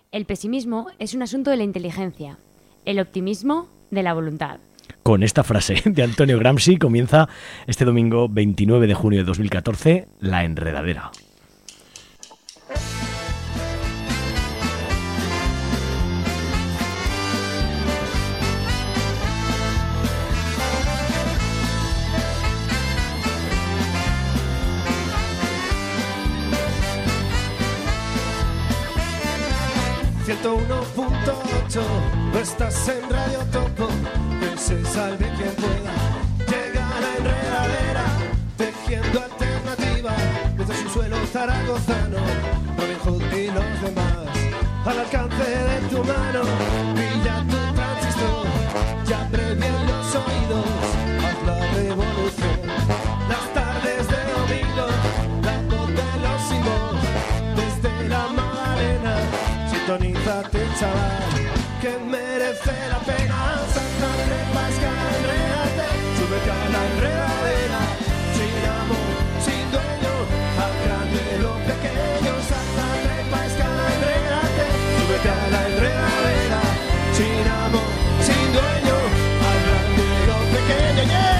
El pesimismo es un asunto de la inteligencia, el optimismo de la voluntad. Con esta frase de Antonio Gramsci comienza este domingo 29 de junio de 2014 La Enredadera. No estás en Radio Topo, que se salve quien pueda. Llega a la enredadera, tejiendo alternativas desde su suelo zaragozano. Robin Hood y los demás, al alcance de tu mano. Brilla tu transistor, ya previen los oídos. Haz la revolución, las tardes de domingo, la voz de los sin voz. Desde la Magdalena, sintonízate, chaval, que merece la pena. Santa Repasca, enrédate, súbete a la enredadera. Sin amor, sin dueño, al grande lo pequeño. Santa Repasca, enrédate, súbete a la enredadera. Sin amor, sin dueño, al grande lo pequeño. Yeah.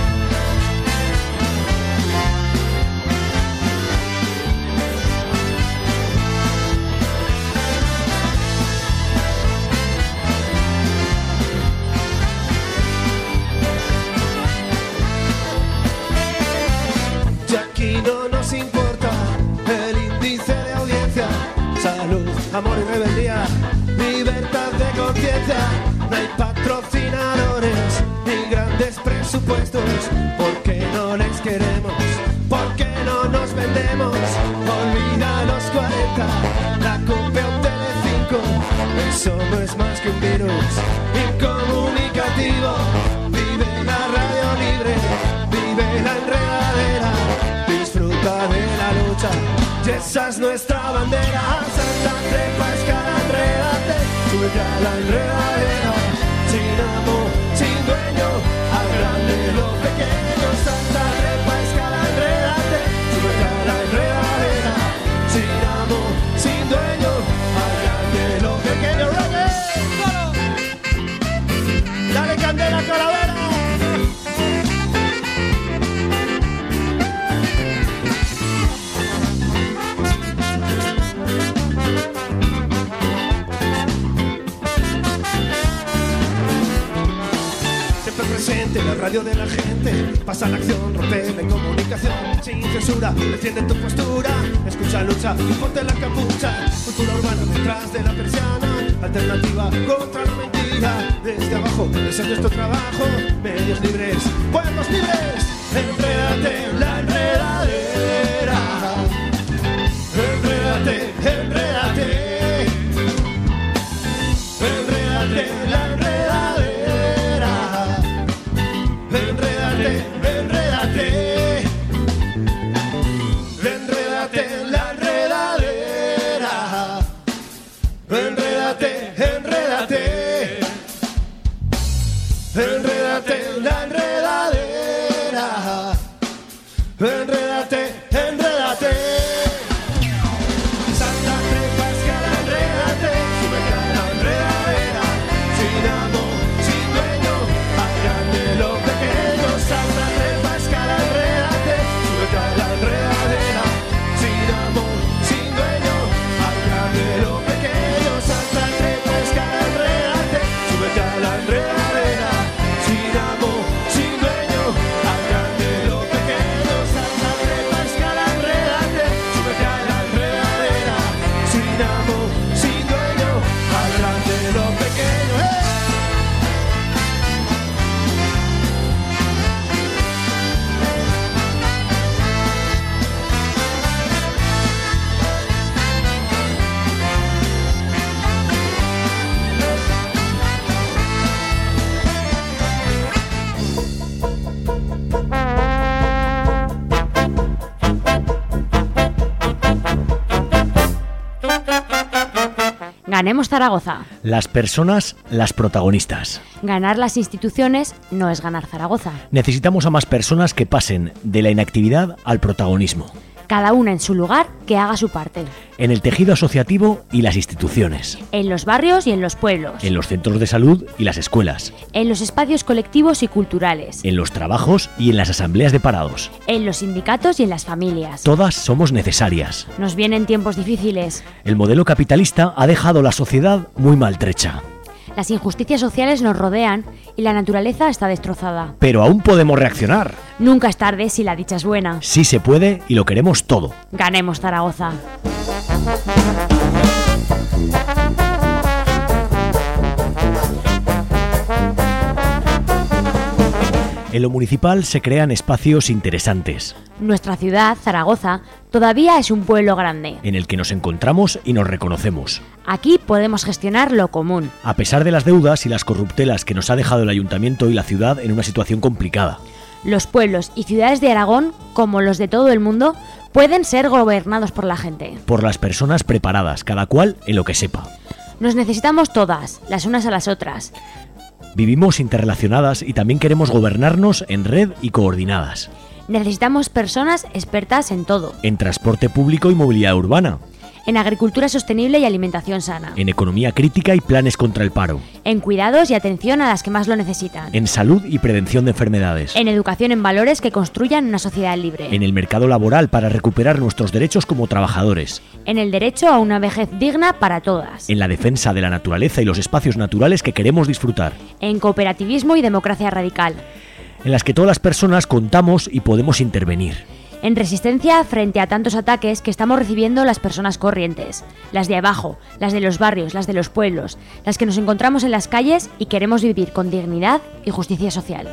No nos importa el índice de audiencia, salud, amor y rebeldía, libertad de conciencia. No hay patrocinadores ni grandes presupuestos, porque no les queremos, porque no nos vendemos. Olvida los 40, la COPE o Telecinco, eso no es más que un virus incomunicativo. Vive la radio libre, vive la enredadera, de la lucha, y esa es nuestra bandera. Santa Trepa, escala, enrédate, súbete a la enredadera. Sin amor, sin dueño, al grande lo pequeño. Santa Trepa, escala, enrédate, súbete a la enredadera. Sin amor, sin dueño, al grande lo pequeño. Dale candela, calavera. Presente, la radio de la gente, pasa la acción, rompe la incomunicación, sin censura, defiende tu postura, escucha, lucha, y ponte la capucha. Cultura urbana detrás de la persiana, alternativa contra la mentira. Desde abajo, ese es nuestro trabajo, medios libres, pueblos libres. Enrédate en la enredadera, enrédate, enrédate, enrédate en la enredadera. Enrédate, enrédate, enrédate en la enredadera. Enrédate, enrédate, enrédate en la enredadera. Enrédate, enrédate. Santa Trepa, escala, enrédate, súbete a la enredadera. Sin amor, sin dueño, al grande lo pequeño. Santa Trepa, escala, enrédate, súbete a la enredadera. Sin amor, sin dueño, al grande lo pequeño. Santa Trepa, escala, enrédate, súbete a la enredadera. Sin amor, sin dueño, al grande lo pequeño. Santa Trepa, escala, enrédate, súbete a la enredadera. Sin amor, sin dueño, al grande lo pequeño. Ganemos Zaragoza. Las personas, las protagonistas. Ganar las instituciones no es ganar Zaragoza. Necesitamos a más personas que pasen de la inactividad al protagonismo. Cada una en su lugar, que haga su parte. En el tejido asociativo y las instituciones. En los barrios y en los pueblos. En los centros de salud y las escuelas. En los espacios colectivos y culturales. En los trabajos y en las asambleas de parados. En los sindicatos y en las familias. Todas somos necesarias. Nos vienen tiempos difíciles. El modelo capitalista ha dejado la sociedad muy maltrecha. Las injusticias sociales nos rodean y la naturaleza está destrozada. Pero aún podemos reaccionar. Nunca es tarde si la dicha es buena. Sí se puede y lo queremos todo. Ganemos Zaragoza. En lo municipal se crean espacios interesantes. Nuestra ciudad, Zaragoza, todavía es un pueblo grande. En el que nos encontramos y nos reconocemos. Aquí podemos gestionar lo común. A pesar de las deudas y las corruptelas que nos ha dejado el ayuntamiento y la ciudad en una situación complicada. Los pueblos y ciudades de Aragón, como los de todo el mundo, pueden ser gobernados por la gente. Por las personas preparadas, cada cual en lo que sepa. Nos necesitamos todas, las unas a las otras. Vivimos interrelacionadas y también queremos gobernarnos en red y coordinadas. Necesitamos personas expertas en todo. En transporte público y movilidad urbana. En agricultura sostenible y alimentación sana. En economía crítica y planes contra el paro. En cuidados y atención a las que más lo necesitan. En salud y prevención de enfermedades. En educación en valores que construyan una sociedad libre. En el mercado laboral para recuperar nuestros derechos como trabajadores. En el derecho a una vejez digna para todas. En la defensa de la naturaleza y los espacios naturales que queremos disfrutar. En cooperativismo y democracia radical. En las que todas las personas contamos y podemos intervenir. En resistencia frente a tantos ataques que estamos recibiendo las personas corrientes, las de abajo, las de los barrios, las de los pueblos, las que nos encontramos en las calles y queremos vivir con dignidad y justicia social.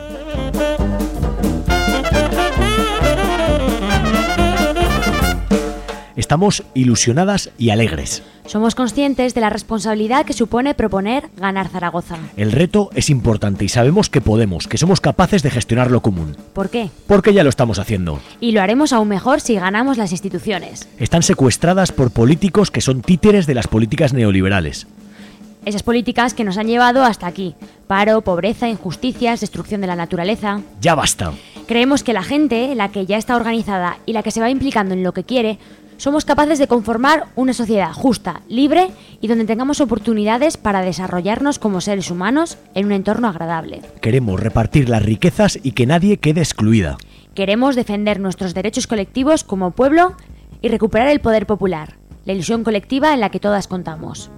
Estamos ilusionadas y alegres. Somos conscientes de la responsabilidad que supone proponer ganar Zaragoza. El reto es importante y sabemos que podemos, que somos capaces de gestionar lo común. ¿Por qué? Porque ya lo estamos haciendo. Y lo haremos aún mejor si ganamos las instituciones. Están secuestradas por políticos que son títeres de las políticas neoliberales. Esas políticas que nos han llevado hasta aquí. Paro, pobreza, injusticias, destrucción de la naturaleza. ¡Ya basta! Creemos que la gente, la que ya está organizada y la que se va implicando en lo que quiere, somos capaces de conformar una sociedad justa, libre y donde tengamos oportunidades para desarrollarnos como seres humanos en un entorno agradable. Queremos repartir las riquezas y que nadie quede excluida. Queremos defender nuestros derechos colectivos como pueblo y recuperar el poder popular, la ilusión colectiva en la que todas contamos.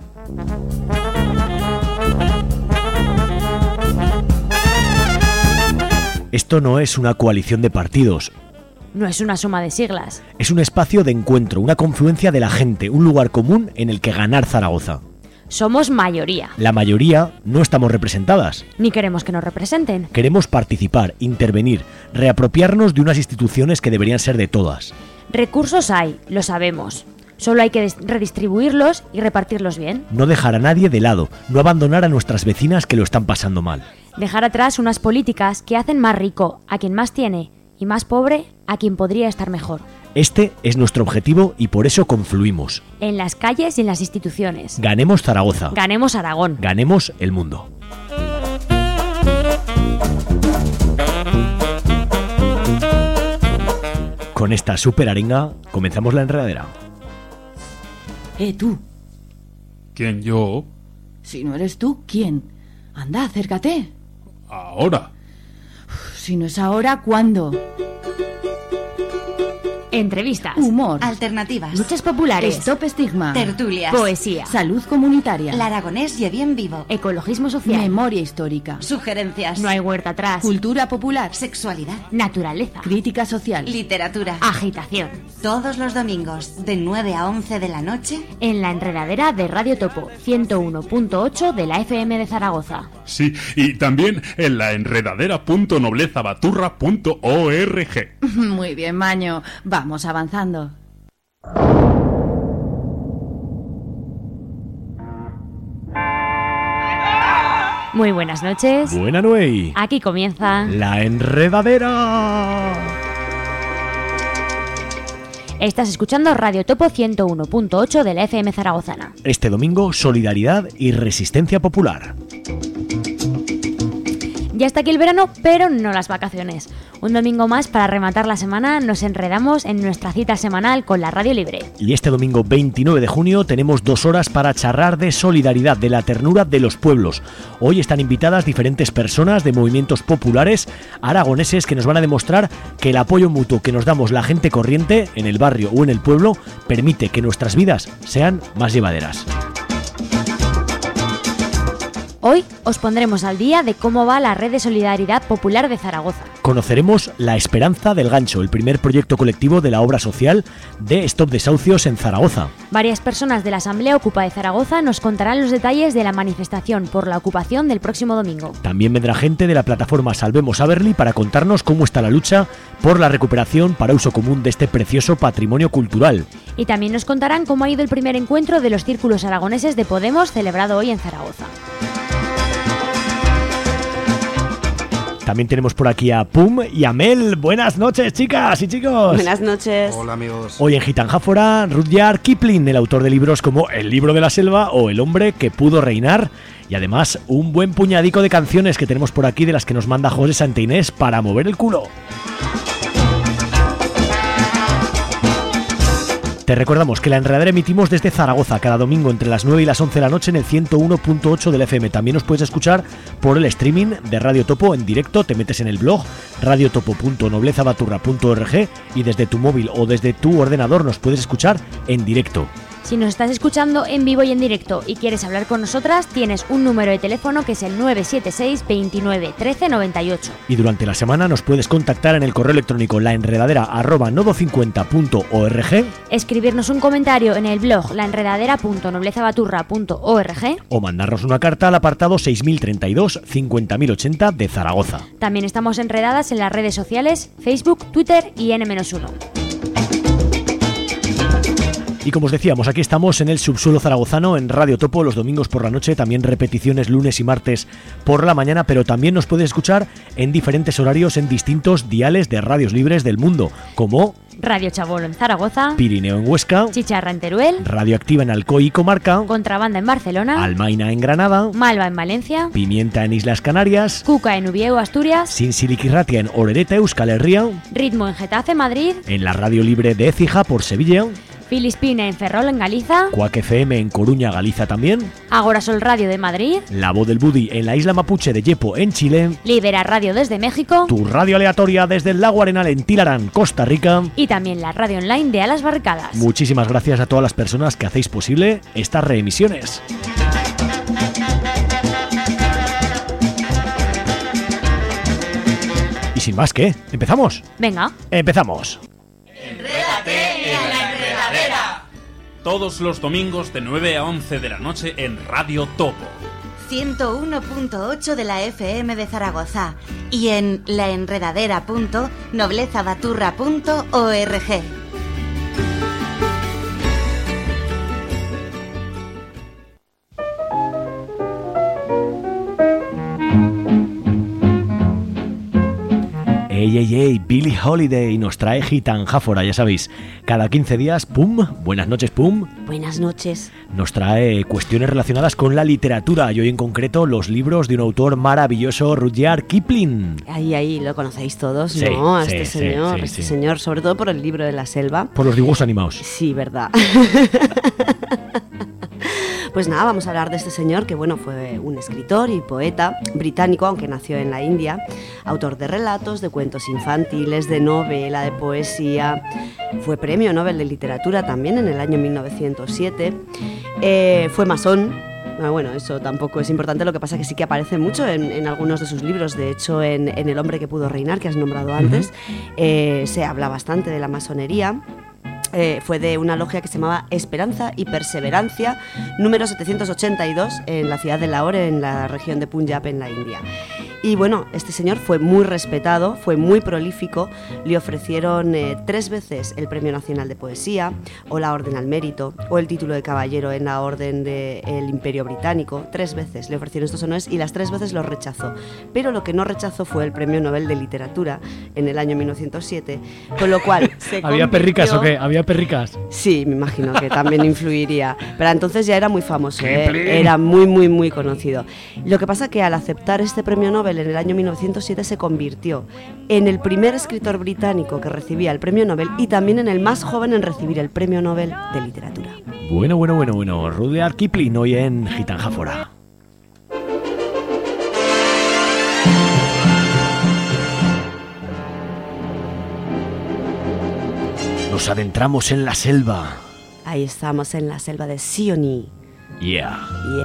Esto no es una coalición de partidos. No es una suma de siglas. Es un espacio de encuentro, una confluencia de la gente, un lugar común en el que ganar Zaragoza. Somos mayoría. La mayoría no estamos representadas. Ni queremos que nos representen. Queremos participar, intervenir, reapropiarnos de unas instituciones que deberían ser de todas. Recursos hay, lo sabemos. Solo hay que redistribuirlos y repartirlos bien. No dejar a nadie de lado, no abandonar a nuestras vecinas que lo están pasando mal. Dejar atrás unas políticas que hacen más rico a quien más tiene y más pobre a quien podría estar mejor. Este es nuestro objetivo y por eso confluimos. En las calles y en las instituciones. Ganemos Zaragoza. Ganemos Aragón. Ganemos el mundo. Con esta super arenga comenzamos la enredadera. Tú. ¿Quién, yo? Si no eres tú, ¿quién? Anda, acércate. Ahora. Si no es ahora, ¿cuándo? Entrevistas. Humor. Alternativas. Luchas populares. Stop estigma. Tertulias. Poesía. Salud comunitaria. El aragonés y bien vivo. Ecologismo social. Memoria histórica. Sugerencias. No hay huerta atrás. Cultura popular. Sexualidad. Naturaleza. Crítica social. Literatura. Agitación. Todos los domingos, de 9 a 11 de la noche. En la enredadera de Radio Topo, 101.8 de la FM de Zaragoza. Sí, y también en la enredadera.noblezabaturra.org. Muy bien, Maño. Vamos avanzando. Muy buenas noches. Buena Nuey. Aquí comienza La enredadera. Estás escuchando Radio Topo 101.8 de la FM zaragozana. Este domingo, solidaridad y resistencia popular. Ya está aquí el verano, pero no las vacaciones. Un domingo más para rematar la semana nos enredamos en nuestra cita semanal con la Radio Libre. Y este domingo 29 de junio tenemos 2 horas para charlar de solidaridad, de la ternura de los pueblos. Hoy están invitadas diferentes personas de movimientos populares aragoneses que nos van a demostrar que el apoyo mutuo que nos damos la gente corriente en el barrio o en el pueblo permite que nuestras vidas sean más llevaderas. Hoy os pondremos al día de cómo va la Red de Solidaridad Popular de Zaragoza. Conoceremos La Esperanza del Gancho, el primer proyecto colectivo de la obra social de Stop Desahucios en Zaragoza. Varias personas de la Asamblea Ocupa de Zaragoza nos contarán los detalles de la manifestación por la ocupación del próximo domingo. También vendrá gente de la plataforma Salvemos Aberli para contarnos cómo está la lucha por la recuperación para uso común de este precioso patrimonio cultural. Y también nos contarán cómo ha ido el primer encuentro de los círculos aragoneses de Podemos celebrado hoy en Zaragoza. También tenemos por aquí a Pum y a Mel. Buenas noches, chicas y chicos. Buenas noches. Hola, amigos. Hoy en Gitanjáfora, Rudyard Kipling, el autor de libros como El libro de la selva o El hombre que pudo reinar. Y además un buen puñadico de canciones que tenemos por aquí de las que nos manda José Santa Inés para mover el culo. Te recordamos que La Enredadera emitimos desde Zaragoza cada domingo entre las 9 y las 11 de la noche en el 101.8 del FM. También nos puedes escuchar por el streaming de Radio Topo en directo. Te metes en el blog radiotopo.noblezabaturra.org y desde tu móvil o desde tu ordenador nos puedes escuchar en directo. Si nos estás escuchando en vivo y en directo y quieres hablar con nosotras, tienes un número de teléfono que es el 976 29 13 98. Y durante la semana nos puedes contactar en el correo electrónico laenredadera@nodo50.org, escribirnos un comentario en el blog laenredadera.noblezabaturra.org o mandarnos una carta al apartado 6032 50080 de Zaragoza. También estamos enredadas en las redes sociales Facebook, Twitter y N-1. Y como os decíamos, aquí estamos en el subsuelo zaragozano en Radio Topo los domingos por la noche, también repeticiones lunes y martes por la mañana, pero también nos puedes escuchar en diferentes horarios en distintos diales de radios libres del mundo, como Radio Chabolo en Zaragoza, Pirineo en Huesca, Chicharra en Teruel, Radioactiva en Alcoy y Comarca, Contrabanda en Barcelona, Almaina en Granada, Malva en Valencia, Pimienta en Islas Canarias, Cuca en Ubieu, Asturias, Sinsiliquirratia en Orereta, Euskal Herria, Ritmo en Getafe, Madrid, en la Radio Libre de Écija por Sevilla, Filispina en Ferrol en Galiza, Cuac FM en Coruña, Galiza también, Agora Sol Radio de Madrid, La Voz del Budi en la isla mapuche de Yepo en Chile, Libera Radio desde México, tu radio aleatoria desde el lago Arenal en Tilarán, Costa Rica, y también la radio online de Alas Barricadas. Muchísimas gracias a todas las personas que hacéis posible estas reemisiones. Y sin más, ¿qué? ¿Empezamos? Venga. ¡Empezamos! ¡Enrédate en la enredadera! Todos los domingos de 9 a 11 de la noche en Radio Topo. 101.8 de la FM de Zaragoza y en laenredadera.noblezabaturra.org. Ey, Billie Holiday nos trae Gitanjáfora, ya sabéis, cada 15 días, Pum, buenas noches Pum, Buenas noches. nos trae cuestiones relacionadas con la literatura y hoy en concreto los libros de un autor maravilloso, Rudyard Kipling. Ahí, lo conocéis todos, Sí, ¿no? A sí, este sí, señor, sí, este sí. señor, sobre todo por el libro de la selva. Por los dibujos animados. Sí, verdad. Pues nada, vamos a hablar de este señor que, bueno, fue un escritor y poeta británico, aunque nació en la India, autor de relatos, de cuentos infantiles, de novela, de poesía. Fue premio Nobel de Literatura también en el año 1907. Fue masón. Bueno, eso tampoco es importante, lo que pasa que sí que aparece mucho en algunos de sus libros. De hecho, en El hombre que pudo reinar, que has nombrado antes, se habla bastante de la masonería. Fue de una logia que se llamaba Esperanza y Perseverancia, número 782, en la ciudad de Lahore, en la región de Punjab, en la India. Y bueno, este señor fue muy respetado, fue muy prolífico. Le ofrecieron 3 veces el Premio Nacional de Poesía, o la Orden al Mérito, o el título de caballero en la Orden del Imperio Británico. 3 veces le ofrecieron estos honores y las 3 veces los rechazó. Pero lo que no rechazó fue el Premio Nobel de Literatura en el año 1907, con lo cual se ¿Había convirtió... perricas o qué? ¿Había perricas? Sí, me imagino que también influiría. Pero entonces ya era muy famoso, era muy conocido. Lo que pasa que al aceptar este premio Nobel Nobel en el año 1907 se convirtió en el primer escritor británico que recibía el premio Nobel y también en el más joven en recibir el premio Nobel de literatura. Bueno. Rudyard Kipling hoy en Gitanjáfora. Nos adentramos en la selva. Ahí estamos en la selva de Seeonee. Yeah.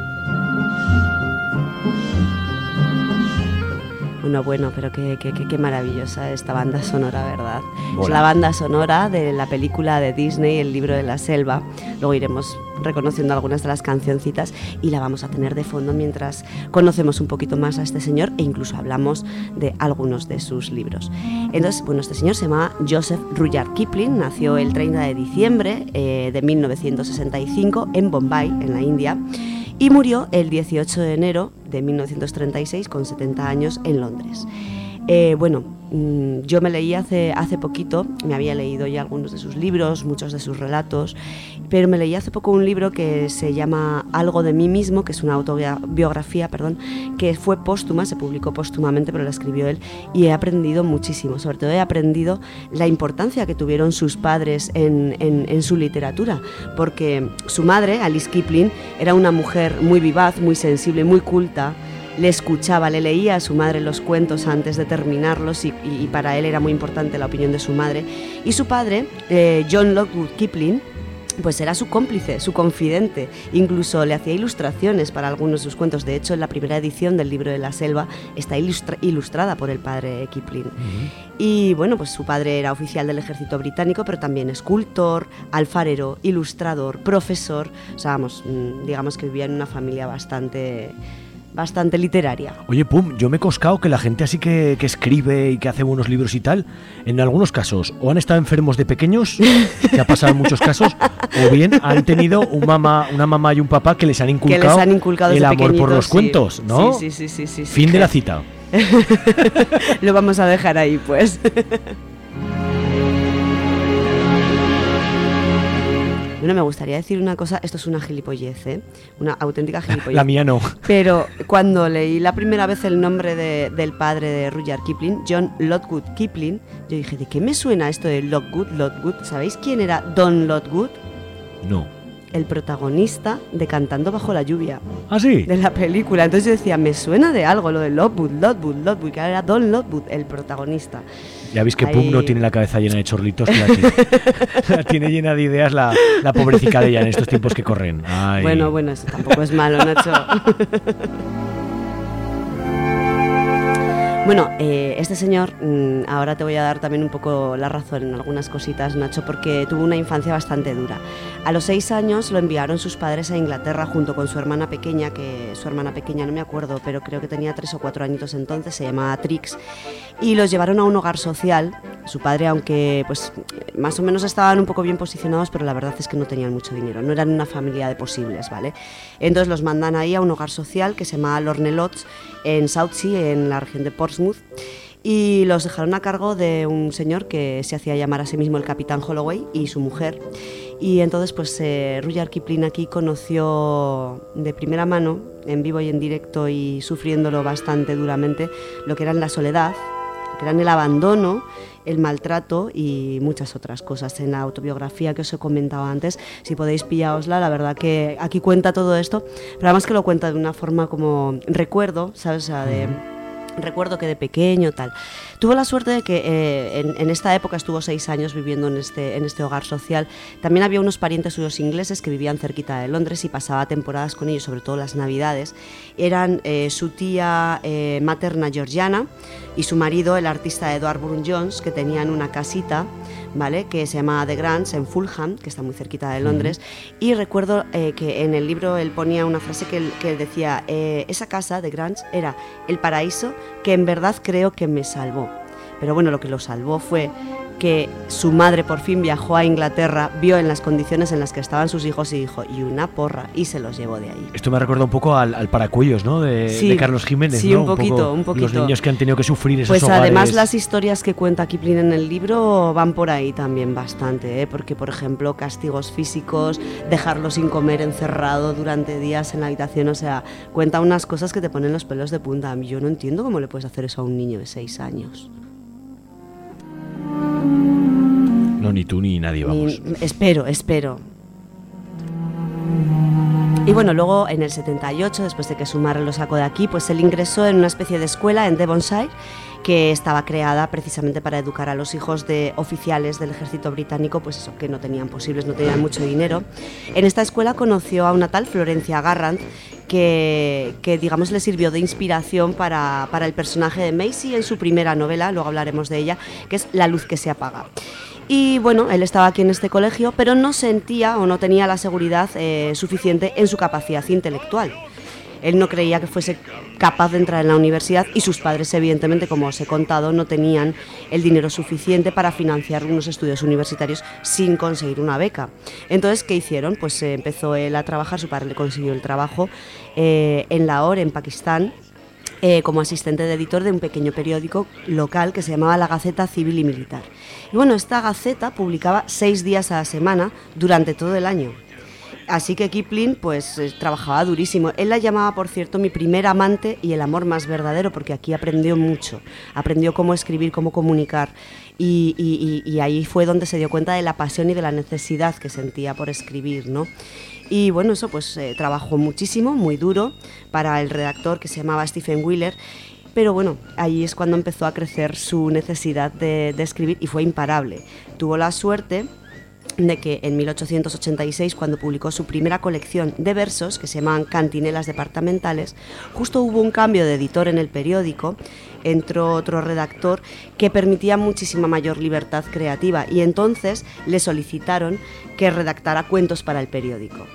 Bueno, pero qué maravillosa esta banda sonora, ¿verdad? Hola. Es la banda sonora de la película de Disney, El libro de la selva. Luego iremos reconociendo algunas de las cancioncitas y la vamos a tener de fondo mientras conocemos un poquito más a este señor e incluso hablamos de algunos de sus libros. Entonces, bueno, este señor se llama Joseph Rudyard Kipling, nació el 30 de diciembre de 1965 en Bombay, en la India, y murió el 18 de enero de 1936 con 70 años en Londres. Yo me leí hace poquito, me había leído ya algunos de sus libros, muchos de sus relatos, pero me leí hace poco un libro que se llama Algo de mí mismo, que es una autobiografía, que fue póstuma, se publicó póstumamente, pero la escribió él, y he aprendido muchísimo. Sobre todo he aprendido la importancia que tuvieron sus padres en su literatura, porque su madre, Alice Kipling, era una mujer muy vivaz, muy sensible, muy culta. Le escuchaba, le leía a su madre los cuentos antes de terminarlos y para él era muy importante la opinión de su madre. Y su padre, John Lockwood Kipling, pues era su cómplice, su confidente, incluso le hacía ilustraciones para algunos de sus cuentos. De hecho, en la primera edición del libro de la selva está ilustrada por el padre Kipling. Y bueno, pues su padre era oficial del ejército británico, pero también escultor, alfarero, ilustrador, profesor. O sea, digamos que vivía en una familia bastante literaria. Oye, Pum, yo me he coscado que la gente así que escribe y que hace buenos libros y tal, en algunos casos o han estado enfermos de pequeños, que ha pasado en muchos casos, o bien han tenido una mamá y un papá que les han inculcado el amor por los cuentos, ¿no? Sí. Fin de la cita. Lo vamos a dejar ahí, pues. Bueno, me gustaría decir una cosa, esto es una gilipollez, una auténtica gilipollez. La mía no. Pero cuando leí la primera vez el nombre del padre de Rudyard Kipling, John Lockwood Kipling, yo dije, ¿de qué me suena esto de Lockwood? ¿Sabéis quién era Don Lockwood? No. El protagonista de Cantando bajo la lluvia. ¿Ah, sí? De la película. Entonces yo decía, me suena de algo lo de Lockwood, que era Don Lockwood, el protagonista. Ya veis que Ahí... Pum no tiene la cabeza llena de chorlitos, que la tiene llena de ideas la pobrecica de ella en estos tiempos que corren. Ay. Bueno, eso tampoco es malo, Nacho. Bueno, este señor, ahora te voy a dar también un poco la razón en algunas cositas, Nacho, porque tuvo una infancia bastante dura. A los 6 años lo enviaron sus padres a Inglaterra junto con su hermana pequeña, no me acuerdo, pero creo que tenía 3 o 4 añitos entonces, se llamaba Trix, y los llevaron a un hogar social. Su padre, aunque pues más o menos estaban un poco bien posicionados, pero la verdad es que no tenían mucho dinero, no eran una familia de posibles, ¿vale? Entonces los mandan ahí a un hogar social que se llama Lorne Lodge, en Southsea, en la región de Portsmouth, y los dejaron a cargo de un señor que se hacía llamar a sí mismo el Capitán Holloway y su mujer. Y entonces pues Rudyard Kipling aquí conoció de primera mano, en vivo y en directo y sufriéndolo bastante duramente, lo que era la soledad, que eran el abandono, el maltrato y muchas otras cosas. En la autobiografía que os he comentado antes, si podéis pillaosla, la verdad que aquí cuenta todo esto, pero además que lo cuenta de una forma como recuerdo, ¿sabes? O sea, recuerdo que de pequeño tal. Tuvo la suerte de que en esta época estuvo 6 años viviendo en este hogar social. También había unos parientes suyos ingleses que vivían cerquita de Londres y pasaba temporadas con ellos, sobre todo las Navidades. Eran su tía materna Georgiana y su marido, el artista Edward Burne-Jones, que tenían una casita, ¿vale?, que se llama The Grange en Fulham, que está muy cerquita de Londres. Y recuerdo que en el libro él ponía una frase que decía, esa casa, The Grange, era el paraíso que en verdad creo que me salvó. Pero bueno, lo que lo salvó fue que su madre por fin viajó a Inglaterra, vio en las condiciones en las que estaban sus hijos y dijo, y una porra, y se los llevó de ahí. Esto me recuerda un poco al Paracuellos, ¿no? De Carlos Jiménez, sí, ¿no? un poquito. Los niños que han tenido que sufrir esos pues hogares. Además las historias que cuenta Kipling en el libro van por ahí también bastante, porque por ejemplo castigos físicos, dejarlo sin comer encerrado durante días en la habitación, o sea, cuenta unas cosas que te ponen los pelos de punta. Yo no entiendo cómo le puedes hacer eso a un niño de 6 años. No, ni tú ni nadie, vamos. Espero. Y bueno, luego en el 78, después de que su madre lo sacó de aquí, pues él ingresó en una especie de escuela en Devonshire que estaba creada precisamente para educar a los hijos de oficiales del ejército británico, pues eso, que no tenían mucho dinero. En esta escuela conoció a una tal Florencia Garrant, que digamos le sirvió de inspiración para el personaje de Maisie en su primera novela, luego hablaremos de ella, que es La luz que se apaga. Y bueno, él estaba aquí en este colegio, pero no sentía o no tenía la seguridad suficiente en su capacidad intelectual. Él no creía que fuese capaz de entrar en la universidad y sus padres, evidentemente, como os he contado, no tenían el dinero suficiente para financiar unos estudios universitarios sin conseguir una beca. Entonces, ¿qué hicieron? Pues empezó él a trabajar, su padre le consiguió el trabajo en Lahore, en Pakistán, como asistente de editor de un pequeño periódico local que se llamaba La Gaceta Civil y Militar. Y bueno, esta Gaceta publicaba 6 días a la semana durante todo el año. Así que Kipling pues trabajaba durísimo. Él la llamaba, por cierto, mi primer amante y el amor más verdadero, porque aquí aprendió mucho. Aprendió cómo escribir, cómo comunicar. Y ahí fue donde se dio cuenta de la pasión y de la necesidad que sentía por escribir, ¿no? Y bueno, eso pues trabajó muchísimo, muy duro, para el redactor que se llamaba Stephen Wheeler. Pero bueno, ahí es cuando empezó a crecer su necesidad de escribir y fue imparable. Tuvo la suerte de que en 1886, cuando publicó su primera colección de versos, que se llamaban Cantinelas departamentales, justo hubo un cambio de editor en el periódico, entró otro redactor que permitía muchísima mayor libertad creativa y entonces le solicitaron que redactara cuentos para el periódico.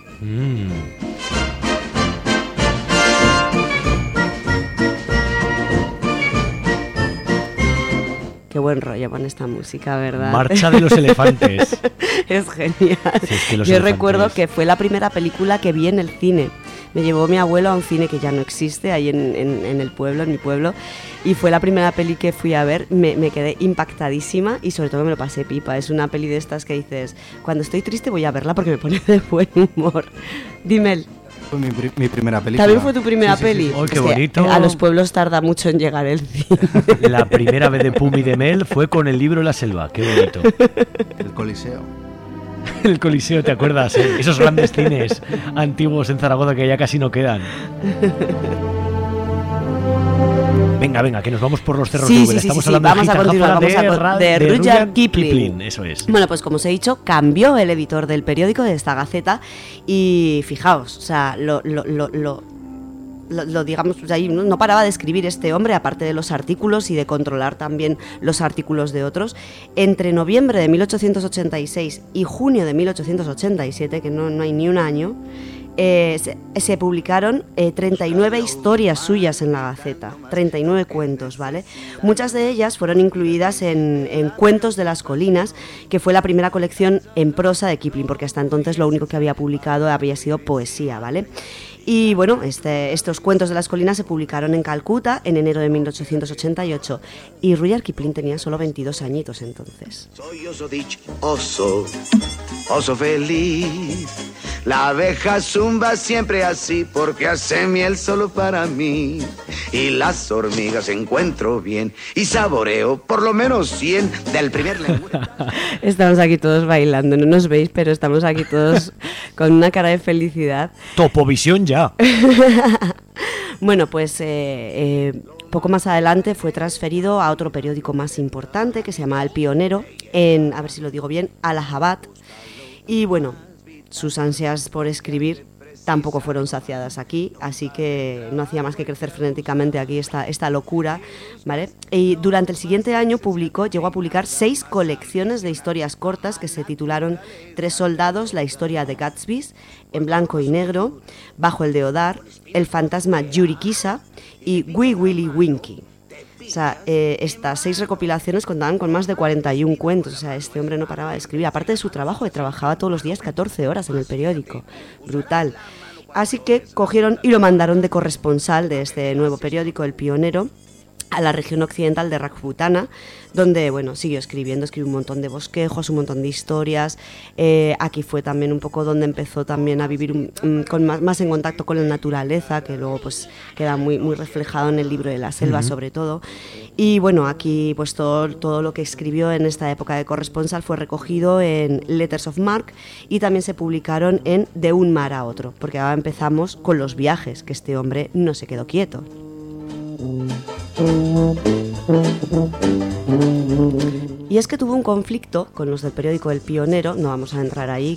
Qué buen rollo con esta música, ¿verdad? Marcha de los elefantes. Es genial. Sí, es que Yo recuerdo que fue la primera película que vi en el cine. Me llevó mi abuelo a un cine que ya no existe, ahí en el pueblo, en mi pueblo, y fue la primera peli que fui a ver. Me quedé impactadísima y sobre todo me lo pasé pipa. Es una peli de estas que dices, cuando estoy triste voy a verla porque me pone de buen humor. Dime. Fue mi primera película. ¿También fue tu primera peli? ¡Oh, qué bonito! A los pueblos tarda mucho en llegar el cine. La primera vez de Pum y de Mel fue con el libro La Selva. ¡Qué bonito! El Coliseo. El Coliseo, ¿te acuerdas? Esos grandes cines antiguos en Zaragoza que ya casi no quedan. Venga, que nos vamos por los cerros de Úbeda. Estamos hablando vamos a continuar, de Rudyard Kipling. Eso es. Bueno, pues como os he dicho, cambió el editor del periódico, de esta Gaceta, y fijaos, o sea, digamos, ahí no paraba de escribir este hombre, aparte de los artículos y de controlar también los artículos de otros. Entre noviembre de 1886 y junio de 1887, que no hay ni un año, se publicaron 39 historias suyas en la Gaceta, 39 cuentos, ¿vale? Muchas de ellas fueron incluidas en Cuentos de las Colinas, que fue la primera colección en prosa de Kipling, porque hasta entonces lo único que había publicado había sido poesía, ¿vale? Y bueno, estos Cuentos de las Colinas se publicaron en Calcuta en enero de 1888 y Rudyard Kipling tenía solo 22 añitos entonces. Soy oso oso feliz. La abeja zumba siempre así porque hace miel solo para mí. Y las hormigas encuentro bien y saboreo por lo menos 100 del primer lenguaje. Estamos aquí todos bailando, no nos veis, pero estamos aquí todos con una cara de felicidad. Topovisión ya. Bueno, pues poco más adelante fue transferido a otro periódico más importante que se llamaba El Pionero, en, a ver si lo digo bien, Allahabad. Y bueno, sus ansias por escribir tampoco fueron saciadas aquí, así que no hacía más que crecer frenéticamente aquí esta locura, ¿vale? Y durante el siguiente año llegó a publicar 6 colecciones de historias cortas que se titularon 3 soldados, la historia de Gatsby, En blanco y negro, Bajo el deodar, El fantasma Yurikisa y Wee Willie Winky. O sea, estas 6 recopilaciones contaban con más de 41 cuentos. O sea, este hombre no paraba de escribir. Aparte de su trabajo, que trabajaba todos los días 14 horas en el periódico. Brutal. Así que cogieron y lo mandaron de corresponsal de este nuevo periódico, El Pionero, a la región occidental de Rajputana, donde, bueno, siguió escribiendo, escribió un montón de bosquejos, un montón de historias. Aquí fue también un poco donde empezó también a vivir con más en contacto con la naturaleza, que luego pues queda muy reflejado en el libro de la selva, sobre todo. Y bueno, aquí pues todo lo que escribió en esta época de corresponsal fue recogido en Letters of Marque y también se publicaron en De un mar a otro, porque ahora empezamos con los viajes, que este hombre no se quedó quieto. Y es que tuvo un conflicto con los del periódico El Pionero, no vamos a entrar ahí,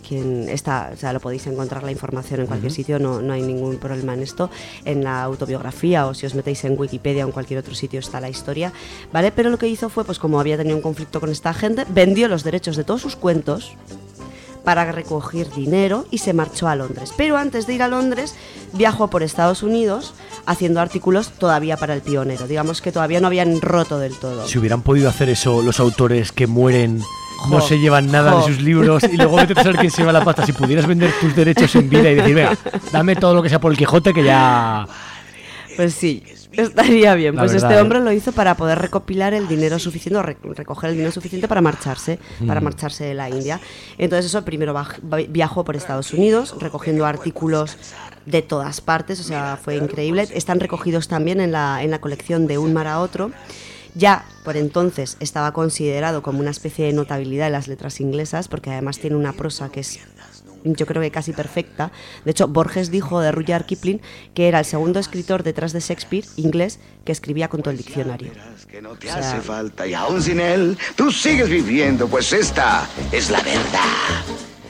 lo podéis encontrar la información en cualquier sitio, no hay ningún problema en esto, en la autobiografía, o si os metéis en Wikipedia o en cualquier otro sitio está la historia, ¿vale? Pero lo que hizo fue, pues como había tenido un conflicto con esta gente, vendió los derechos de todos sus cuentos para recoger dinero y se marchó a Londres. Pero antes de ir a Londres, viajó por Estados Unidos haciendo artículos todavía para El Pionero. Digamos que todavía no habían roto del todo. Si hubieran podido hacer eso los autores que mueren, no se llevan nada de sus libros y luego vete a saber quién se lleva la pasta. Si pudieras vender tus derechos en vida y decir, venga, dame todo lo que sea por el Quijote que ya... Pues sí, estaría bien. Pues este hombre lo hizo para poder recopilar el dinero suficiente, o recoger el dinero suficiente para marcharse de la India. Entonces eso, primero viajó por Estados Unidos recogiendo artículos de todas partes, o sea, fue increíble. Están recogidos también en la colección De un mar a otro. Ya por entonces estaba considerado como una especie de notabilidad en las letras inglesas, porque además tiene una prosa que es, yo creo que casi perfecta. De hecho, Borges dijo de Rudyard Kipling que era el segundo escritor detrás de Shakespeare inglés que escribía con todo el diccionario. Que no te hace falta y aún sin él tú sigues viviendo, pues esta es la verdad.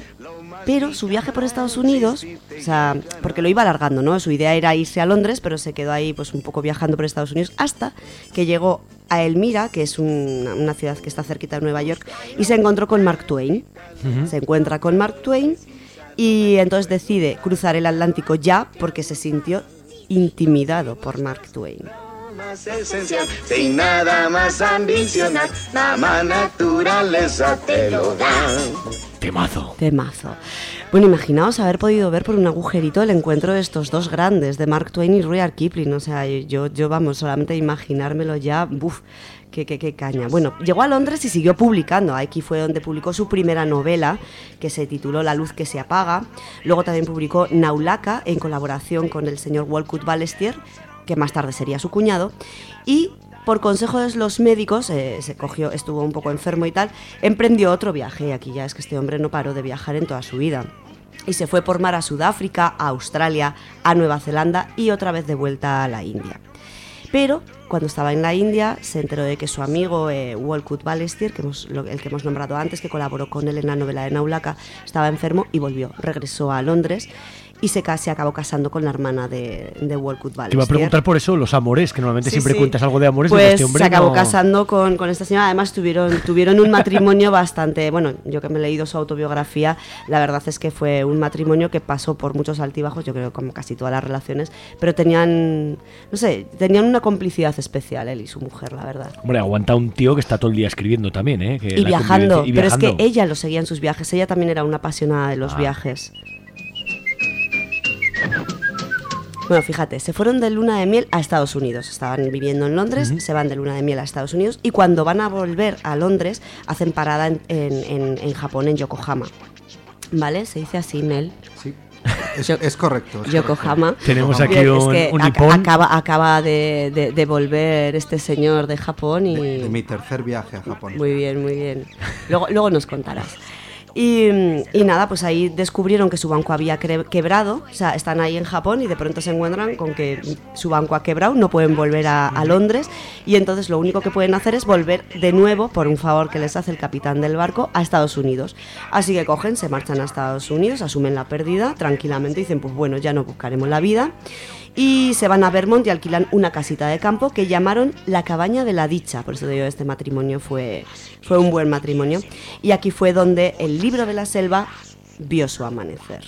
Pero su viaje por Estados Unidos, o sea, porque lo iba alargando, ¿no? Su idea era irse a Londres, pero se quedó ahí pues un poco viajando por Estados Unidos hasta que llegó a Elmira, que es una ciudad que está cerquita de Nueva York, y se encontró con Mark Twain. Se encuentra con Mark Twain y entonces decide cruzar el Atlántico ya porque se sintió intimidado por Mark Twain. Más esencial, sin nada más ambicionar, la más naturaleza te lo da. Temazo. Bueno, imaginaos haber podido ver por un agujerito el encuentro de estos dos grandes, de Mark Twain y Rudyard Kipling. O sea, yo vamos, solamente imaginármelo ya, qué caña. Bueno, llegó a Londres y siguió publicando. Aquí fue donde publicó su primera novela, que se tituló La luz que se apaga. Luego también publicó Naulaka, en colaboración con el señor Wolcott Ballestier, que más tarde sería su cuñado, y por consejo de los médicos, estuvo un poco enfermo y tal, emprendió otro viaje. Y aquí ya es que este hombre no paró de viajar en toda su vida. Y se fue por mar a Sudáfrica, a Australia, a Nueva Zelanda y otra vez de vuelta a la India. Pero cuando estaba en la India se enteró de que su amigo Wolcott Ballestier, el que hemos nombrado antes, que colaboró con él en la novela de Naulaka, estaba enfermo y regresó a Londres. Y se acabó casando con la hermana de Wolcott Ballestier. Te iba a preguntar por eso, los amores, que normalmente siempre cuentas algo de amores. Pues este hombre se acabó casando con esta señora. Además tuvieron un matrimonio bastante... Bueno, yo que me he leído su autobiografía, la verdad es que fue un matrimonio que pasó por muchos altibajos, yo creo como casi todas las relaciones, pero tenían una complicidad especial él y su mujer, la verdad. Hombre, aguanta un tío que está todo el día escribiendo también, ¿eh? Y viajando, pero es que ella lo seguía en sus viajes, ella también era una apasionada de los viajes. Bueno, fíjate, se fueron de luna de miel a Estados Unidos. Estaban viviendo en Londres, se van de luna de miel a Estados Unidos y cuando van a volver a Londres hacen parada en Japón, en Yokohama. ¿Vale? Se dice así, Nel. Sí, es correcto. Yokohama. Tenemos aquí un nipón. Acaba de volver este señor de Japón y... De mi tercer viaje a Japón. Muy bien. Luego nos contarás. Y nada, pues ahí descubrieron que su banco había quebrado, o sea, están ahí en Japón y de pronto se encuentran con que su banco ha quebrado, no pueden volver a Londres y entonces lo único que pueden hacer es volver de nuevo, por un favor que les hace el capitán del barco, a Estados Unidos. Así que se marchan a Estados Unidos, asumen la pérdida tranquilamente y dicen, pues bueno, ya no buscaremos la vida. Y se van a Vermont y alquilan una casita de campo que llamaron la Cabaña de la Dicha. Por eso digo, este matrimonio fue un buen matrimonio. Y aquí fue donde el libro de la selva vio su amanecer.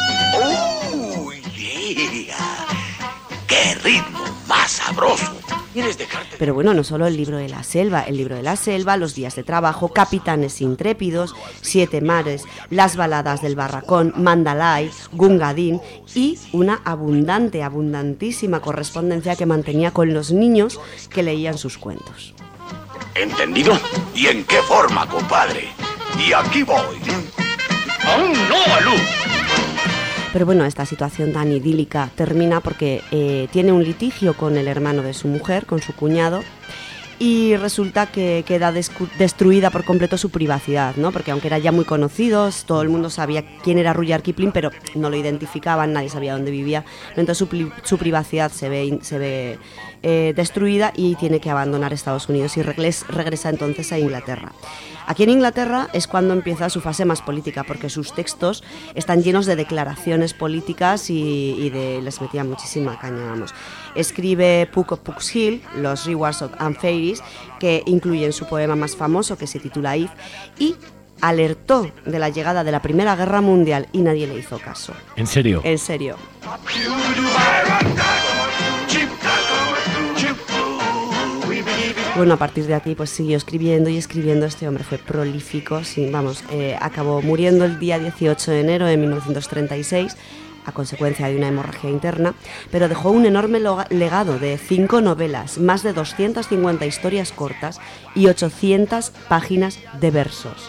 ¡Oh, yeah! ¡Qué ritmo más sabroso! Pero bueno, no solo el libro de la selva, Los días de trabajo, Capitanes intrépidos, 7 mares, Las baladas del barracón, Mandalay, Gungadin y una abundantísima correspondencia que mantenía con los niños que leían sus cuentos. ¿Entendido? ¿Y en qué forma, compadre? Y aquí voy. ¡Aún no, Balú! Pero bueno, esta situación tan idílica termina porque tiene un litigio con el hermano de su mujer, con su cuñado, y resulta que queda destruida por completo su privacidad, ¿no? Porque aunque eran ya muy conocidos, todo el mundo sabía quién era Rudyard Kipling, pero no lo identificaban, nadie sabía dónde vivía. Entonces su privacidad se ve destruida y tiene que abandonar Estados Unidos y regresa entonces a Inglaterra. Aquí en Inglaterra es cuando empieza su fase más política, porque sus textos están llenos de declaraciones políticas y les metía muchísima caña, vamos. Escribe Puck of Puck's Hill, Los Rewards of and Fairies, que incluyen su poema más famoso, que se titula If, y alertó de la llegada de la Primera Guerra Mundial y nadie le hizo caso. ¿En serio? En serio. Bueno, a partir de aquí pues siguió escribiendo y escribiendo. Este hombre fue prolífico, sí, vamos, acabó muriendo el día 18 de enero de 1936 a consecuencia de una hemorragia interna, pero dejó un enorme legado de 5 novelas, más de 250 historias cortas y 800 páginas de versos.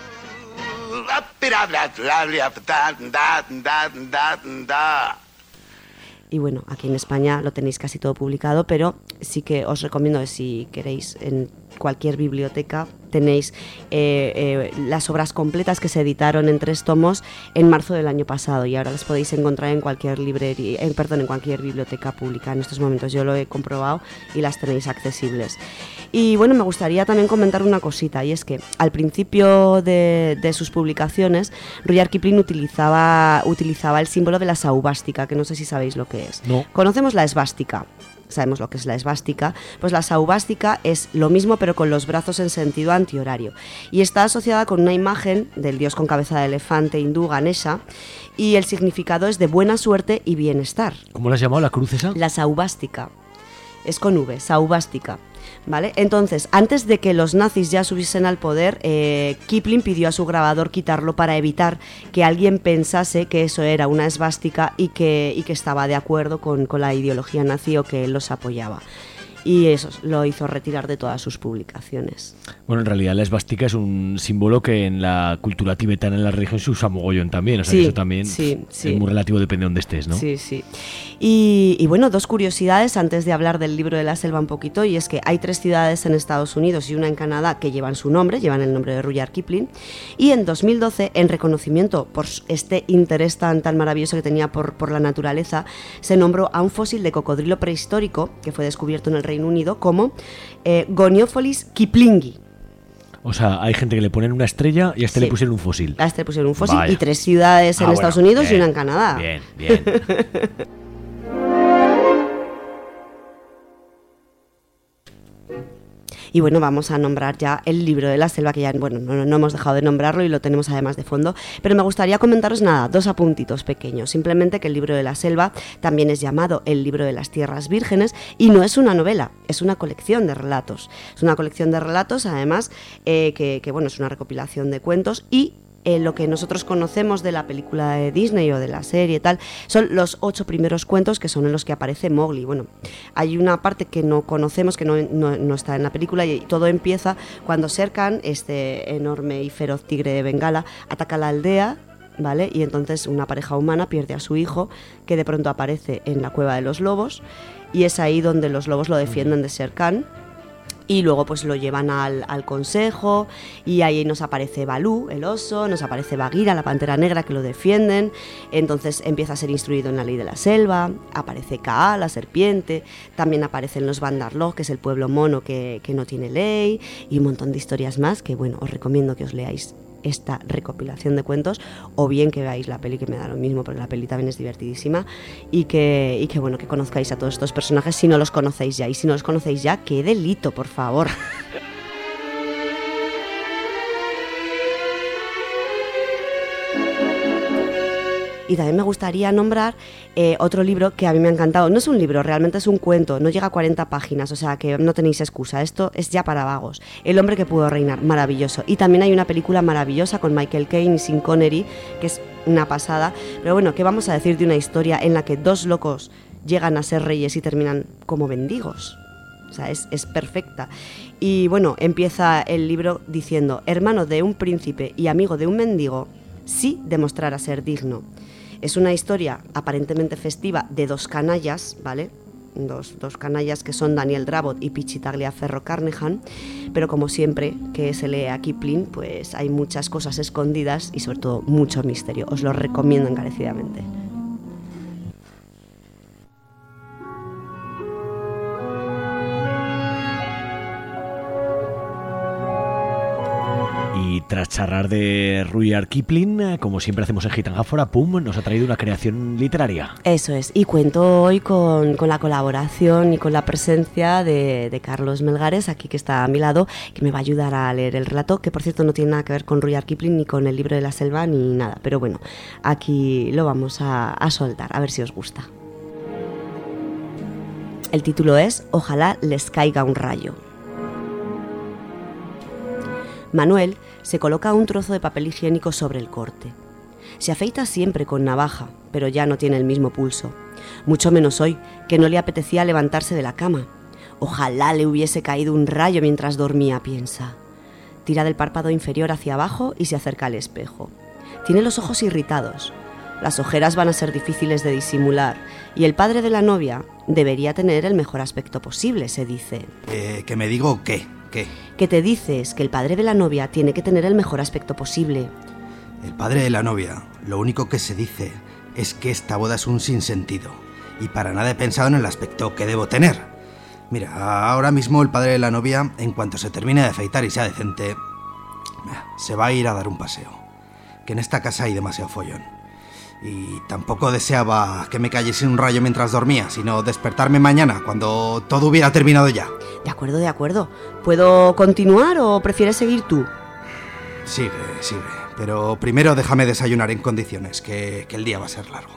Y bueno, aquí en España lo tenéis casi todo publicado, pero sí que os recomiendo que si queréis en cualquier biblioteca tenéis las obras completas que se editaron en 3 tomos en marzo del año pasado y ahora las podéis encontrar en cualquier en cualquier biblioteca pública. En estos momentos yo lo he comprobado y las tenéis accesibles. Y bueno, me gustaría también comentar una cosita, y es que al principio de sus publicaciones Rudyard Kipling utilizaba el símbolo de la saubástica, que no sé si sabéis lo que es. No. Conocemos la esvástica. Sabemos lo que es la esvástica, pues la saubástica es lo mismo pero con los brazos en sentido antihorario y está asociada con una imagen del dios con cabeza de elefante hindú Ganesha y el significado es de buena suerte y bienestar. ¿Cómo la has llamado, la cruz esa? La saubástica, es con V, saubástica. ¿Vale? Entonces, antes de que los nazis ya subiesen al poder, Kipling pidió a su grabador quitarlo para evitar que alguien pensase que eso era una esvástica y que estaba de acuerdo con la ideología nazi o que él los apoyaba. Y eso lo hizo retirar de todas sus publicaciones. Bueno, en realidad la esvástica es un símbolo que en la cultura tibetana, en la religión, se usa mogollón también. O sea, sí, que eso también sí. es muy relativo, depende de dónde estés, ¿no? Sí, sí. Y bueno, 2 curiosidades antes de hablar del libro de la selva un poquito, y es que hay 3 ciudades en Estados Unidos y una en Canadá que llevan su nombre, llevan el nombre de Rudyard Kipling, y en 2012, en reconocimiento por este interés tan maravilloso que tenía por la naturaleza, se nombró a un fósil de cocodrilo prehistórico que fue descubierto en el Reino Unido como Goniopholis kiplingi. O sea, hay gente que le ponen una estrella y a este le pusieron un fósil. A este le pusieron un fósil. Vaya. Y 3 ciudades en Estados Unidos bien, y una en Canadá. Bien, bien. Y bueno, vamos a nombrar ya el libro de la selva, que ya bueno, no hemos dejado de nombrarlo y lo tenemos además de fondo, pero me gustaría comentaros 2 apuntitos pequeños. Simplemente que el libro de la selva también es llamado el libro de las tierras vírgenes y no es una novela, es una colección de relatos. Es una colección de relatos, además, que bueno, es una recopilación de cuentos y lo que nosotros conocemos de la película de Disney o de la serie y tal, son los 8 primeros cuentos que son en los que aparece Mowgli. Bueno, hay una parte que no conocemos, que no está en la película, y todo empieza cuando Shere Khan, este enorme y feroz tigre de Bengala, ataca la aldea, ¿vale? Y entonces una pareja humana pierde a su hijo, que de pronto aparece en la cueva de los lobos, y es ahí donde los lobos lo defienden de Shere Khan. Y luego pues lo llevan al consejo y ahí nos aparece Balú, el oso, nos aparece Bagheera, la pantera negra, que lo defienden. Entonces empieza a ser instruido en la ley de la selva, aparece Kaa, la serpiente, también aparecen los Bandarlog, que es el pueblo mono que no tiene ley, y un montón de historias más que bueno, os recomiendo que os leáis esta recopilación de cuentos, o bien que veáis la peli, que me da lo mismo porque la peli también es divertidísima, y que bueno, que conozcáis a todos estos personajes si no los conocéis ya, y si no los conocéis ya, qué delito, por favor. Y también me gustaría nombrar otro libro que a mí me ha encantado. No es un libro, realmente es un cuento, no llega a 40 páginas, o sea que no tenéis excusa, esto es ya para vagos. El hombre que pudo reinar, maravilloso. Y también hay una película maravillosa con Michael Caine y Sean Connery, que es una pasada. Pero bueno, ¿qué vamos a decir de una historia en la que dos locos llegan a ser reyes y terminan como mendigos? O sea, es perfecta. Y bueno, empieza el libro diciendo: hermano de un príncipe y amigo de un mendigo, sí demostrará ser digno. Es una historia aparentemente festiva de dos canallas, ¿vale? Dos canallas que son Daniel Dravot y Pichi Tagliaferro Carnehan, pero como siempre que se lee a Kipling, pues hay muchas cosas escondidas y sobre todo mucho misterio. Os lo recomiendo encarecidamente. Y tras charlar de Rudyard Kipling, como siempre hacemos en Gitangáfora, pum, nos ha traído una creación literaria. Eso es, y cuento hoy con la colaboración y con la presencia de Carlos Melgares, aquí que está a mi lado, que me va a ayudar a leer el relato, que por cierto no tiene nada que ver con Rudyard Kipling ni con el libro de la selva ni nada, pero bueno, aquí lo vamos a soltar, a ver si os gusta. El título es Ojalá les caiga un rayo. Manuel se coloca un trozo de papel higiénico sobre el corte. Se afeita siempre con navaja, pero ya no tiene el mismo pulso. Mucho menos hoy, que no le apetecía levantarse de la cama. Ojalá le hubiese caído un rayo mientras dormía, piensa. Tira del párpado inferior hacia abajo y se acerca al espejo. Tiene los ojos irritados. Las ojeras van a ser difíciles de disimular y el padre de la novia debería tener el mejor aspecto posible, se dice. ¿Que me digo qué? ¿Qué? Que te dices que el padre de la novia tiene que tener el mejor aspecto posible. El padre de la novia, lo único que se dice es que esta boda es un sinsentido y para nada he pensado en el aspecto que debo tener. Mira, ahora mismo el padre de la novia, en cuanto se termine de afeitar y sea decente, se va a ir a dar un paseo, que en esta casa hay demasiado follón. Y tampoco deseaba que me cayese un rayo mientras dormía, sino despertarme mañana, cuando todo hubiera terminado ya. De acuerdo. ¿Puedo continuar o prefieres seguir tú? Sigue. Pero primero déjame desayunar en condiciones, que el día va a ser largo.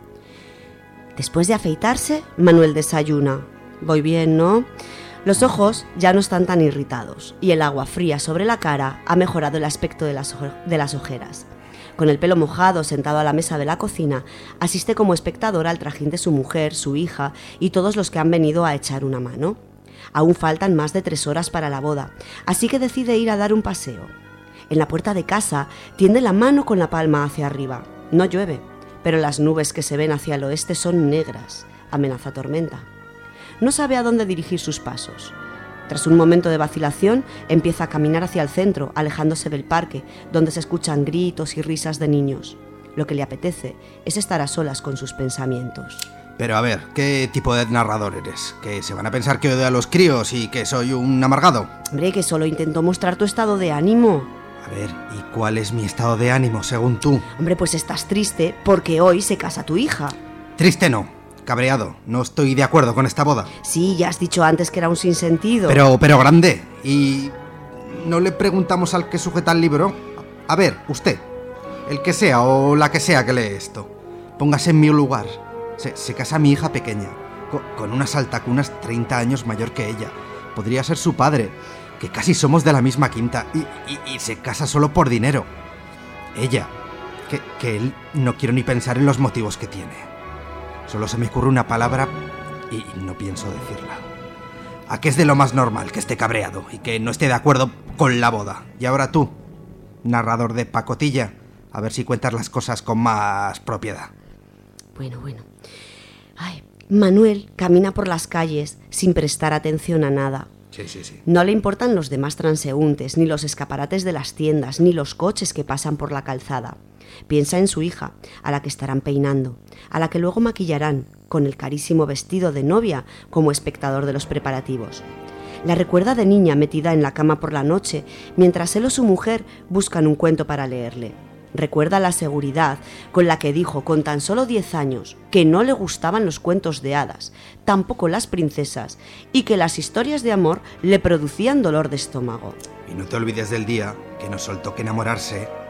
Después de afeitarse, Manuel desayuna. Voy bien, ¿no? Los ojos ya no están tan irritados y el agua fría sobre la cara ha mejorado el aspecto de las ojeras. Con el pelo mojado, sentado a la mesa de la cocina, asiste como espectador al trajín de su mujer, su hija y todos los que han venido a echar una mano. Aún faltan más de 3 horas para la boda, así que decide ir a dar un paseo. En la puerta de casa tiende la mano con la palma hacia arriba. No llueve, pero las nubes que se ven hacia el oeste son negras. Amenaza tormenta. No sabe a dónde dirigir sus pasos. Tras un momento de vacilación, empieza a caminar hacia el centro, alejándose del parque, donde se escuchan gritos y risas de niños. Lo que le apetece es estar a solas con sus pensamientos. Pero a ver, ¿qué tipo de narrador eres? ¿Que se van a pensar que odio a los críos y que soy un amargado? Hombre, que solo intento mostrar tu estado de ánimo. A ver, ¿y cuál es mi estado de ánimo, según tú? Hombre, pues estás triste porque hoy se casa tu hija. Triste no. Cabreado, no estoy de acuerdo con esta boda. Sí, ya has dicho antes que era un sinsentido. Pero grande. ¿Y no le preguntamos al que sujeta el libro? A ver, usted, el que sea o la que sea que lee esto, póngase en mi lugar. Se casa mi hija pequeña, con unas altacunas 30 años mayor que ella. Podría ser su padre, que casi somos de la misma quinta, y se casa solo por dinero. Ella, que él no quiero ni pensar en los motivos que tiene. Solo se me ocurre una palabra y no pienso decirla. ¿A qué es de lo más normal que esté cabreado y que no esté de acuerdo con la boda? Y ahora tú, narrador de pacotilla, a ver si cuentas las cosas con más propiedad. Bueno. Ay, Manuel camina por las calles sin prestar atención a nada. Sí. No le importan los demás transeúntes, ni los escaparates de las tiendas, ni los coches que pasan por la calzada. Piensa en su hija, a la que estarán peinando, a la que luego maquillarán, con el carísimo vestido de novia como espectador de los preparativos. La recuerda de niña metida en la cama por la noche, mientras él o su mujer buscan un cuento para leerle. Recuerda la seguridad con la que dijo con tan solo 10 años que no le gustaban los cuentos de hadas, tampoco las princesas, y que las historias de amor le producían dolor de estómago. Y no te olvides del día que nos soltó que enamorarse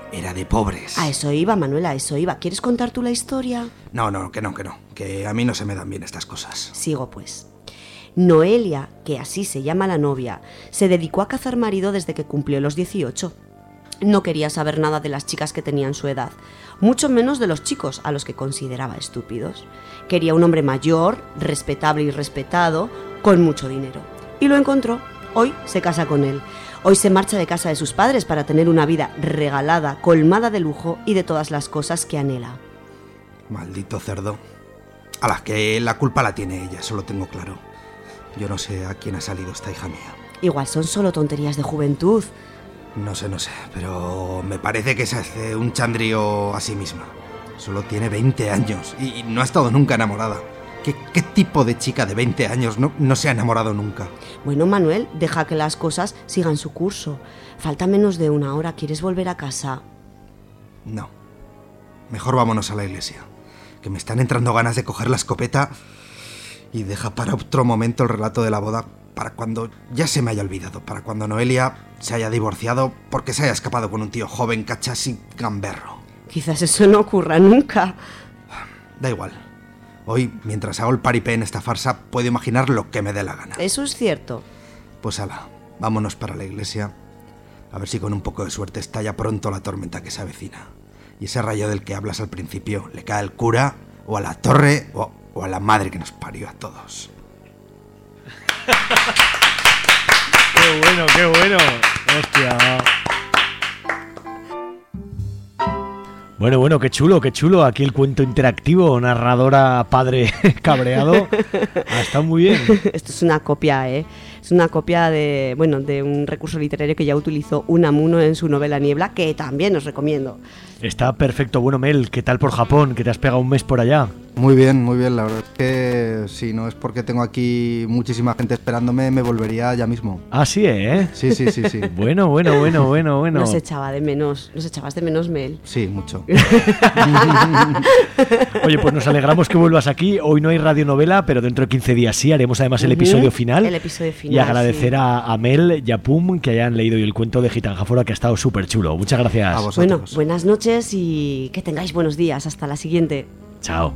era de pobres. A eso iba, Manuel, a eso iba. ¿Quieres contar tú la historia? No, que no. Que a mí no se me dan bien estas cosas. Sigo, pues. Noelia, que así se llama la novia, se dedicó a cazar marido desde que cumplió los 18. No quería saber nada de las chicas que tenían su edad, mucho menos de los chicos a los que consideraba estúpidos. Quería un hombre mayor, respetable y respetado, con mucho dinero. Y lo encontró. Hoy se casa con él. Hoy se marcha de casa de sus padres para tener una vida regalada, colmada de lujo y de todas las cosas que anhela. Maldito cerdo. A la que la culpa la tiene ella, eso lo tengo claro. Yo no sé a quién ha salido esta hija mía. Igual son solo tonterías de juventud. No sé, pero me parece que se hace un chandrío a sí misma. Solo tiene 20 años y no ha estado nunca enamorada. ¿Qué tipo de chica de 20 años no se ha enamorado nunca? Bueno, Manuel, deja que las cosas sigan su curso. Falta menos de una hora. ¿Quieres volver a casa? No. Mejor vámonos a la iglesia. Que me están entrando ganas de coger la escopeta y deja para otro momento el relato de la boda, para cuando ya se me haya olvidado, para cuando Noelia se haya divorciado porque se haya escapado con un tío joven, cachas y gamberro. Quizás eso no ocurra nunca. Da igual. Hoy, mientras hago el paripé en esta farsa, puedo imaginar lo que me dé la gana. Eso es cierto. Pues ala, vámonos para la iglesia. A ver si con un poco de suerte estalla pronto la tormenta que se avecina. Y ese rayo del que hablas al principio le cae al cura, o a la torre, o a la madre que nos parió a todos. ¡Qué bueno! ¡Hostia! Bueno, qué chulo. Aquí el cuento interactivo, narradora, padre cabreado. Ha estado muy bien. Esto es una copia, ¿eh? Es una copia de un recurso literario que ya utilizó Unamuno en su novela Niebla, que también os recomiendo. Está perfecto. Bueno, Mel, ¿qué tal por Japón? ¿Que te has pegado un mes por allá? Muy bien, la verdad es que si no es porque tengo aquí muchísima gente esperándome, me volvería ya mismo. Ah, sí, ¿eh? Sí. Bueno. Nos echabas de menos, Mel. Sí, mucho. Oye, pues nos alegramos que vuelvas aquí. Hoy no hay radionovela, pero dentro de 15 días sí, haremos además el episodio final. El episodio final, y agradecer a Mel y a Pum que hayan leído hoy el cuento de Gitanja Fora, que ha estado súper chulo. Muchas gracias. A vosotros. Bueno, buenas noches y que tengáis buenos días. Hasta la siguiente. Chao.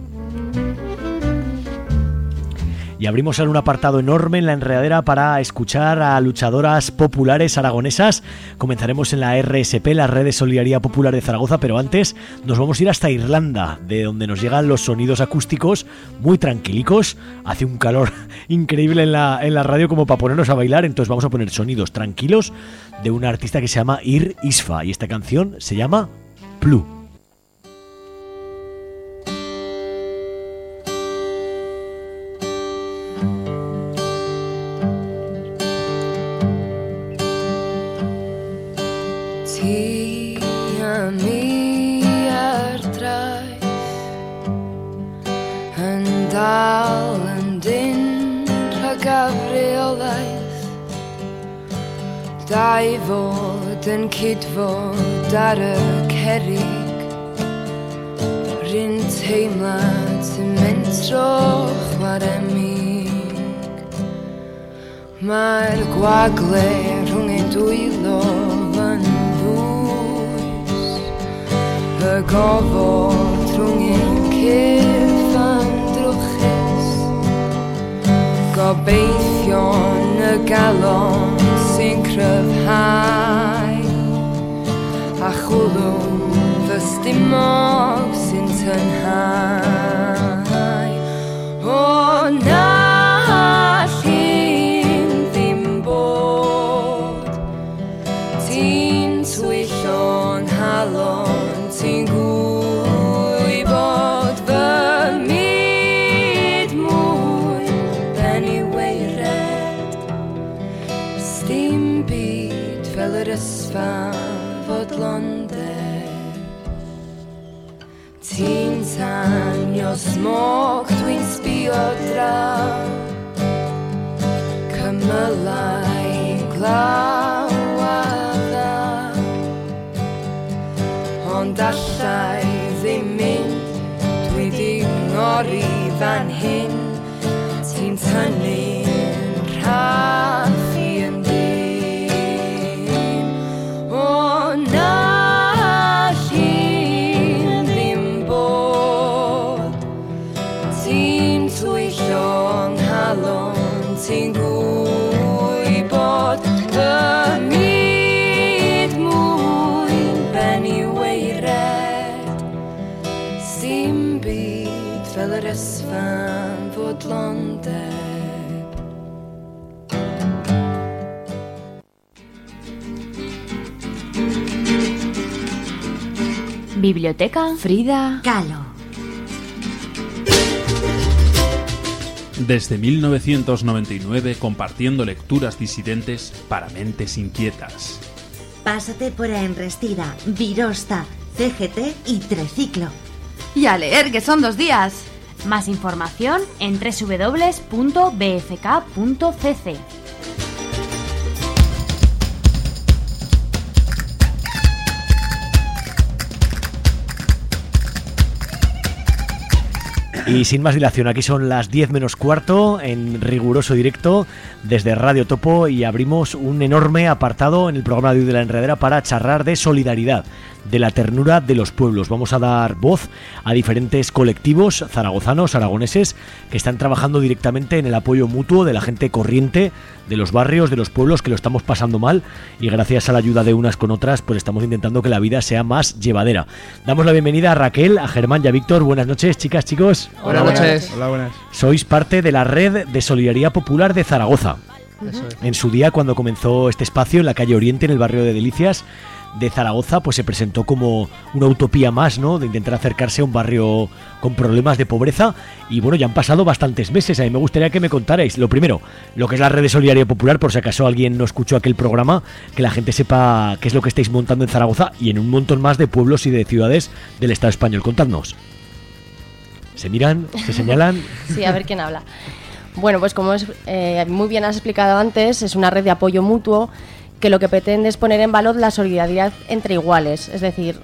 Y abrimos ahora un apartado enorme en La Enredadera para escuchar a luchadoras populares aragonesas. Comenzaremos en la RSP, la Red de Solidaridad Popular de Zaragoza, pero antes nos vamos a ir hasta Irlanda, de donde nos llegan los sonidos acústicos muy tranquilicos. Hace un calor increíble en la radio como para ponernos a bailar, entonces vamos a poner sonidos tranquilos de una artista que se llama Ir Isfa y esta canción se llama Plu. Dau fod yn cydfod ar y cerrig Ryn teimlad sy'n mynd tro chwarae mig Mae'r gwagle rhwng ein dwylo yn ddwys Y gofod rhwng ein cyrff yn drwchus Gobeithio'n y galon sy'n cryfhau A chwlw fy stumog sy'n tynhau O na llun ddim bod Ti'n twyllo'n halon Ti'n gwybod fy myd mwy Ben i weired Sdim byd fel yr ysfa fodlonder Ti'n tanio smog dwi'n sbio draw Cymylau glaw a dda Ond allai ddim mynd Dwi ddingori fan hyn Ti'n tynnu'n rhaffi yn dyn O na Twyllo'n halon ti'n gwybod y myd mwyn ben i weired sim byd fel yr ysfan fodlondeb. Biblioteca Frida Kahlo. Desde 1999 compartiendo lecturas disidentes para mentes inquietas. Pásate por Enrestida, Virosta, CGT y Treciclo. Y a leer, que son 2 días. Más información en www.bfk.cc. Y sin más dilación, aquí son las 10 menos cuarto en riguroso directo desde Radio Topo y abrimos un enorme apartado en el programa de hoy de La Enredadera para charlar de solidaridad, de la ternura de los pueblos. Vamos a dar voz a diferentes colectivos zaragozanos, aragoneses, que están trabajando directamente en el apoyo mutuo de la gente corriente, de los barrios, de los pueblos que lo estamos pasando mal, y gracias a la ayuda de unas con otras, pues estamos intentando que la vida sea más llevadera. Damos la bienvenida a Raquel, a Germán y a Víctor. Buenas noches, chicas, chicos. Buenas noches. Hola, buenas. Sois parte de la Red de Solidaridad Popular de Zaragoza. Eso es. En su día, cuando comenzó este espacio en la calle Oriente, en el barrio de Delicias de Zaragoza, pues se presentó como una utopía más, ¿no?, de intentar acercarse a un barrio con problemas de pobreza. Y bueno, ya han pasado bastantes meses. A mí me gustaría que me contarais, lo primero, lo que es la Red de Solidaridad Popular, por si acaso alguien no escuchó aquel programa, que la gente sepa qué es lo que estáis montando en Zaragoza y en un montón más de pueblos y de ciudades del Estado español. Contadnos. ¿Se miran? ¿Se señalan? Sí, a ver quién habla. Bueno, pues como muy bien has explicado antes, es una red de apoyo mutuo que lo que pretende es poner en valor la solidaridad entre iguales. Es decir,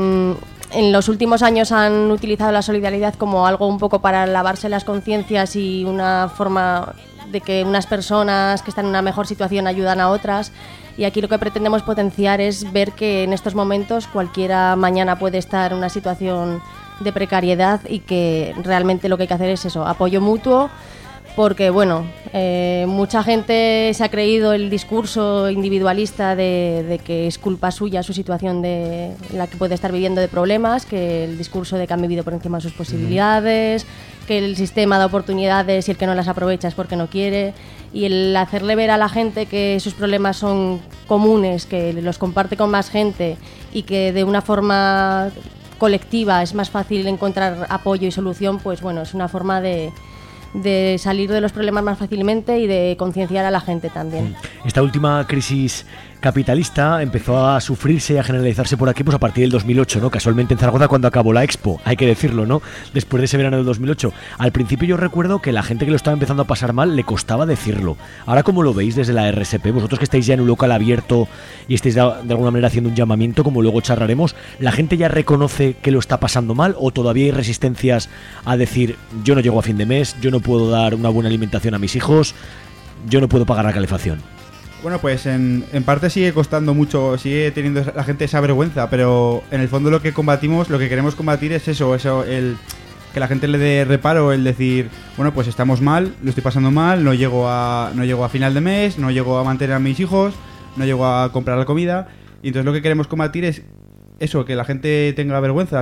en los últimos años han utilizado la solidaridad como algo un poco para lavarse las conciencias y una forma de que unas personas que están en una mejor situación ayudan a otras. Y aquí lo que pretendemos potenciar es ver que en estos momentos cualquiera mañana puede estar en una situación de precariedad y que realmente lo que hay que hacer es eso, apoyo mutuo. Porque, bueno, mucha gente se ha creído el discurso individualista de que es culpa suya su situación en la que puede estar viviendo de problemas, que el discurso de que han vivido por encima de sus posibilidades, que el sistema da oportunidades y el que no las aprovecha es porque no quiere. Y el hacerle ver a la gente que sus problemas son comunes, que los comparte con más gente y que de una forma colectiva es más fácil encontrar apoyo y solución, pues bueno, es una forma de salir de los problemas más fácilmente y de concienciar a la gente también. Esta última crisis capitalista empezó a sufrirse y a generalizarse por aquí pues a partir del 2008, ¿no? Casualmente en Zaragoza, cuando acabó la Expo, hay que decirlo, ¿no? Después de ese verano del 2008. Al principio yo recuerdo que la gente que lo estaba empezando a pasar mal le costaba decirlo. Ahora, ¿cómo lo veis desde la RSP? Vosotros que estáis ya en un local abierto y estáis de alguna manera haciendo un llamamiento, como luego charlaremos, ¿la gente ya reconoce que lo está pasando mal o todavía hay resistencias a decir yo no llego a fin de mes, yo no puedo dar una buena alimentación a mis hijos, yo no puedo pagar la calefacción? Bueno, pues en parte sigue costando mucho, sigue teniendo la gente esa vergüenza, pero en el fondo lo que queremos combatir es eso, que la gente le dé reparo, el decir, bueno, pues estamos mal, lo estoy pasando mal, no llego a final de mes, no llego a mantener a mis hijos, no llego a comprar la comida, y entonces lo que queremos combatir es eso, que la gente tenga vergüenza,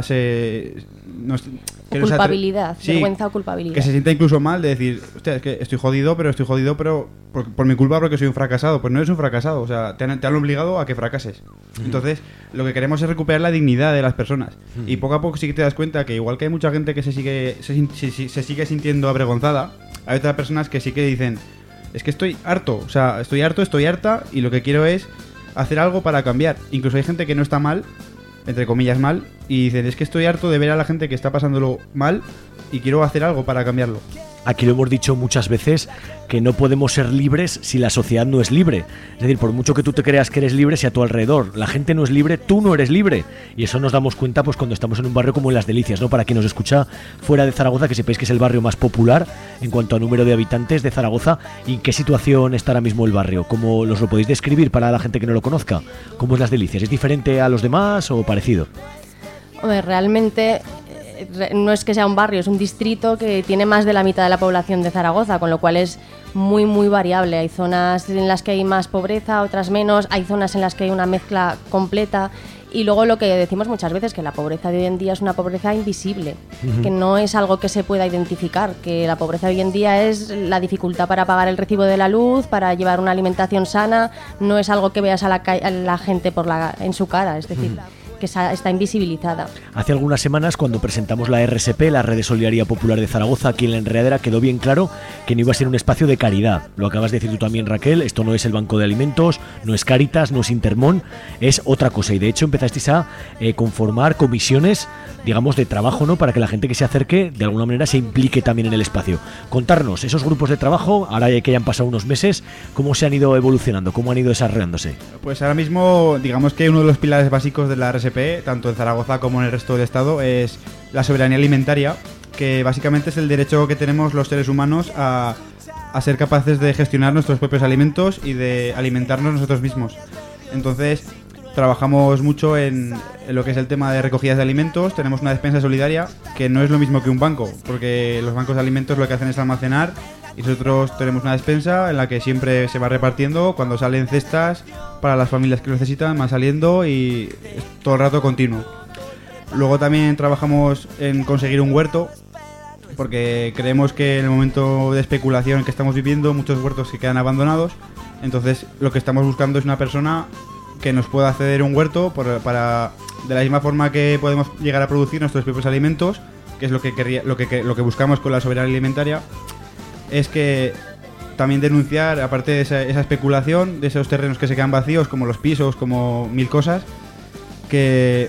culpabilidad, sí, vergüenza o culpabilidad. Que se sienta incluso mal de decir, hostia, es que estoy jodido, pero por mi culpa porque soy un fracasado. Pues no eres un fracasado, o sea, te han obligado a que fracases. Entonces, lo que queremos es recuperar la dignidad de las personas. Y poco a poco sí que te das cuenta que igual que hay mucha gente que se sigue sintiendo avergonzada, hay otras personas que sí que dicen, es que estoy harto, o sea, estoy harta y lo que quiero es hacer algo para cambiar. Incluso hay gente que no está mal, entre comillas mal, y dicen, es que estoy harto de ver a la gente que está pasándolo mal y quiero hacer algo para cambiarlo. Aquí lo hemos dicho muchas veces, que no podemos ser libres si la sociedad no es libre. Es decir, por mucho que tú te creas que eres libre, si a tu alrededor la gente no es libre, tú no eres libre. Y eso nos damos cuenta pues cuando estamos en un barrio como en Las Delicias, ¿no? Para quien nos escucha fuera de Zaragoza, que sepáis que es el barrio más popular en cuanto a número de habitantes de Zaragoza. ¿Y en qué situación está ahora mismo el barrio? ¿Cómo os lo podéis describir para la gente que no lo conozca? ¿Cómo es Las Delicias? ¿Es diferente a los demás o parecido? Hombre, realmente no es que sea un barrio, es un distrito que tiene más de la mitad de la población de Zaragoza, con lo cual es muy, muy variable. Hay zonas en las que hay más pobreza, otras menos, hay zonas en las que hay una mezcla completa. Y luego lo que decimos muchas veces, que la pobreza de hoy en día es una pobreza invisible, que no es algo que se pueda identificar, que la pobreza de hoy en día es la dificultad para pagar el recibo de la luz, para llevar una alimentación sana, no es algo que veas a la gente en su cara, es decir, que está invisibilizada. Hace algunas semanas, cuando presentamos la RSP, la Red de Solidaridad Popular de Zaragoza, aquí en La Enredadera, quedó bien claro que no iba a ser un espacio de caridad. Lo acabas de decir tú también, Raquel, esto no es el Banco de Alimentos, no es Cáritas, no es Intermón, es otra cosa. Y de hecho empezasteis a conformar comisiones, digamos, de trabajo, ¿no?, para que la gente que se acerque, de alguna manera, se implique también en el espacio. Contarnos, esos grupos de trabajo, ahora que ya han pasado unos meses, ¿cómo se han ido evolucionando? ¿Cómo han ido desarrollándose? Pues ahora mismo, digamos que uno de los pilares básicos de la RSP, tanto en Zaragoza como en el resto del estado, es la soberanía alimentaria, que básicamente es el derecho que tenemos los seres humanos a ser capaces de gestionar nuestros propios alimentos y de alimentarnos nosotros mismos. Entonces, trabajamos mucho en lo que es el tema de recogidas de alimentos. Tenemos una despensa solidaria, que no es lo mismo que un banco, porque los bancos de alimentos lo que hacen es almacenar, y nosotros tenemos una despensa en la que siempre se va repartiendo. Cuando salen cestas para las familias que lo necesitan, van saliendo, y es todo el rato continuo. Luego también trabajamos en conseguir un huerto, porque creemos que en el momento de especulación que estamos viviendo, muchos huertos se quedan abandonados. Entonces lo que estamos buscando es una persona que nos pueda ceder un huerto para de la misma forma que podemos llegar a producir nuestros propios alimentos, que es lo que buscamos con la soberanía alimentaria. Es que también denunciar, aparte de esa especulación, de esos terrenos que se quedan vacíos, como los pisos, como mil cosas, que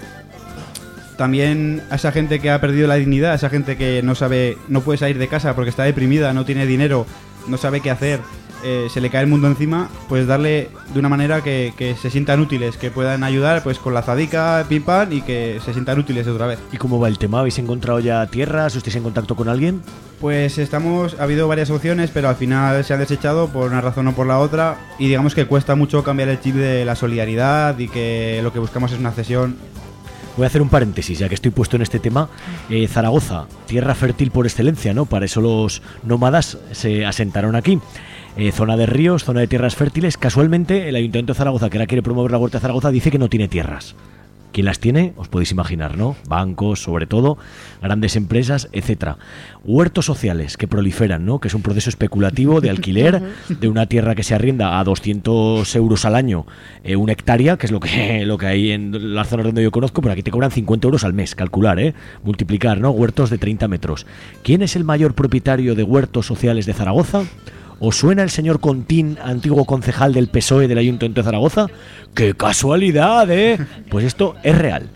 también a esa gente que ha perdido la dignidad, a esa gente que no puede salir de casa porque está deprimida, no tiene dinero, no sabe qué hacer, se le cae el mundo encima, pues darle de una manera que se sientan útiles, que puedan ayudar pues con la zadica, pim pam, y que se sientan útiles otra vez. ¿Y cómo va el tema? ¿Habéis encontrado ya tierras? ¿Estáis en contacto con alguien? Pues ha habido varias opciones, pero al final se han desechado por una razón o por la otra, y digamos que cuesta mucho cambiar el chip de la solidaridad y que lo que buscamos es una cesión. Voy a hacer un paréntesis, ya que estoy puesto en este tema. Zaragoza, tierra fértil por excelencia, ¿no? Para eso los nómadas se asentaron aquí. Zona de ríos, zona de tierras fértiles. Casualmente, el Ayuntamiento de Zaragoza, que ahora quiere promover la Huerta de Zaragoza, dice que no tiene tierras. ¿Quién las tiene? Os podéis imaginar, ¿no? Bancos, sobre todo, grandes empresas, etcétera. Huertos sociales que proliferan, ¿no? Que es un proceso especulativo de alquiler de una tierra que se arrienda a 200 euros al año, una hectárea, que es lo que hay en las zonas donde yo conozco, pero aquí te cobran 50 euros al mes, calcular, multiplicar, ¿no? Huertos de 30 metros. ¿Quién es el mayor propietario de huertos sociales de Zaragoza? ¿Os suena el señor Contín, antiguo concejal del PSOE del Ayuntamiento de Zaragoza? ¡Qué casualidad, eh! Pues esto es real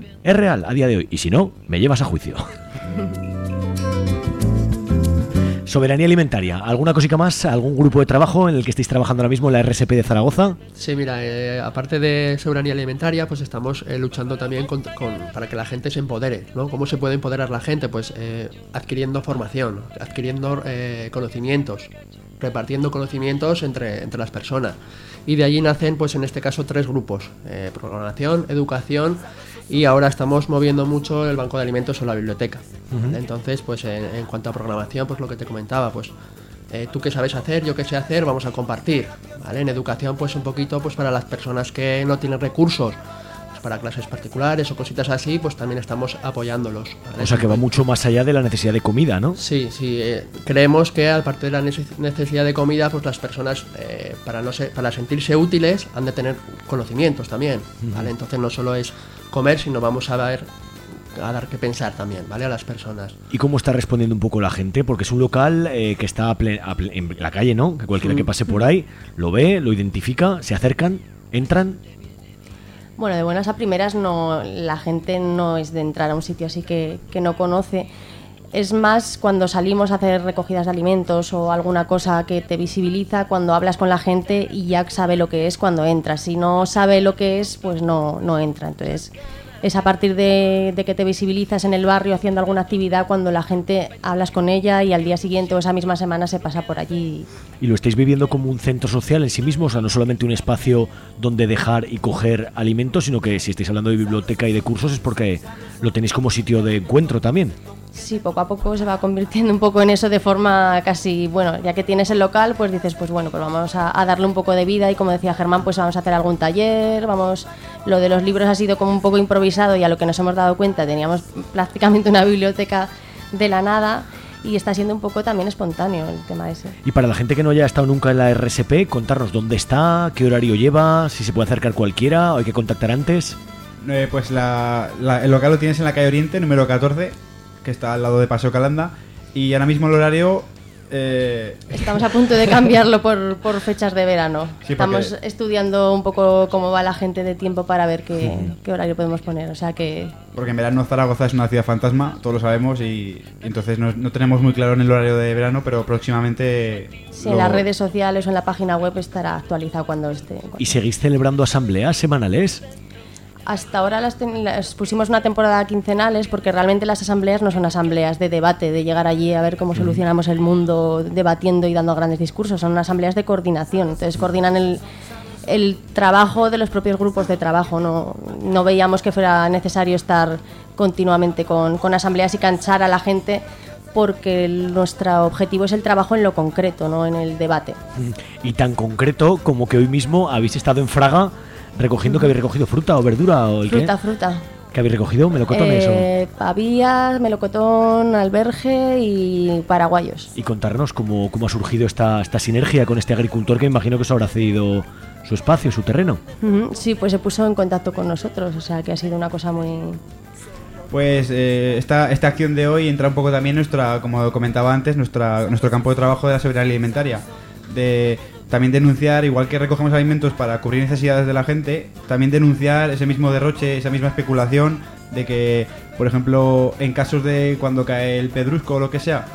a día de hoy, y si no, me llevas a juicio. Soberanía alimentaria, ¿alguna cosita más? ¿Algún grupo de trabajo en el que estéis trabajando ahora mismo en la RSP de Zaragoza? Sí, mira, aparte de soberanía alimentaria, pues estamos luchando también para que la gente se empodere, ¿no? ¿Cómo se puede empoderar la gente? Pues adquiriendo formación, adquiriendo conocimientos, repartiendo conocimientos entre las personas. Y de allí nacen, pues en este caso, 3 grupos: programación, educación, y ahora estamos moviendo mucho el banco de alimentos o la biblioteca. Entonces, pues en cuanto a programación, pues lo que te comentaba, pues tú qué sabes hacer, yo qué sé hacer, vamos a compartir, ¿vale? En educación, pues un poquito pues para las personas que no tienen recursos, pues para clases particulares o cositas así, pues también estamos apoyándolos, ¿vale? O sea que va mucho más allá de la necesidad de comida, ¿no? Sí, creemos que aparte de la necesidad de comida, pues las personas para sentirse útiles han de tener conocimientos también, ¿vale? Entonces no solo es comer, sino vamos a dar que pensar también, ¿vale? A las personas. ¿Y cómo está respondiendo un poco la gente? Porque es un local que está en la calle, ¿no? Que cualquiera que pase por ahí lo ve, lo identifica, se acercan, entran. Bueno, de buenas a primeras la gente no es de entrar a un sitio así que no conoce. Es más cuando salimos a hacer recogidas de alimentos o alguna cosa que te visibiliza, cuando hablas con la gente y ya sabe lo que es cuando entra. Si no sabe lo que es, pues no entra. Entonces Es a partir de que te visibilizas en el barrio haciendo alguna actividad cuando la gente hablas con ella y al día siguiente o esa misma semana se pasa por allí. ¿Y lo estáis viviendo como un centro social en sí mismo? O sea, no solamente un espacio donde dejar y coger alimentos, sino que si estáis hablando de biblioteca y de cursos es porque lo tenéis como sitio de encuentro también. Sí, poco a poco se va convirtiendo un poco en eso de forma casi, bueno, ya que tienes el local, pues dices, pues bueno, pues vamos a darle un poco de vida y como decía Germán, pues vamos a hacer algún taller, lo de los libros ha sido como un poco improvisado y a lo que nos hemos dado cuenta teníamos prácticamente una biblioteca de la nada y está siendo un poco también espontáneo el tema ese. Y para la gente que no haya estado nunca en la RSP, contarnos dónde está, qué horario lleva, si se puede acercar cualquiera o hay que contactar antes. Pues el local lo tienes en la calle Oriente, número 14, que está al lado de Paseo Calanda, y ahora mismo el horario... Estamos a punto de cambiarlo por fechas de verano. Sí, estamos estudiando un poco cómo va la gente de tiempo para ver qué horario podemos poner, o sea que... Porque en verano Zaragoza es una ciudad fantasma, todos lo sabemos, y entonces no tenemos muy claro en el horario de verano, pero próximamente... Sí, en las redes sociales o en la página web estará actualizado cuando esté. ¿Y seguís celebrando asambleas semanales? Hasta ahora las pusimos una temporada quincenales porque realmente las asambleas no son asambleas de debate, de llegar allí a ver cómo solucionamos el mundo debatiendo y dando grandes discursos, son asambleas de coordinación, entonces coordinan el trabajo de los propios grupos de trabajo, no veíamos que fuera necesario estar continuamente con asambleas y cansar a la gente porque nuestro objetivo es el trabajo en lo concreto, no en el debate. Y tan concreto como que hoy mismo habéis estado en Fraga recogiendo, que habéis recogido fruta o verdura o fruta. ¿Qué habéis recogido? ¿Melocotones o...? Pavías, melocotón, alberge y paraguayos. Y contarnos cómo ha surgido esta sinergia con este agricultor que me imagino que os habrá cedido su espacio, su terreno. Sí, pues se puso en contacto con nosotros, o sea que ha sido una cosa muy... Pues esta acción de hoy entra un poco también como comentaba antes, nuestro campo de trabajo de la soberanía alimentaria. También denunciar, igual que recogemos alimentos para cubrir necesidades de la gente, también denunciar ese mismo derroche, esa misma especulación de que, por ejemplo, en casos de cuando cae el pedrusco o lo que sea,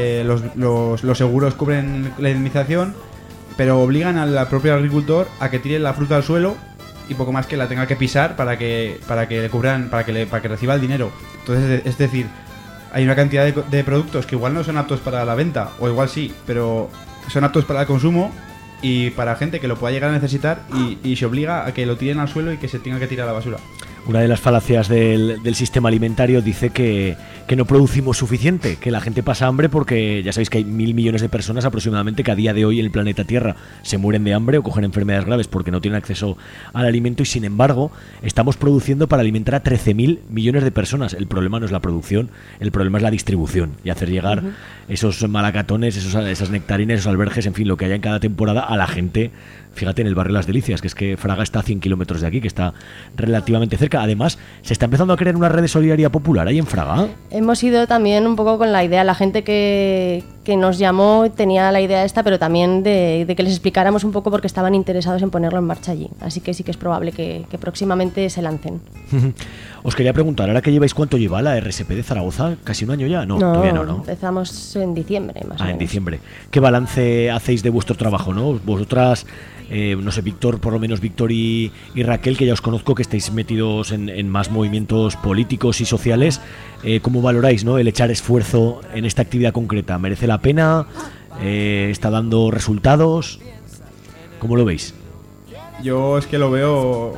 los seguros cubren la indemnización, pero obligan al propio agricultor a que tire la fruta al suelo y poco más que la tenga que pisar para que le cubran, para que reciba el dinero. Entonces, es decir, hay una cantidad de productos que igual no son aptos para la venta, o igual sí, pero son aptos para el consumo y para gente que lo pueda llegar a necesitar y se obliga a que lo tiren al suelo y que se tenga que tirar a la basura. Una de las falacias del sistema alimentario dice que no producimos suficiente, que la gente pasa hambre porque ya sabéis que hay 1.000 millones de personas aproximadamente que a día de hoy en el planeta Tierra se mueren de hambre o cogen enfermedades graves porque no tienen acceso al alimento y sin embargo estamos produciendo para alimentar a 13.000 millones de personas. El problema no es la producción, el problema es la distribución y hacer llegar esos malacatones, esas nectarines, esos alberges, en fin, lo que haya en cada temporada a la gente. Fíjate, en el barrio Las Delicias, que es que Fraga está a 100 kilómetros de aquí, que está relativamente cerca. Además, se está empezando a crear una red de solidaridad popular ahí en Fraga. Hemos ido también un poco con la idea, la gente que nos llamó tenía la idea esta, pero también de que les explicáramos un poco porque estaban interesados en ponerlo en marcha allí. Así que sí que es probable que próximamente se lancen. Os quería preguntar, ahora que lleváis, ¿cuánto lleva la RSP de Zaragoza? ¿Casi un año ya? No, todavía no. Empezamos en diciembre, más o menos. En diciembre. ¿Qué balance hacéis de vuestro trabajo, no? Vosotras... no sé, Víctor, por lo menos Víctor y Raquel, que ya os conozco, que estáis metidos en más movimientos políticos y sociales, ¿cómo valoráis, no, el echar esfuerzo en esta actividad concreta? ¿Merece la pena? ¿Está dando resultados? ¿Cómo lo veis? Yo es que lo veo...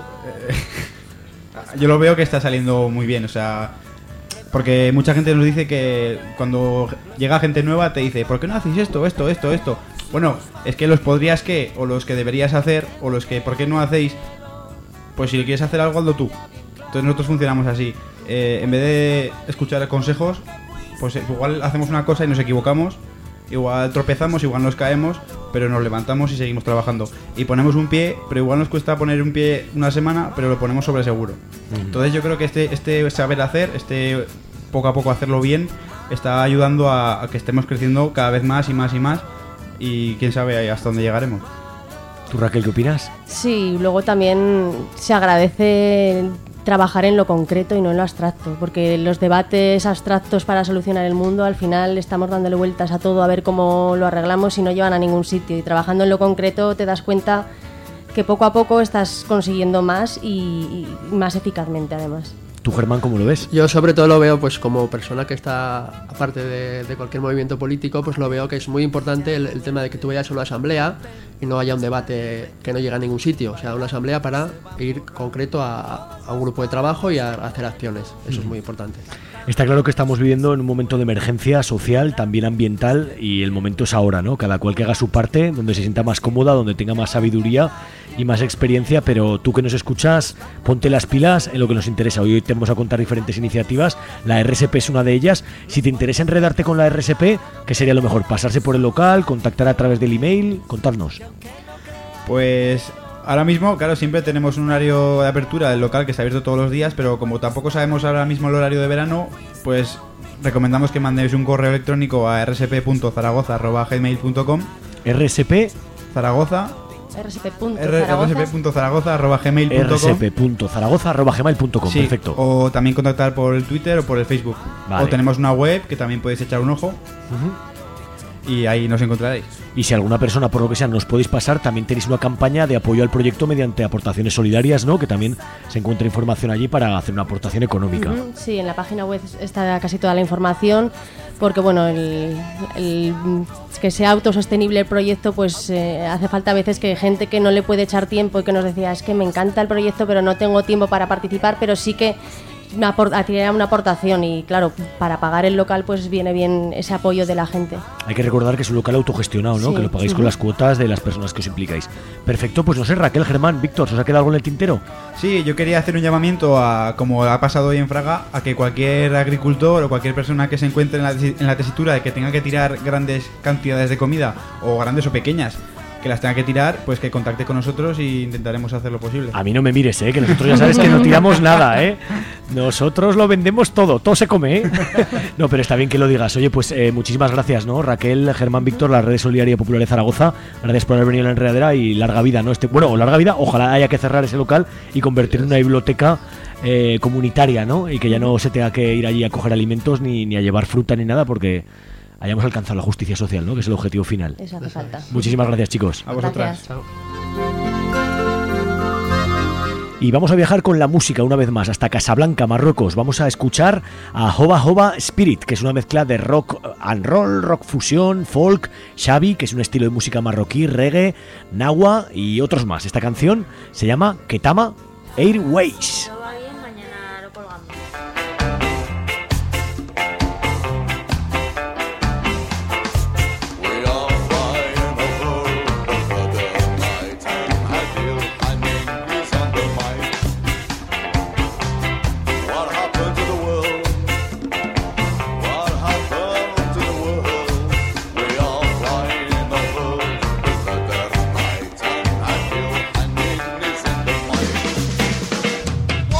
yo lo veo que está saliendo muy bien, o sea... Porque mucha gente nos dice que cuando llega gente nueva te dice, ¿por qué no hacéis esto? Bueno, es que los podrías que, o los que deberías hacer, o los que, ¿por qué no hacéis? Pues si le quieres hacer algo, hazlo tú. Entonces nosotros funcionamos así. En vez de escuchar consejos, pues igual hacemos una cosa y nos equivocamos, igual tropezamos, igual nos caemos, pero nos levantamos y seguimos trabajando. Y ponemos un pie, pero igual nos cuesta poner un pie una semana, pero lo ponemos sobre seguro. Entonces yo creo que este saber hacer, poco a poco hacerlo bien, está ayudando a que estemos creciendo cada vez más y más y más. Y quién sabe hasta dónde llegaremos. ¿Tú, Raquel, qué opinas? Sí, luego también se agradece trabajar en lo concreto y no en lo abstracto, porque los debates abstractos para solucionar el mundo, al final estamos dándole vueltas a todo a ver cómo lo arreglamos y no llevan a ningún sitio. Y trabajando en lo concreto te das cuenta que poco a poco estás consiguiendo más y más eficazmente, además. ¿Tú, Germán, cómo lo ves? Yo sobre todo lo veo pues como persona que está, aparte de cualquier movimiento político, pues lo veo que es muy importante el tema de que tú vayas a una asamblea y no haya un debate que no llegue a ningún sitio. O sea, una asamblea para ir concreto a un grupo de trabajo y a hacer acciones. Eso es muy importante. Está claro que estamos viviendo en un momento de emergencia social, también ambiental, y el momento es ahora, ¿no? Cada cual que haga su parte, donde se sienta más cómoda, donde tenga más sabiduría y más experiencia, pero tú que nos escuchas, ponte las pilas en lo que nos interesa. Hoy te vamos a contar diferentes iniciativas, la RSP es una de ellas. Si te interesa enredarte con la RSP, ¿qué sería lo mejor? ¿Pasarse por el local, contactar a través del email? Contadnos. Pues ahora mismo, claro, siempre tenemos un horario de apertura del local que está abierto todos los días, pero como tampoco sabemos ahora mismo el horario de verano, pues recomendamos que mandéis un correo electrónico a rsp.zaragoza@gmail.com. RSP Zaragoza rsp.zaragoza@gmail.com. rsp.zaragoza@gmail.com. Sí, perfecto. o también contactar por el Twitter o por el Facebook. Vale. O tenemos una web que también podéis echar un ojo. Y ahí nos encontraréis. Y si alguna persona, por lo que sea, nos podéis pasar, también tenéis una campaña de apoyo al proyecto mediante aportaciones solidarias, ¿no? Que también se encuentra información allí para hacer una aportación económica. Sí, en la página web está casi toda la información, porque bueno, el que sea autosostenible el proyecto, pues hace falta a veces que gente que no le puede echar tiempo y que nos decía, es que me encanta el proyecto, pero no tengo tiempo para participar, pero sí que tiene una aportación, y claro, para pagar el local pues viene bien ese apoyo de la gente. Hay que recordar que es un local autogestionado, ¿no? Sí. Que lo pagáis con las cuotas de las personas que os implicáis. Perfecto, pues no sé, Raquel, Germán, Víctor, ¿os ha quedado algo en el tintero? Sí, yo quería hacer un llamamiento a, como ha pasado hoy en Fraga, a que cualquier agricultor o cualquier persona que se encuentre en la tesitura de que tenga que tirar grandes cantidades de comida, o grandes o pequeñas, que las tenga que tirar, pues que contacte con nosotros y intentaremos hacer lo posible. A mí no me mires, que nosotros ya sabes que no tiramos nada, Nosotros lo vendemos todo se come, No, pero está bien que lo digas. Oye, pues muchísimas gracias, ¿no? Raquel, Germán, Víctor, la Red Solidaria Popular de Zaragoza, gracias por haber venido a la Enredadera y larga vida, ¿no? Larga vida, ojalá haya que cerrar ese local y convertirlo en una biblioteca comunitaria, ¿no? Y que ya no se tenga que ir allí a coger alimentos ni a llevar fruta ni nada, porque hayamos alcanzado la justicia social, ¿no? Que es el objetivo final. Eso hace falta. Muchísimas gracias, chicos. A vosotras. Gracias. Y vamos a viajar con la música una vez más hasta Casablanca, Marruecos. Vamos a escuchar a Hoba Hoba Spirit, que es una mezcla de rock and roll, rock fusión, folk, shabi, que es un estilo de música marroquí, reggae, nahua y otros más. Esta canción se llama Ketama Airways. Whoa.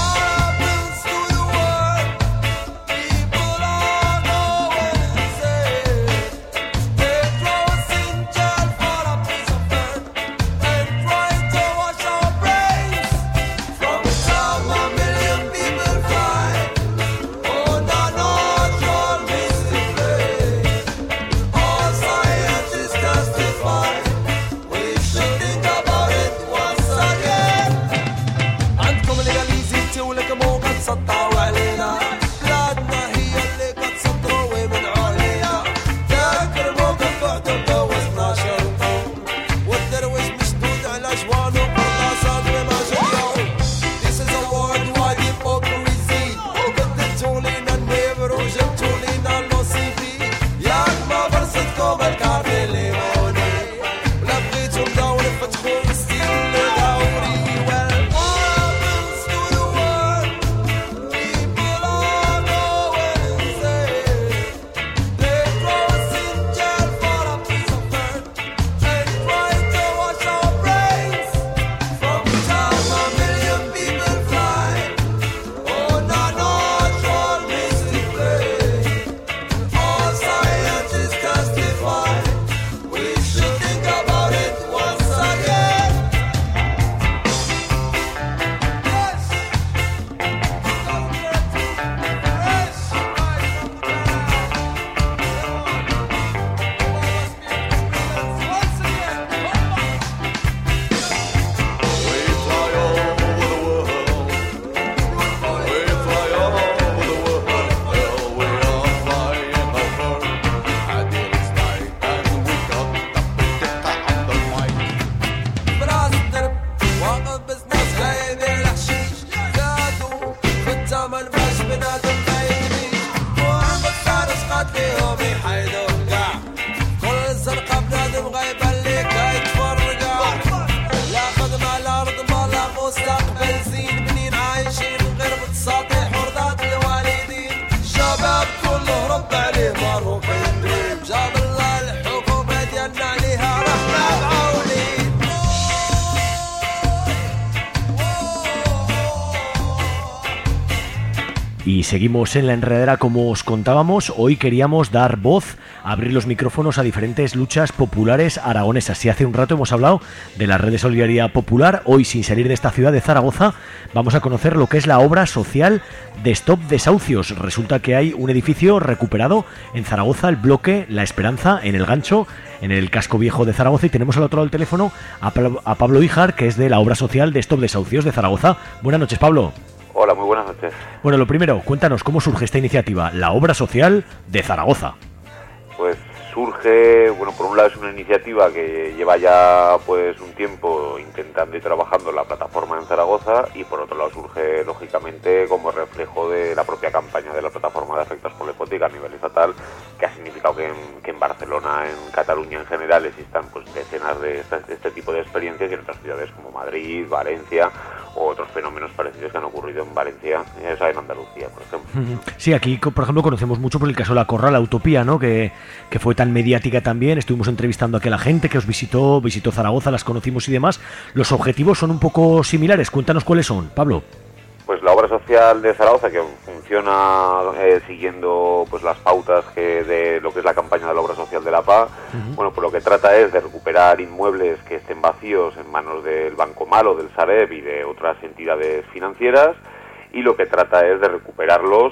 Y seguimos en la enredadera como os contábamos. Hoy queríamos dar voz, abrir los micrófonos a diferentes luchas populares aragonesas. Si hace un rato hemos hablado de la red de solidaridad popular, hoy sin salir de esta ciudad de Zaragoza vamos a conocer lo que es la obra social de Stop Desahucios. Resulta que hay un edificio recuperado en Zaragoza, el bloque La Esperanza, en el Gancho, en el casco viejo de Zaragoza, y tenemos al otro lado del teléfono a Pablo Híjar, que es de la obra social de Stop Desahucios de Zaragoza. Buenas noches, Pablo. Hola, muy buenas noches. Bueno, lo primero, cuéntanos cómo surge esta iniciativa, la obra social de Zaragoza. Pues surge, bueno, por un lado es una iniciativa que lleva ya pues un tiempo intentando y trabajando la plataforma en Zaragoza, y por otro lado surge lógicamente como reflejo de la propia campaña de la plataforma de afectados por la hipoteca a nivel estatal, que ha significado que en Barcelona, en Cataluña en general, existan pues decenas de este tipo de experiencias, y en otras ciudades como Madrid, Valencia o otros fenómenos parecidos que han ocurrido en Valencia, en Andalucía, por ejemplo. Sí, aquí, por ejemplo, conocemos mucho por el caso de la Corral, la Utopía, ¿no? Que fue tan mediática también. Estuvimos entrevistando aquí a la gente que os visitó Zaragoza, las conocimos y demás. Los objetivos son un poco similares. Cuéntanos cuáles son, Pablo. Pues la obra social de Zaragoza, que funciona siguiendo pues las pautas de lo que es la campaña de la obra social de la PA, bueno, pues lo que trata es de recuperar inmuebles que estén vacíos en manos del Banco Malo, del Sareb y de otras entidades financieras, y lo que trata es de recuperarlos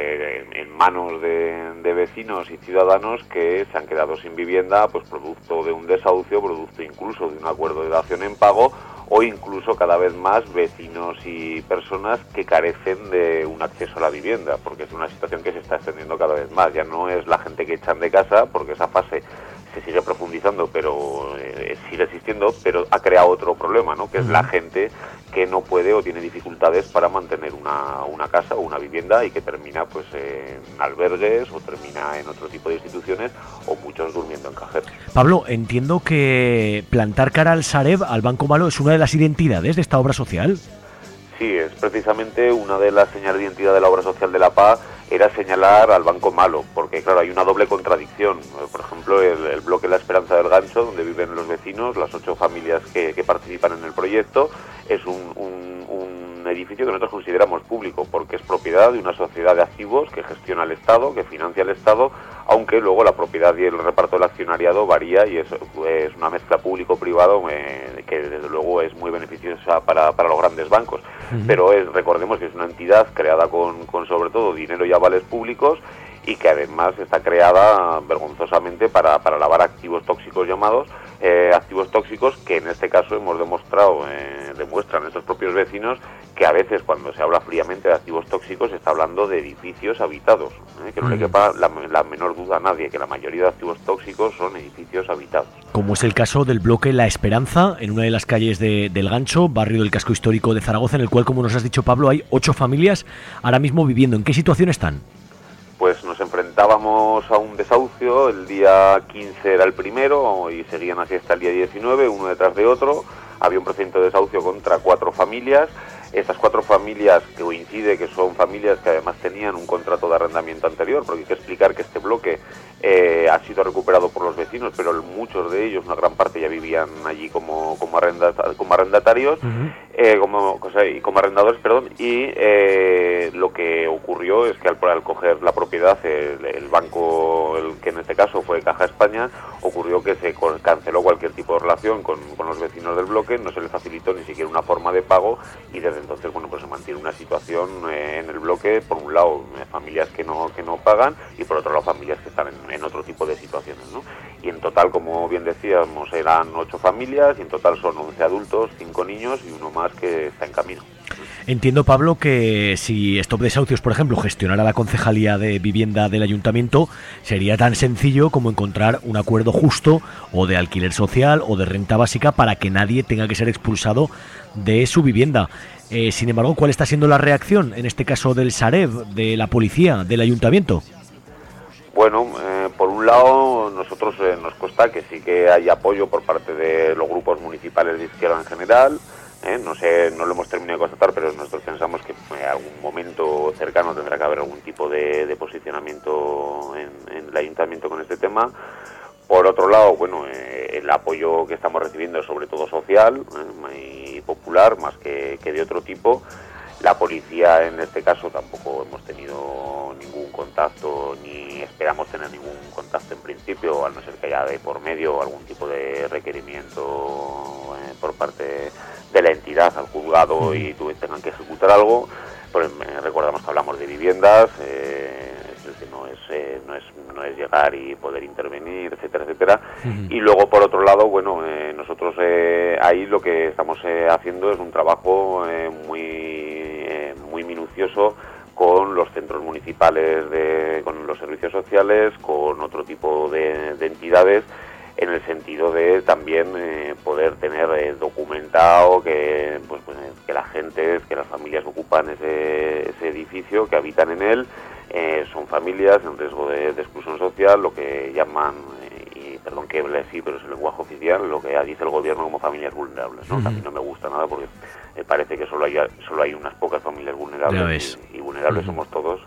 en manos de vecinos y ciudadanos que se han quedado sin vivienda, pues producto de un desahucio, producto incluso de un acuerdo de dación en pago, o incluso cada vez más vecinos y personas que carecen de un acceso a la vivienda, porque es una situación que se está extendiendo cada vez más. Ya no es la gente que echan de casa, porque esa fase se sigue profundizando, pero sigue existiendo, pero ha creado otro problema, ¿no? Que es la gente que no puede o tiene dificultades para mantener una casa o una vivienda, y que termina pues en albergues o termina en otro tipo de instituciones, o muchos durmiendo en cajeros. Pablo, entiendo que plantar cara al Sareb, al Banco Malo, es una de las identidades de esta obra social. Sí, es precisamente una de las señales de identidad de la obra social de la PA, era señalar al Banco Malo, porque claro, hay una doble contradicción. Por ejemplo, el bloque La Esperanza del Gancho, donde viven los vecinos, las 8 familias que participan en el proyecto, es un edificio que nosotros consideramos público, porque es propiedad de una sociedad de activos que gestiona el Estado, que financia el Estado, aunque luego la propiedad y el reparto del accionariado varía, y es una mezcla público-privado que desde luego es muy beneficiosa para los grandes bancos. Pero recordemos que es una entidad creada con sobre todo dinero y avales públicos, y que además está creada vergonzosamente para lavar activos tóxicos llamados activos tóxicos, que en este caso hemos demostrado, demuestran estos propios vecinos, que a veces cuando se habla fríamente de activos tóxicos se está hablando de edificios habitados, que no le quepa la menor duda a nadie, que la mayoría de activos tóxicos son edificios habitados. Como es el caso del bloque La Esperanza, en una de las calles del Gancho, barrio del casco histórico de Zaragoza, en el cual, como nos has dicho, Pablo, hay 8 familias ahora mismo viviendo. ¿En qué situación están? Pues nos enfrentábamos a un desahucio, el día 15 era el primero y seguían así hasta el día 19, uno detrás de otro. Había un procedimiento de desahucio contra 4 familias. Estas 4 familias, que coincide que son familias que además tenían un contrato de arrendamiento anterior, porque hay que explicar que este bloque ha sido recuperado por los vecinos, pero muchos de ellos, una gran parte, ya vivían allí como arrendatarios, como arrendadores, perdón, y lo que ocurrió es que al coger la propiedad, el banco, que en este caso fue Caja España, ocurrió que se canceló cualquier tipo de relación con los vecinos del bloque, no se les facilitó ni siquiera una forma de pago, y desde entonces, bueno, pues se mantiene una situación en el bloque, por un lado familias que no pagan, y por otro lado familias que están en otro tipo de situaciones, ¿no? Y en total, como bien decíamos, eran 8 familias, y en total son 11 adultos, 5 niños y uno más que está en camino. Entiendo, Pablo, que si Stop Desahucios, por ejemplo, gestionara la Concejalía de Vivienda del Ayuntamiento, sería tan sencillo como encontrar un acuerdo justo, o de alquiler social o de renta básica, para que nadie tenga que ser expulsado de su vivienda. Sin embargo, ¿cuál está siendo la reacción, en este caso del Sareb, de la policía, del Ayuntamiento? Bueno, por un lado, nosotros nos consta que sí que hay apoyo por parte de los grupos municipales de izquierda en general. No lo hemos terminado de constatar, pero nosotros pensamos que en algún momento cercano tendrá que haber algún tipo de posicionamiento en el Ayuntamiento con este tema. Por otro lado, bueno, el apoyo que estamos recibiendo es sobre todo social y popular, más que de otro tipo. La policía, en este caso, tampoco hemos tenido ningún contacto, ni esperamos tener ningún contacto en principio, al no ser que haya de por medio algún tipo de requerimiento por parte de la entidad al juzgado y tengan que ejecutar algo. Pues, recordamos que hablamos de viviendas, no es llegar y poder intervenir, etcétera, etcétera. Y luego, por otro lado, bueno, nosotros ahí lo que estamos haciendo es un trabajo muy minucioso con los centros municipales, con los servicios sociales, con otro tipo de entidades, en el sentido de también poder tener documentado que que la gente, que las familias que ocupan ese edificio, que habitan en él, son familias en riesgo de exclusión social, lo que llaman, y perdón que hable así, pero es el lenguaje oficial, lo que dice el gobierno como familias vulnerables, ¿no? Que a mí no me gusta nada porque me parece que solo hay unas pocas familias vulnerables y vulnerables somos todos.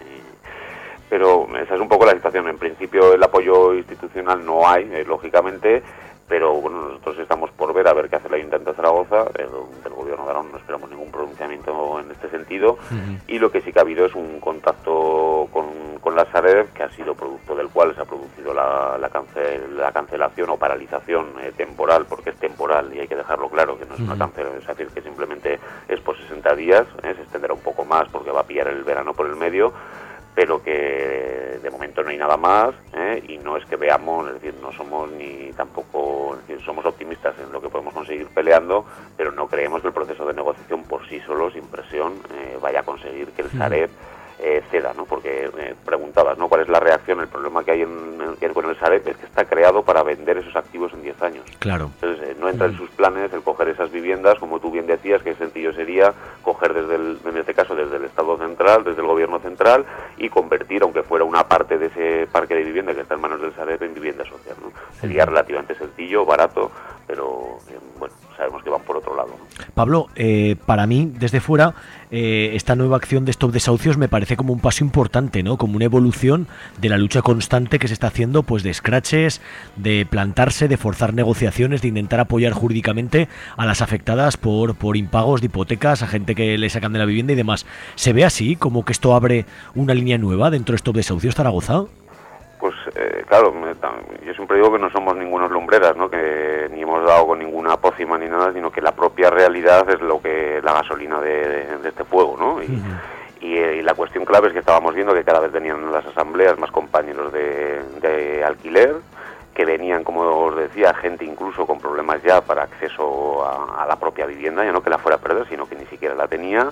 Pero esa es un poco la situación. En principio el apoyo institucional no hay, lógicamente, pero bueno, nosotros estamos por ver a ver qué hace el Ayuntamiento de Zaragoza. Del Gobierno de Aragón no esperamos ningún pronunciamiento en este sentido, y lo que sí que ha habido es un contacto con la Sareb, que ha sido producto del cual se ha producido la cancelación o paralización temporal, porque es temporal y hay que dejarlo claro, que no es una cancelación, es decir, que simplemente es por 60 días, se extenderá un poco más porque va a pillar el verano por el medio, pero que de momento no hay nada más, y no es que veamos, es decir, no somos ni tampoco, es decir, somos optimistas en lo que podemos conseguir peleando, pero no creemos que el proceso de negociación por sí solo, sin presión, vaya a conseguir que el Sareb ceda, ¿no? Porque preguntabas, ¿no? ¿Cuál es la reacción? El problema que hay con el Sareb es que está creado para vender esos activos en 10 años. Claro. Entonces, no entra en sus planes el coger esas viviendas, como tú bien decías, que sencillo sería coger en este caso desde el Estado central, desde el Gobierno central, y convertir, aunque fuera una parte de ese parque de vivienda que está en manos del Sareb, en vivienda social, ¿no? Sería relativamente sencillo, barato, pero bueno, sabemos que van por otro lado, ¿no? Pablo, para mí, desde fuera, esta nueva acción de Stop Desahucios me parece como un paso importante, ¿no? Como una evolución de la lucha constante que se está haciendo, pues de escraches, de plantarse, de forzar negociaciones, de intentar apoyar jurídicamente a las afectadas por impagos de hipotecas, a gente que le sacan de la vivienda y demás. ¿Se ve así, como que esto abre una línea nueva dentro de Stop Desahucios Zaragoza? Pues claro, yo siempre digo que no somos ningunos lumbreras, ¿no? Que ni hemos dado con ninguna pócima ni nada, sino que la propia realidad es lo que la gasolina de este fuego, ¿no? Y la cuestión clave es que estábamos viendo que cada vez venían en las asambleas más compañeros de alquiler, que venían, como os decía, gente incluso con problemas ya para acceso a la propia vivienda, ya no que la fuera a perder, sino que ni siquiera la tenía.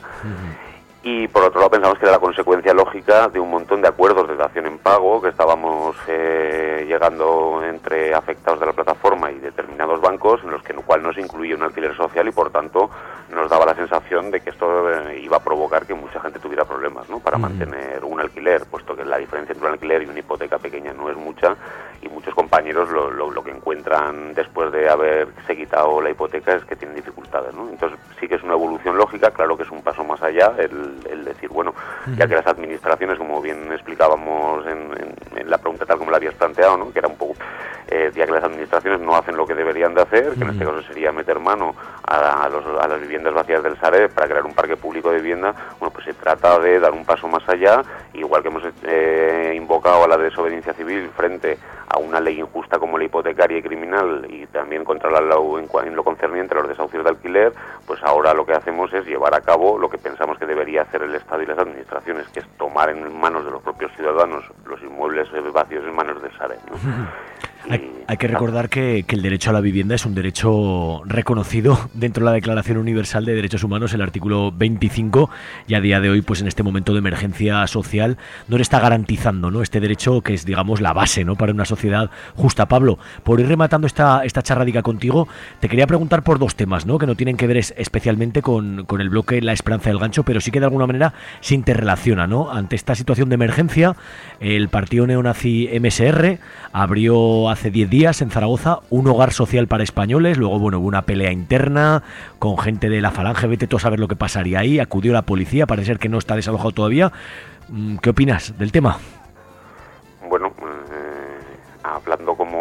Y por otro lado pensamos que era la consecuencia lógica de un montón de acuerdos de dación en pago que estábamos llegando entre afectados de la plataforma y determinados bancos, en los que en el cual no se incluía un alquiler social, y por tanto nos daba la sensación de que esto iba a provocar que mucha gente tuviera problemas, ¿no? Para mantener un alquiler, puesto que la diferencia entre un alquiler y una hipoteca pequeña no es mucha, y muchos compañeros lo que encuentran después de haberse quitado la hipoteca es que tienen dificultades, ¿no? Entonces sí que es una evolución lógica, claro que es un paso más allá el decir, bueno, ya que las administraciones, como bien explicábamos en la pregunta tal como la habías planteado, ¿no? Que era un poco, ya que las administraciones no hacen lo que deberían de hacer, que en este caso sería meter mano a las viviendas vacías del Sareb para crear un parque público de vivienda, bueno, pues se trata de dar un paso más allá, igual que hemos invocado a la desobediencia civil frente a una ley injusta como la hipotecaria y criminal, y también contra la ley en lo concerniente a los desahucios de alquiler, pues ahora lo que hacemos es llevar a cabo lo que pensamos que debería hacer el Estado y las administraciones, que es tomar en manos de los propios ciudadanos los inmuebles vacíos en manos del Sareb, ¿no? Hay que recordar que el derecho a la vivienda es un derecho reconocido dentro de la Declaración Universal de Derechos Humanos, el artículo 25, y a día de hoy, pues en este momento de emergencia social, no le está garantizando, ¿no?, este derecho que es, digamos, la base, ¿no?, para una sociedad justa. Pablo, por ir rematando esta charradica contigo, te quería preguntar por dos temas, ¿no?, que no tienen que ver especialmente con el bloque La Esperanza del Gancho, pero sí que de alguna manera se interrelaciona, ¿no? Ante esta situación de emergencia, el partido neonazi MSR abrió hace 10 días en Zaragoza un hogar social para españoles. Luego, bueno, hubo una pelea interna con gente de la Falange, vete tú a saber lo que pasaría ahí, acudió la policía, parece ser que no está desalojado todavía. ¿Qué opinas del tema? Bueno, hablando como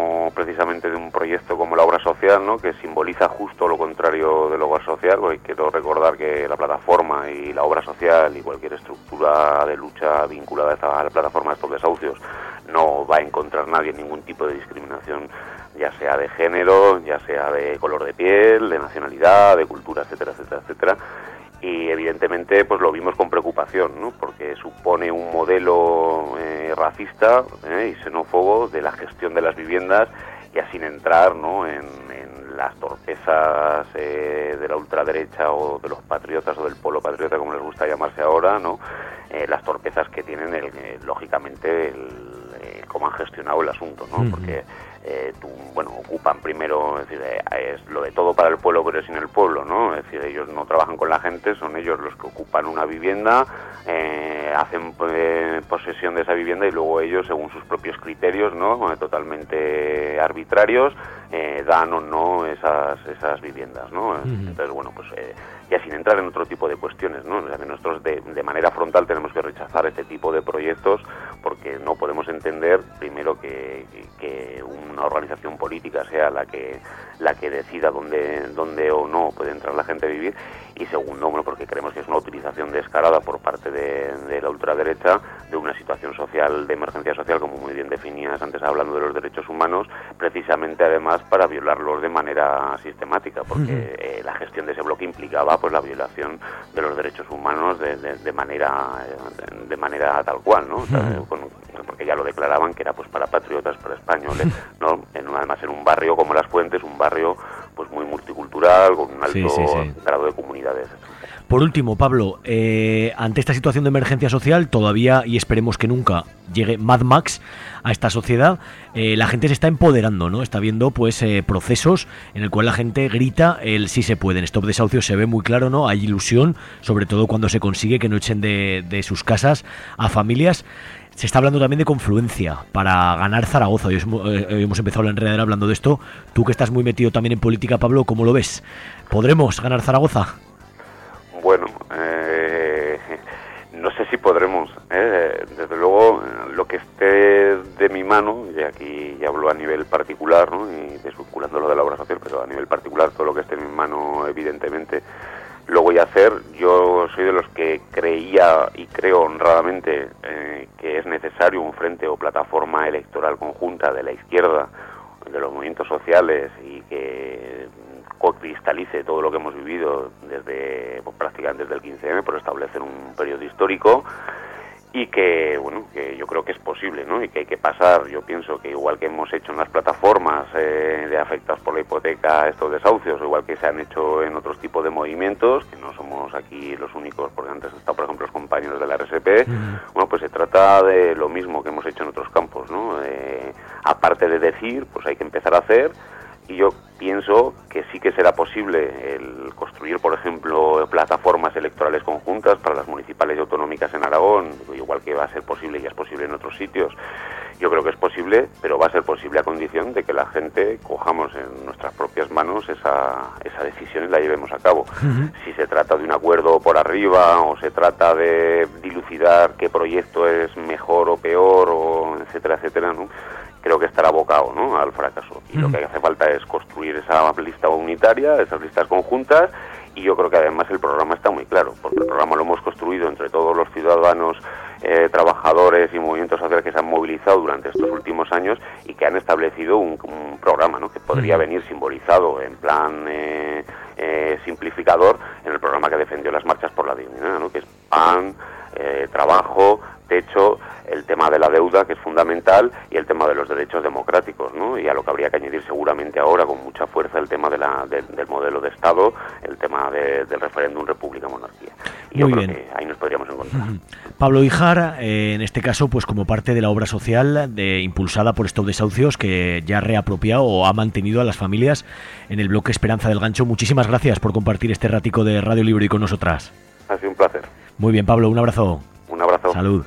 precisamente de un proyecto como la obra social, ¿no? Que simboliza justo lo contrario de la obra social, porque quiero recordar que la plataforma y la obra social y cualquier estructura de lucha vinculada a la plataforma de estos desahucios no va a encontrar nadie ningún tipo de discriminación, ya sea de género, ya sea de color de piel, de nacionalidad, de cultura, etcétera, etcétera, etcétera. Y evidentemente pues lo vimos con preocupación, ¿no? Porque supone un modelo racista y xenófobo de la gestión de las viviendas, ya sin entrar, ¿no?, en las torpezas de la ultraderecha o de los patriotas o del polo patriota, como les gusta llamarse ahora, ¿no? Las torpezas que tienen lógicamente cómo han gestionado el asunto, ¿no? Porque ocupan primero, es decir, es lo de todo para el pueblo pero sin el pueblo, ¿no? Es decir, ellos no trabajan con la gente, son ellos los que ocupan una vivienda, hacen posesión de esa vivienda y luego ellos, según sus propios criterios, ¿no?, totalmente arbitrarios, dan o no esas viviendas, ¿no? Entonces, bueno, pues ya sin entrar en otro tipo de cuestiones, ¿no? O sea, que nosotros de manera frontal tenemos que rechazar este tipo de proyectos porque no podemos entender, primero, que una organización política sea la que decida dónde o no puede entrar la gente a vivir, y segundo, bueno, porque creemos que es una utilización descarada por parte de la ultraderecha de una situación social, de emergencia social, como muy bien definías antes hablando de los derechos humanos, precisamente además para violarlos de manera sistemática, porque la gestión de ese bloque implicaba pues la violación de los derechos humanos de manera tal cual, ¿no? O sea, porque ya lo declaraban que era pues para patriotas, para españoles, ¿no? Además en un barrio como Las Fuentes, un barrio pues muy multicultural, con un alto grado de comunidades. Por último, Pablo, ante esta situación de emergencia social, todavía, y esperemos que nunca llegue Mad Max a esta sociedad, la gente se está empoderando, ¿no? Está viendo pues procesos en el cual la gente grita el sí se puede. En Stop Desahucios se ve muy claro, ¿no? Hay ilusión, sobre todo cuando se consigue que no echen de sus casas a familias. Se está hablando también de confluencia para ganar Zaragoza. Hoy hemos empezado la enredadera hablando de esto. Tú que estás muy metido también en política, Pablo, ¿cómo lo ves? ¿Podremos ganar Zaragoza? Bueno, no sé si podremos. Desde luego, lo que esté de mi mano, y aquí ya hablo a nivel particular, ¿no?, y desvinculando lo de la obra social, pero a nivel particular, todo lo que esté en mi mano, evidentemente, lo voy a hacer. Yo soy de los que creía y creo honradamente que es necesario un frente o plataforma electoral conjunta de la izquierda, de los movimientos sociales, y que cristalice todo lo que hemos vivido prácticamente desde el 15M, por establecer un periodo histórico, y que, bueno, que yo creo que es posible, ¿no? Y que hay que pasar. Yo pienso que igual que hemos hecho en las plataformas de afectados por la hipoteca estos desahucios, o igual que se han hecho en otros tipos de movimientos, que no somos aquí los únicos, porque antes han estado, por ejemplo, los compañeros de la RSP, bueno, pues se trata de lo mismo que hemos hecho en otros campos, ¿no? Aparte de decir, pues hay que empezar a hacer. Y yo pienso que sí que será posible el construir, por ejemplo, plataformas electorales conjuntas para las municipales y autonómicas en Aragón, igual que va a ser posible y ya es posible en otros sitios. Yo creo que es posible, pero va a ser posible a condición de que la gente cojamos en nuestras propias manos esa decisión y la llevemos a cabo. Si se trata de un acuerdo por arriba o se trata de dilucidar qué proyecto es mejor o peor, o etcétera, etcétera, ¿no?, creo que estará abocado, ¿no?, al fracaso. Y lo que hace falta es construir esa lista unitaria, esas listas conjuntas, y yo creo que además el programa está muy claro, porque el programa lo hemos construido entre todos los ciudadanos, trabajadores y movimientos sociales que se han movilizado durante estos últimos años y que han establecido un programa, ¿no?, que podría venir simbolizado en plan simplificador en el programa que defendió las marchas por la dignidad, ¿no?, que es pan, trabajo, techo, el tema de la deuda, que es fundamental, y el tema de los derechos democráticos, ¿no? Y a lo que habría que añadir seguramente ahora con mucha fuerza el tema del modelo de Estado, el tema del referéndum república-monarquía. Y yo creo que ahí nos podríamos encontrar. Pablo Híjar, en este caso, pues como parte de la obra social impulsada por Stop Desahucios, que ya ha reapropiado o ha mantenido a las familias en el bloque Esperanza del Gancho. Muchísimas gracias por compartir este ratico de Radio Libre con nosotras. Ha sido un placer. Muy bien, Pablo, un abrazo. Un abrazo. Salud.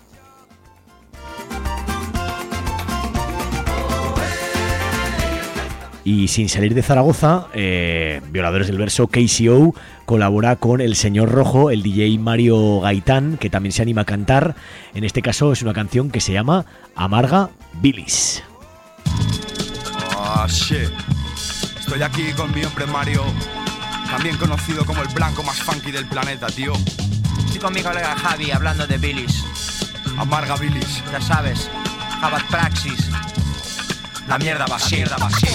Y sin salir de Zaragoza, Violadores del Verso, KCO, colabora con El Señor Rojo, el DJ Mario Gaitán, que también se anima a cantar. En este caso es una canción que se llama Amarga Bilis. Ah, shit. Estoy aquí con mi hombre Mario, también conocido como el blanco más funky del planeta, tío. Estoy con mi colega Javi hablando de bilis. Amarga bilis. Ya sabes, Jabat Praxis. La mierda va así.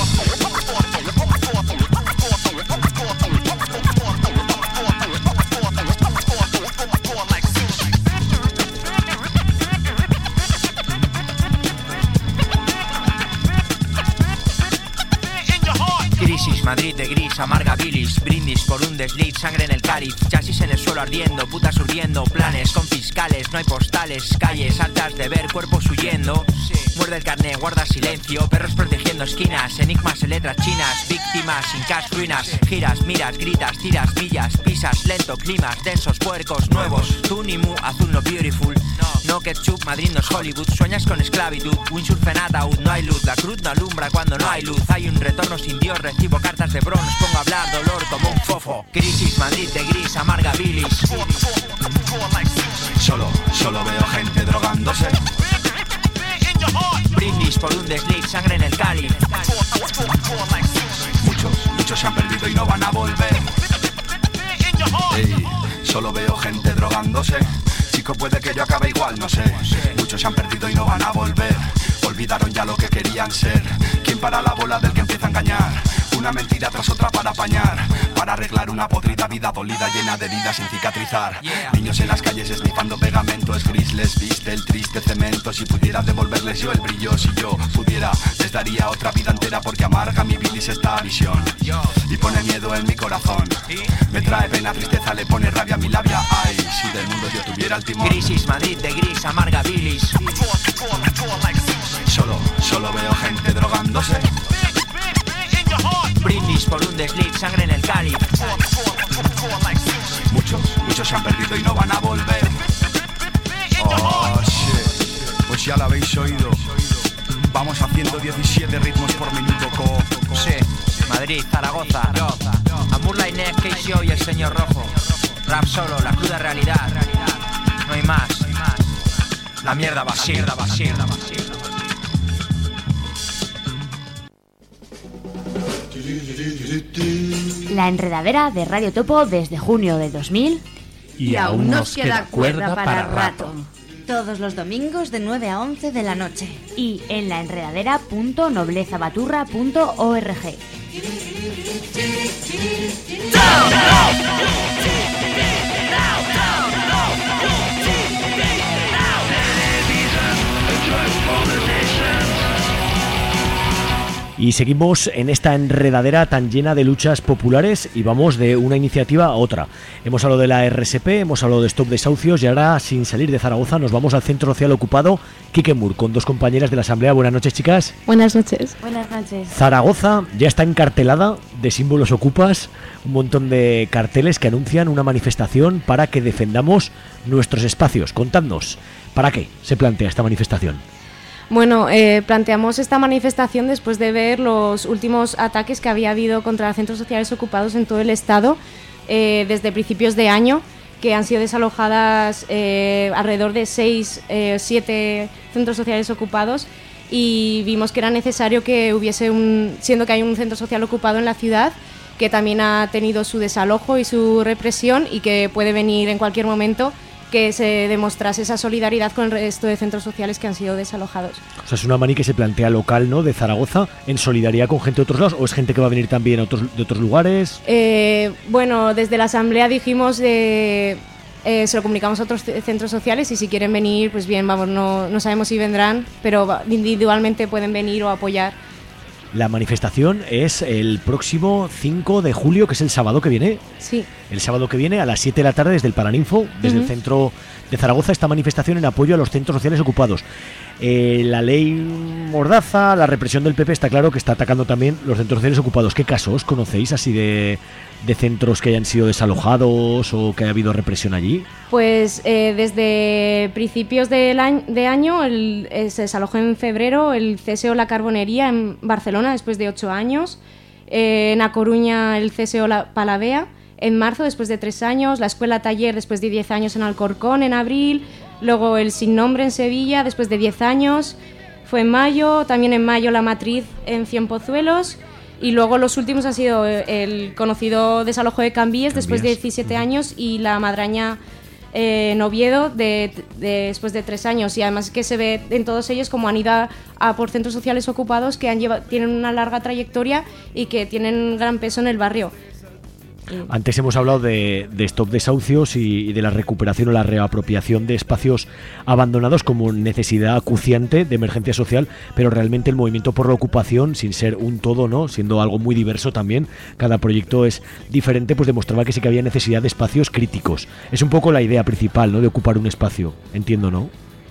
Crisis, Madrid de gris, amarga bilis. Brindis por un desliz, sangre en el cáliz. Chasis en el suelo ardiendo, putas urdiendo. Planes con fiscales, no hay postales. Calles hartas de ver cuerpos huyendo. Muerde el carné, guarda silencio. Perros protegiendo esquinas, enigmas en letras chinas. Víctimas, sin cash, ruinas. Giras, miras, gritas, tiras, millas. Pisas, lento, climas, densos, puercos, nuevos. Tú ni mu, azul no beautiful. No ketchup, Madrid no es Hollywood. Sueñas con esclavitud, windsurf en ataúd. No hay luz, la cruz no alumbra cuando no hay luz. Hay un retorno sin Dios, recibo cartas de bronce. Pongo a hablar, dolor como un fofo. Crisis, Madrid de gris, amarga bilis. Solo veo gente drogándose. Brindis por un desliz, sangre en el cáliz. Muchos se han perdido y no van a volver. Ey, solo veo gente drogándose. Chico, puede que yo acabe igual, no sé. Muchos se han perdido y no van a volver. Olvidaron ya lo que querían ser. ¿Quién para la bola del que empieza a engañar? Una mentira tras otra para apañar, para arreglar una podrida vida dolida llena de heridas sin cicatrizar. Niños en las calles esnifando pegamento, es gris, les viste el triste cemento. Si pudiera devolverles yo el brillo, si yo pudiera, les daría otra vida entera, porque amarga mi bilis esta visión y pone miedo en mi corazón. Me trae pena, tristeza, le pone rabia a mi labia. Ay, si del mundo yo tuviera el timón. Crisis, Madrid de gris, amarga bilis. Solo veo gente drogándose. Brindis por un desliz, sangre en el cáliz. Muchos se han perdido y no van a volver. Oh, shit. Pues ya lo habéis oído. Vamos haciendo 17 ritmos por minuto, Sí, Madrid, Zaragoza. Amurla Inés, Keisio y el señor Rojo. Rap solo, la cruda realidad. No hay más. La mierda va así. La enredadera de Radio Topo desde junio de 2000. Y aún nos queda cuerda para rato. Todos los domingos de 9 a 11 de la noche. Y en laenredadera.noblezabaturra.org. Y seguimos en esta enredadera tan llena de luchas populares y vamos de una iniciativa a otra. Hemos hablado de la RSP, hemos hablado de Stop Desahucios y ahora, sin salir de Zaragoza, nos vamos al Centro Social Ocupado Quiquemur con dos compañeras de la Asamblea. Buenas noches, chicas. Buenas noches. Buenas noches. Zaragoza ya está encartelada de símbolos ocupas, un montón de carteles que anuncian una manifestación para que defendamos nuestros espacios. Contadnos, ¿para qué se plantea esta manifestación? Bueno, planteamos esta manifestación después de ver los últimos ataques que había habido contra centros sociales ocupados en todo el estado desde principios de año, que han sido desalojadas alrededor de 7 centros sociales ocupados, y vimos que era necesario que hubiese siendo que hay un centro social ocupado en la ciudad, que también ha tenido su desalojo y su represión y que puede venir en cualquier momento, que se demostrase esa solidaridad con el resto de centros sociales que han sido desalojados. O sea, es una mani que se plantea local, ¿no?, de Zaragoza, en solidaridad con gente de otros lados, ¿o es gente que va a venir también de otros lugares? Bueno, desde la Asamblea dijimos se lo comunicamos a otros centros sociales y si quieren venir, pues bien, vamos, no sabemos si vendrán, pero individualmente pueden venir o apoyar. La manifestación es el próximo 5 de julio, que es el sábado que viene. Sí. El sábado que viene a las 7 de la tarde desde el Paraninfo, desde el centro de Zaragoza, esta manifestación en apoyo a los centros sociales ocupados. La ley Mordaza, la represión del PP, está claro que está atacando también los centros sociales ocupados. ¿Qué casos conocéis así de centros que hayan sido desalojados o que haya habido represión allí? Pues desde principios de año se desalojó en febrero el CSO La Carbonería en Barcelona después de 8 años, en A Coruña el CSO La Palavea en marzo después de 3 años, la Escuela Taller después de 10 años en Alcorcón en abril, luego el Sin Nombre en Sevilla después de 10 años, fue en mayo, también en mayo La Matriz en Cienpozuelos, y luego los últimos han sido el conocido desalojo de Cambies después de 17 años y La Madraña en Oviedo después de 3 años, y además que se ve en todos ellos como han ido a por centros sociales ocupados que tienen una larga trayectoria y que tienen gran peso en el barrio. Antes hemos hablado de stop desahucios y de la recuperación o la reapropiación de espacios abandonados como necesidad acuciante de emergencia social, pero realmente el movimiento por la ocupación, sin ser un todo, ¿no?, siendo algo muy diverso también, cada proyecto es diferente, pues demostraba que sí que había necesidad de espacios críticos. Es un poco la idea principal, ¿no?, de ocupar un espacio, entiendo, ¿no?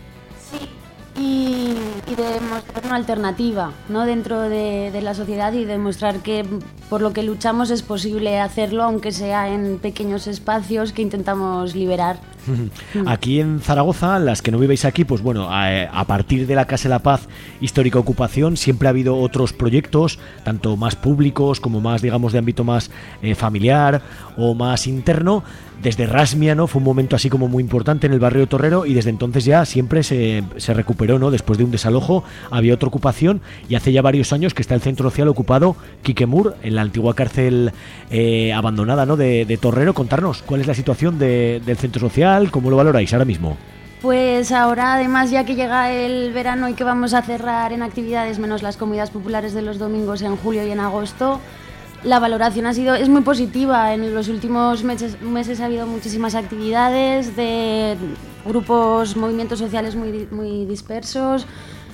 Y de mostrar una alternativa, ¿no?, dentro de la sociedad, y demostrar que por lo que luchamos es posible hacerlo, aunque sea en pequeños espacios que intentamos liberar. Aquí en Zaragoza, las que no vivéis aquí, pues bueno, a partir de la Casa de la Paz Histórica Ocupación siempre ha habido otros proyectos, tanto más públicos como más, digamos, de ámbito más familiar o más interno. Desde Rasmia, ¿no?, fue un momento así como muy importante en el barrio Torrero, y desde entonces ya siempre se recuperó, ¿no?, después de un desalojo había otra ocupación, y hace ya varios años que está el centro social ocupado Quiquemur, en la antigua cárcel abandonada, ¿no?, de Torrero. Contarnos cuál es la situación del centro social, cómo lo valoráis ahora mismo. Pues ahora, además, ya que llega el verano y que vamos a cerrar en actividades menos las comidas populares de los domingos en julio y en agosto, la valoración es muy positiva. En los últimos meses ha habido muchísimas actividades de grupos, movimientos sociales muy dispersos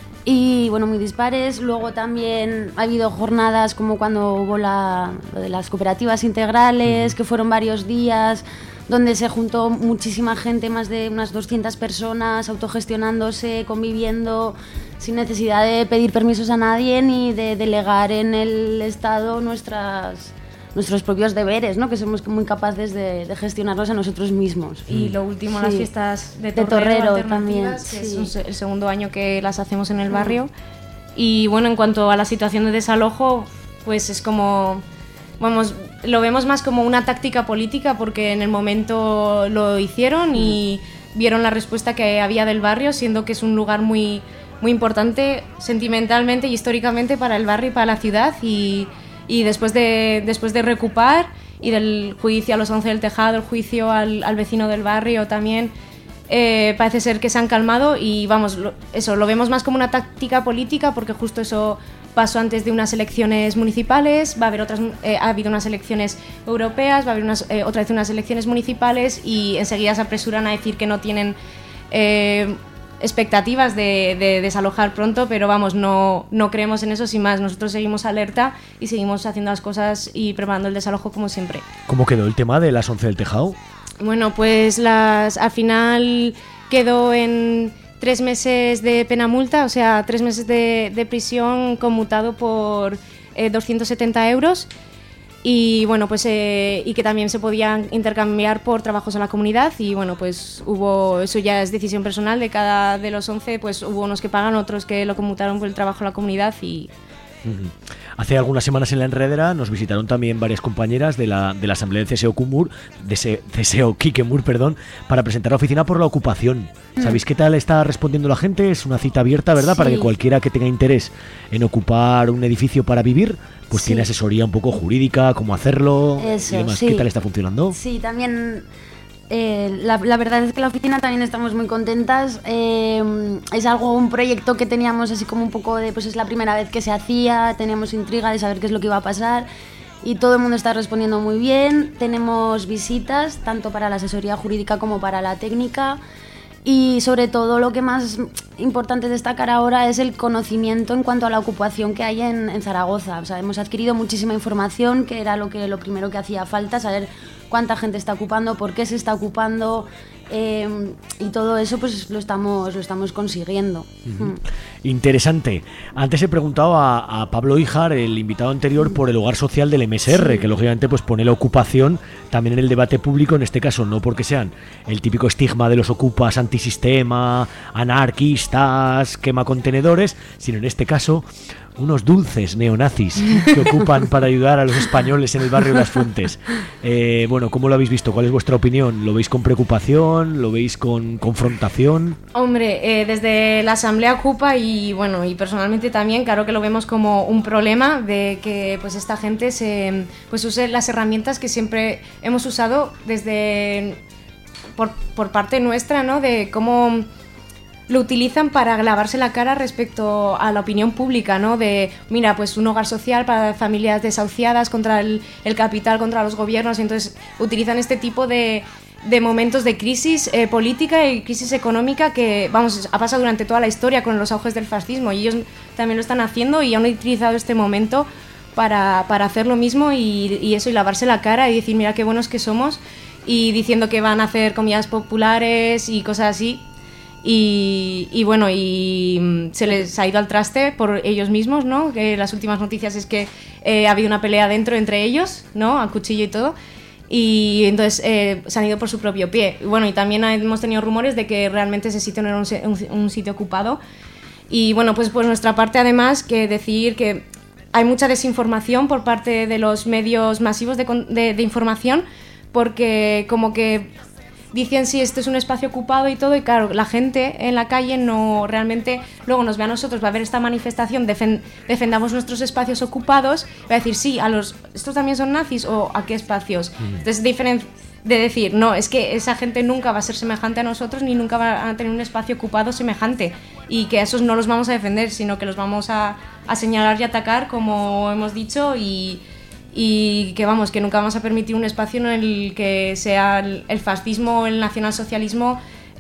y bueno, muy dispares. Luego también ha habido jornadas como cuando hubo lo de las cooperativas integrales, que fueron varios días, donde se juntó muchísima gente, más de unas 200 personas, autogestionándose, conviviendo, sin necesidad de pedir permisos a nadie ni de delegar en el Estado nuestros propios deberes, ¿no?, que somos muy capaces de gestionarlos a nosotros mismos. Y lo último, las fiestas de Torrero también, que es el segundo año que las hacemos en el barrio. Y bueno, en cuanto a la situación de desalojo, pues es como... Vamos, lo vemos más como una táctica política, porque en el momento lo hicieron y vieron la respuesta que había del barrio, siendo que es un lugar muy, muy importante sentimentalmente y históricamente para el barrio y para la ciudad, y después de recuperar, y del juicio a los 11 del Tejado, el juicio al vecino del barrio también, parece ser que se han calmado, y vamos, lo vemos más como una táctica política, porque justo eso pasó antes de unas elecciones municipales, va a haber ha habido unas elecciones europeas, va a haber otra vez unas elecciones municipales, y enseguida se apresuran a decir que no tienen expectativas de desalojar pronto, pero vamos, no creemos en eso, sin más. Nosotros seguimos alerta y seguimos haciendo las cosas y preparando el desalojo como siempre. ¿Cómo quedó el tema de las 11 del Tejado? Bueno, pues al final quedó en 3 meses de pena multa, o sea, 3 meses de prisión conmutado por 270 euros. Y bueno, pues y que también se podían intercambiar por trabajos a la comunidad, y bueno, pues eso ya es decisión personal de cada de los 11, pues hubo unos que pagan, otros que lo conmutaron por el trabajo a la comunidad. Y hace algunas semanas en La Enredera nos visitaron también varias compañeras de la Asamblea de CSO Quiquemur, para presentar la oficina por la ocupación. ¿Sabéis qué tal está respondiendo la gente? Es una cita abierta, ¿verdad? Sí. Para que cualquiera que tenga interés en ocupar un edificio para vivir, pues tiene asesoría un poco jurídica, cómo hacerlo y demás. ¿Qué tal está funcionando? Sí, también la verdad es que la oficina también estamos muy contentas. Es un proyecto que teníamos así como un poco de, pues es la primera vez que se hacía, teníamos intriga de saber qué es lo que iba a pasar, y todo el mundo está respondiendo muy bien. Tenemos visitas tanto para la asesoría jurídica como para la técnica. Y sobre todo lo que más importante destacar ahora es el conocimiento en cuanto a la ocupación que hay en Zaragoza. O sea, hemos adquirido muchísima información, que era lo primero que hacía falta, saber cuánta gente está ocupando, por qué se está ocupando, y todo eso pues lo estamos consiguiendo. Interesante. Antes he preguntado a Pablo Híjar, el invitado anterior, por el hogar social del MSR, que lógicamente pues pone la ocupación también en el debate público, en este caso no porque sean el típico estigma de los ocupas antisistema, anarquistas, quema contenedores, sino en este caso unos dulces neonazis que ocupan para ayudar a los españoles en el barrio Las Fuentes. Bueno, ¿cómo lo habéis visto? ¿Cuál es vuestra opinión? ¿Lo veis con preocupación? ¿Lo veis con confrontación? Hombre, desde la Asamblea Ocupa y bueno, y personalmente también, claro que lo vemos como un problema de que pues esta gente pues use las herramientas que siempre hemos usado desde por parte nuestra, ¿no? De cómo lo utilizan para lavarse la cara respecto a la opinión pública, ¿no? De, mira, pues un hogar social para familias desahuciadas contra el capital, contra los gobiernos. Entonces utilizan este tipo de momentos de crisis política y crisis económica que, vamos, ha pasado durante toda la historia con los auges del fascismo, y ellos también lo están haciendo y han utilizado este momento para hacer lo mismo y eso, y lavarse la cara y decir, mira qué buenos que somos, y diciendo que van a hacer comidas populares y cosas así. Y bueno, y se les ha ido al traste por ellos mismos, ¿no? Que las últimas noticias es que ha habido una pelea dentro entre ellos, ¿no? A cuchillo y todo. Y entonces se han ido por su propio pie. Y bueno, y también hemos tenido rumores de que realmente ese sitio no era un sitio ocupado. Y bueno, pues por nuestra parte, además, que decir que hay mucha desinformación por parte de los medios masivos de información, porque como que dicen sí, esto es un espacio ocupado y todo, y claro, la gente en la calle no realmente luego nos ve a nosotros, va a ver esta manifestación, defendamos nuestros espacios ocupados, va a decir sí, ¿estos también son nazis o a qué espacios? Entonces de decir, no, es que esa gente nunca va a ser semejante a nosotros ni nunca va a tener un espacio ocupado semejante, y que a esos no los vamos a defender, sino que los vamos a señalar y atacar, como hemos dicho, y que vamos, que nunca vamos a permitir un espacio en el que sea el fascismo, el nacionalsocialismo,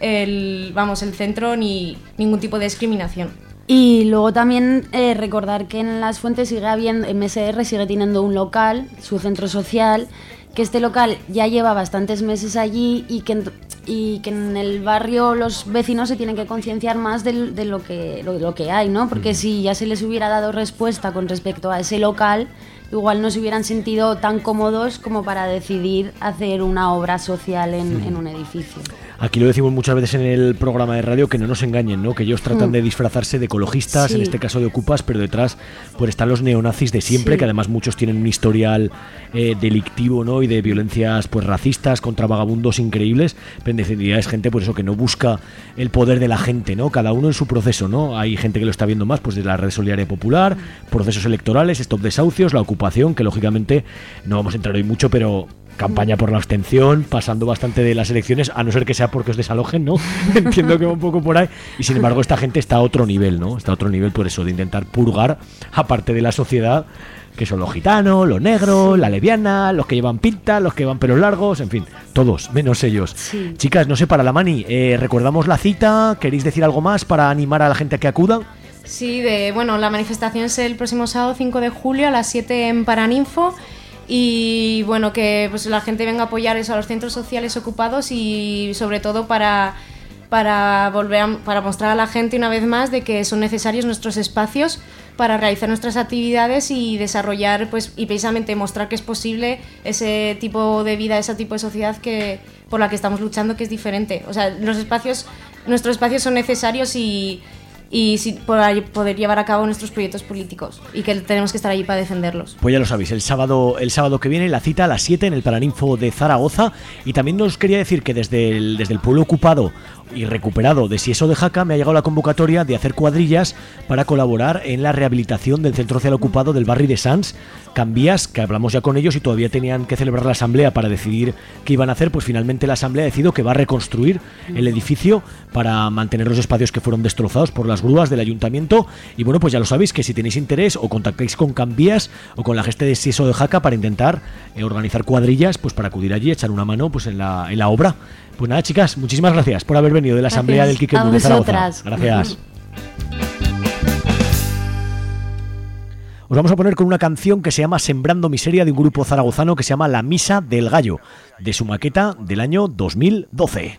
el centro, ni ningún tipo de discriminación. Y luego también recordar que en Las Fuentes sigue habiendo, MSR sigue teniendo un local, su centro social, que este local ya lleva bastantes meses allí, y que en el barrio los vecinos se tienen que concienciar más de lo que hay, ¿no? Porque si ya se les hubiera dado respuesta con respecto a ese local, igual no se hubieran sentido tan cómodos como para decidir hacer una obra social en un edificio. Aquí lo decimos muchas veces en el programa de radio, que no nos engañen, ¿no? Que ellos tratan de disfrazarse de ecologistas, en este caso de ocupas, pero detrás pues están los neonazis de siempre, que además muchos tienen un historial delictivo, ¿no? Y de violencias pues racistas contra vagabundos increíbles, pero en definitiva es gente pues eso, que no busca el poder de la gente, ¿no? Cada uno en su proceso, ¿no? Hay gente que lo está viendo más pues de la Red Solidaria Popular, procesos electorales, stop desahucios, la ocupación, que lógicamente no vamos a entrar hoy mucho, pero campaña por la abstención, pasando bastante de las elecciones, a no ser que sea porque os desalojen, ¿no? Entiendo que va un poco por ahí. Y sin embargo esta gente está a otro nivel, ¿no? Está a otro nivel por eso, de intentar purgar a parte de la sociedad, que son los gitanos, los negros, la lesbiana, los que llevan pinta, los que llevan pelos largos, en fin, todos, menos ellos. Sí. Chicas, no sé, para la Mani, recordamos la cita, ¿queréis decir algo más para animar a la gente a que acuda? Sí, la manifestación es el próximo sábado 5 de julio a las 7 en Paraninfo. Y bueno, que pues la gente venga a apoyar eso, a los centros sociales ocupados, y sobre todo para mostrar a la gente una vez más de que son necesarios nuestros espacios para realizar nuestras actividades y desarrollar, pues, y precisamente mostrar que es posible ese tipo de vida, ese tipo de sociedad por la que estamos luchando, que es diferente. O sea, nuestros espacios son necesarios y para poder llevar a cabo nuestros proyectos políticos, y que tenemos que estar allí para defenderlos. Pues ya lo sabéis, el sábado que viene la cita a las 7 en el Paraninfo de Zaragoza. Y también nos quería decir que desde el pueblo ocupado y recuperado de Sieso de Jaca me ha llegado la convocatoria de hacer cuadrillas para colaborar en la rehabilitación del centro social ocupado del barri de Sants. Canvías, que hablamos ya con ellos y todavía tenían que celebrar la asamblea para decidir qué iban a hacer, pues finalmente la asamblea ha decidido que va a reconstruir el edificio para mantener los espacios que fueron destrozados por las grúas del ayuntamiento. Y bueno, pues ya lo sabéis, que si tenéis interés o contactáis con Canvías o con la gente de Sieso de Jaca para intentar organizar cuadrillas, pues para acudir allí y echar una mano pues en la obra. Pues nada, chicas, muchísimas gracias por haber venido de la asamblea del Quique de Zaragoza. Gracias. Os vamos a poner con una canción que se llama Sembrando Miseria, de un grupo zaragozano que se llama La Misa del Gallo, de su maqueta del año 2012.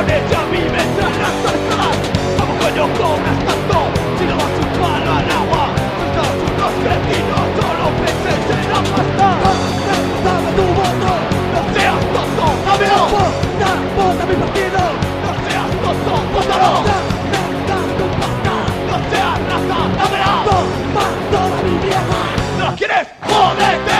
ella vive tras las alzadas. ¿Cómo coño cobras tanto si no vas un palo al agua? Sois unos cretinos, solo penséis en la pasta. Dame tu voto, no seas tonto, dámelo. Vota mi partido, no seas tonto, vótalo. Tu pasta, no seas raza, dámela. Toma toda mi mierda. ¿No quieres? ¡Jódete!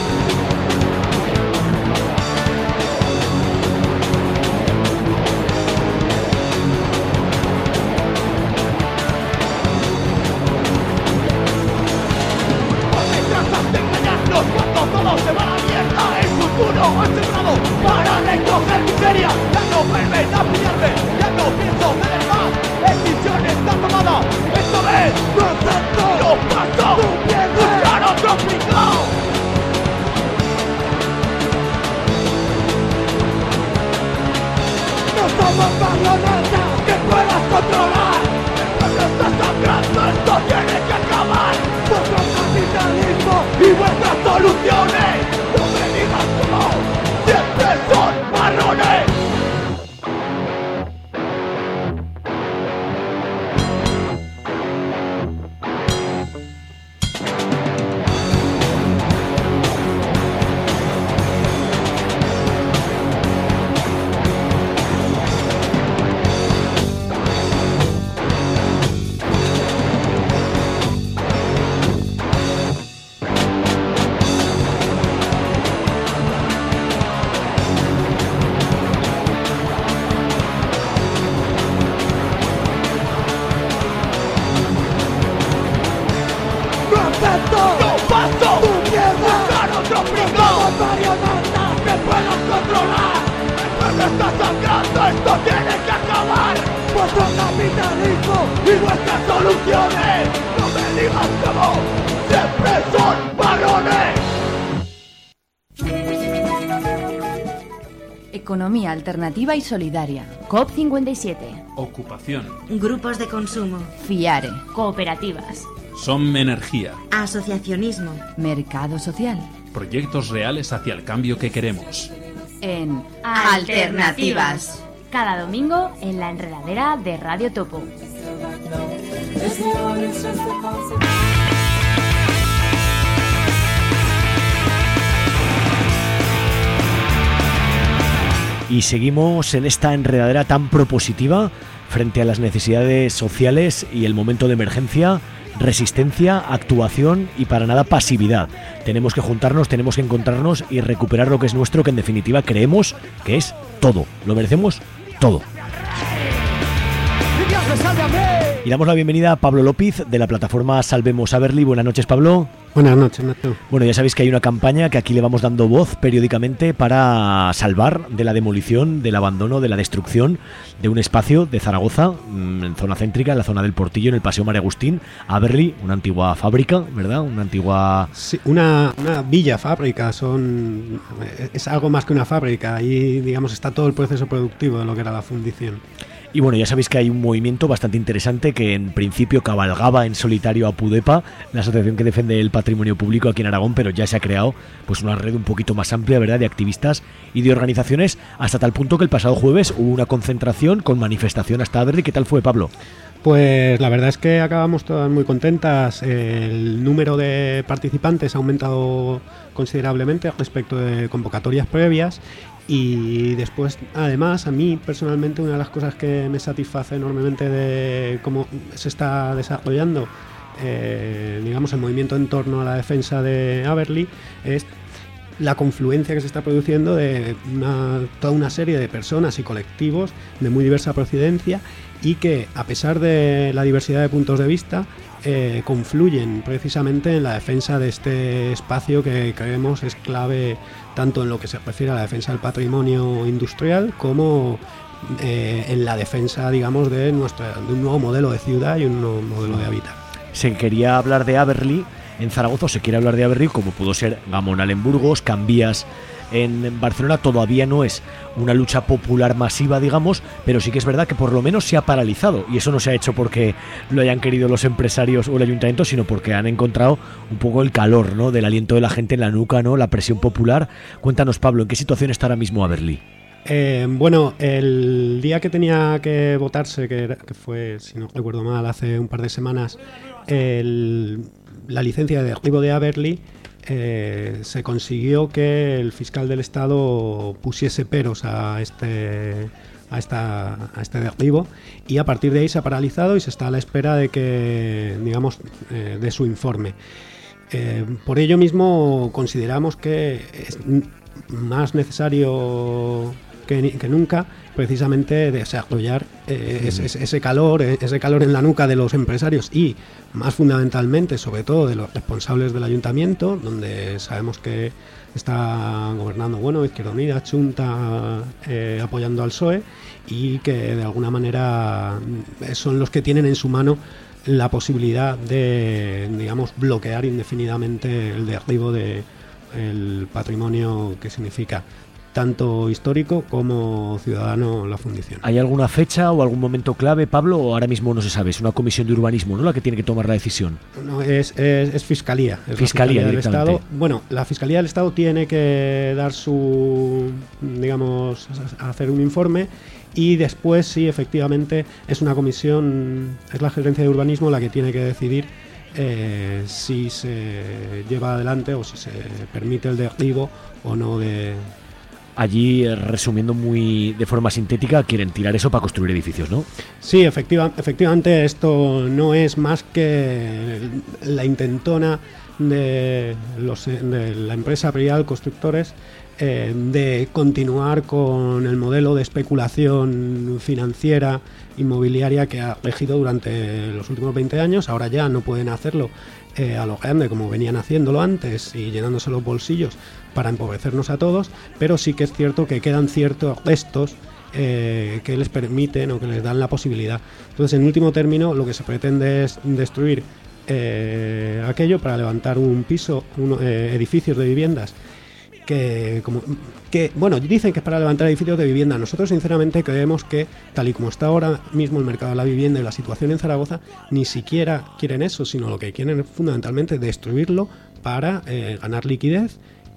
Cuando todo se va a la mierda, el futuro es sembrado para recoger miseria. Ya no vuelven a pillarme, ya no pienso ceder más. Decisión está tomada, esto es, no acepto, no paso, buscar otro pringao. No somos marionetas que puedas controlar. El pueblo está sangrando, esto tiene que acabar. Vuestro capitalismo y vuestras soluciones, no me digas cómo, siempre son marrones. Economía alternativa y solidaria. COP57. Ocupación. Grupos de consumo. FIARE. Cooperativas. Som Energía. Asociacionismo. Mercado social. Proyectos reales hacia el cambio que queremos. En Alternativas. Cada domingo en la enredadera de Radio Topo. Y seguimos en esta enredadera tan propositiva frente a las necesidades sociales y el momento de emergencia, resistencia, actuación y para nada pasividad. Tenemos que juntarnos, tenemos que encontrarnos y recuperar lo que es nuestro, que en definitiva creemos que es todo. Lo merecemos todo. Y damos la bienvenida a Pablo López de la plataforma Salvemos Aberli. Buenas noches, Pablo. Buenas noches, Nacho. Bueno, ya sabéis que hay una campaña que aquí le vamos dando voz periódicamente para salvar de la demolición, del abandono, de la destrucción de un espacio de Zaragoza, en zona céntrica, en la zona del Portillo, en el Paseo María Agustín, Aberli, una antigua fábrica, ¿verdad? Una antigua... Sí, una villa fábrica, es algo más que una fábrica. Ahí, digamos, está todo el proceso productivo de lo que era la fundición. Y bueno, ya sabéis que hay un movimiento bastante interesante que en principio cabalgaba en solitario a Pudepa, la asociación que defiende el patrimonio público aquí en Aragón, pero ya se ha creado pues una red un poquito más amplia, ¿verdad?, de activistas y de organizaciones, hasta tal punto que el pasado jueves hubo una concentración con manifestación hasta Aberli. ¿Qué tal fue, Pablo? Pues la verdad es que acabamos todas muy contentas. El número de participantes ha aumentado considerablemente respecto de convocatorias previas. Y después, además, a mí personalmente una de las cosas que me satisface enormemente de cómo se está desarrollando, digamos, el movimiento en torno a la defensa de Aberli es la confluencia que se está produciendo de toda una serie de personas y colectivos de muy diversa procedencia y que, a pesar de la diversidad de puntos de vista, confluyen precisamente en la defensa de este espacio que creemos es clave tanto en lo que se refiere a la defensa del patrimonio industrial como en la defensa, digamos, de un nuevo modelo de ciudad y un nuevo modelo de hábitat. Se quería hablar de Aberli en Zaragoza, se quiere hablar de Aberli como pudo ser Gamonal en Burgos, Cambias en Barcelona. Todavía no es una lucha popular masiva, digamos, pero sí que es verdad que por lo menos se ha paralizado, y eso no se ha hecho porque lo hayan querido los empresarios o el ayuntamiento, sino porque han encontrado un poco el calor, ¿no?, del aliento de la gente en la nuca, ¿no?, la presión popular. Cuéntanos, Pablo, ¿en qué situación está ahora mismo Aberli? Bueno, el día que tenía que votarse, que fue, si no recuerdo mal, hace un par de semanas, la licencia de derribo de Aberli, se consiguió que el fiscal del Estado pusiese peros a este derribo, y a partir de ahí se ha paralizado y se está a la espera de que, digamos, de su informe. Por ello mismo consideramos que es más necesario que nunca precisamente desarrollar ese calor en la nuca de los empresarios y más fundamentalmente sobre todo de los responsables del ayuntamiento, donde sabemos que está gobernando Izquierda Unida, Chunta, apoyando al PSOE, y que de alguna manera son los que tienen en su mano la posibilidad de, digamos, bloquear indefinidamente el derribo del patrimonio que significa tanto histórico como ciudadano la fundición. ¿Hay alguna fecha o algún momento clave, Pablo, o ahora mismo no se sabe? Es una comisión de urbanismo, ¿no?, la que tiene que tomar la decisión. No, es Fiscalía. Es Fiscalía del directamente. Estado. Bueno, la Fiscalía del Estado tiene que dar su, digamos, hacer un informe, y después sí, efectivamente, es una comisión, es la Gerencia de Urbanismo la que tiene que decidir si se lleva adelante o si se permite el derribo o no de... Allí, resumiendo muy de forma sintética, quieren tirar eso para construir edificios, ¿no? Sí, efectivamente, esto no es más que la intentona de la empresa Prial Constructores de continuar con el modelo de especulación financiera inmobiliaria que ha regido durante los últimos 20 años. Ahora ya no pueden hacerlo a lo grande como venían haciéndolo antes y llenándose los bolsillos para empobrecernos a todos, pero sí que es cierto que quedan ciertos restos que les permiten o que les dan la posibilidad. Entonces, en último término, lo que se pretende es destruir aquello para levantar un piso, edificios de viviendas que dicen que es para levantar edificios de vivienda. Nosotros sinceramente creemos que, tal y como está ahora mismo el mercado de la vivienda y la situación en Zaragoza, ni siquiera quieren eso, sino lo que quieren es fundamentalmente destruirlo para ganar liquidez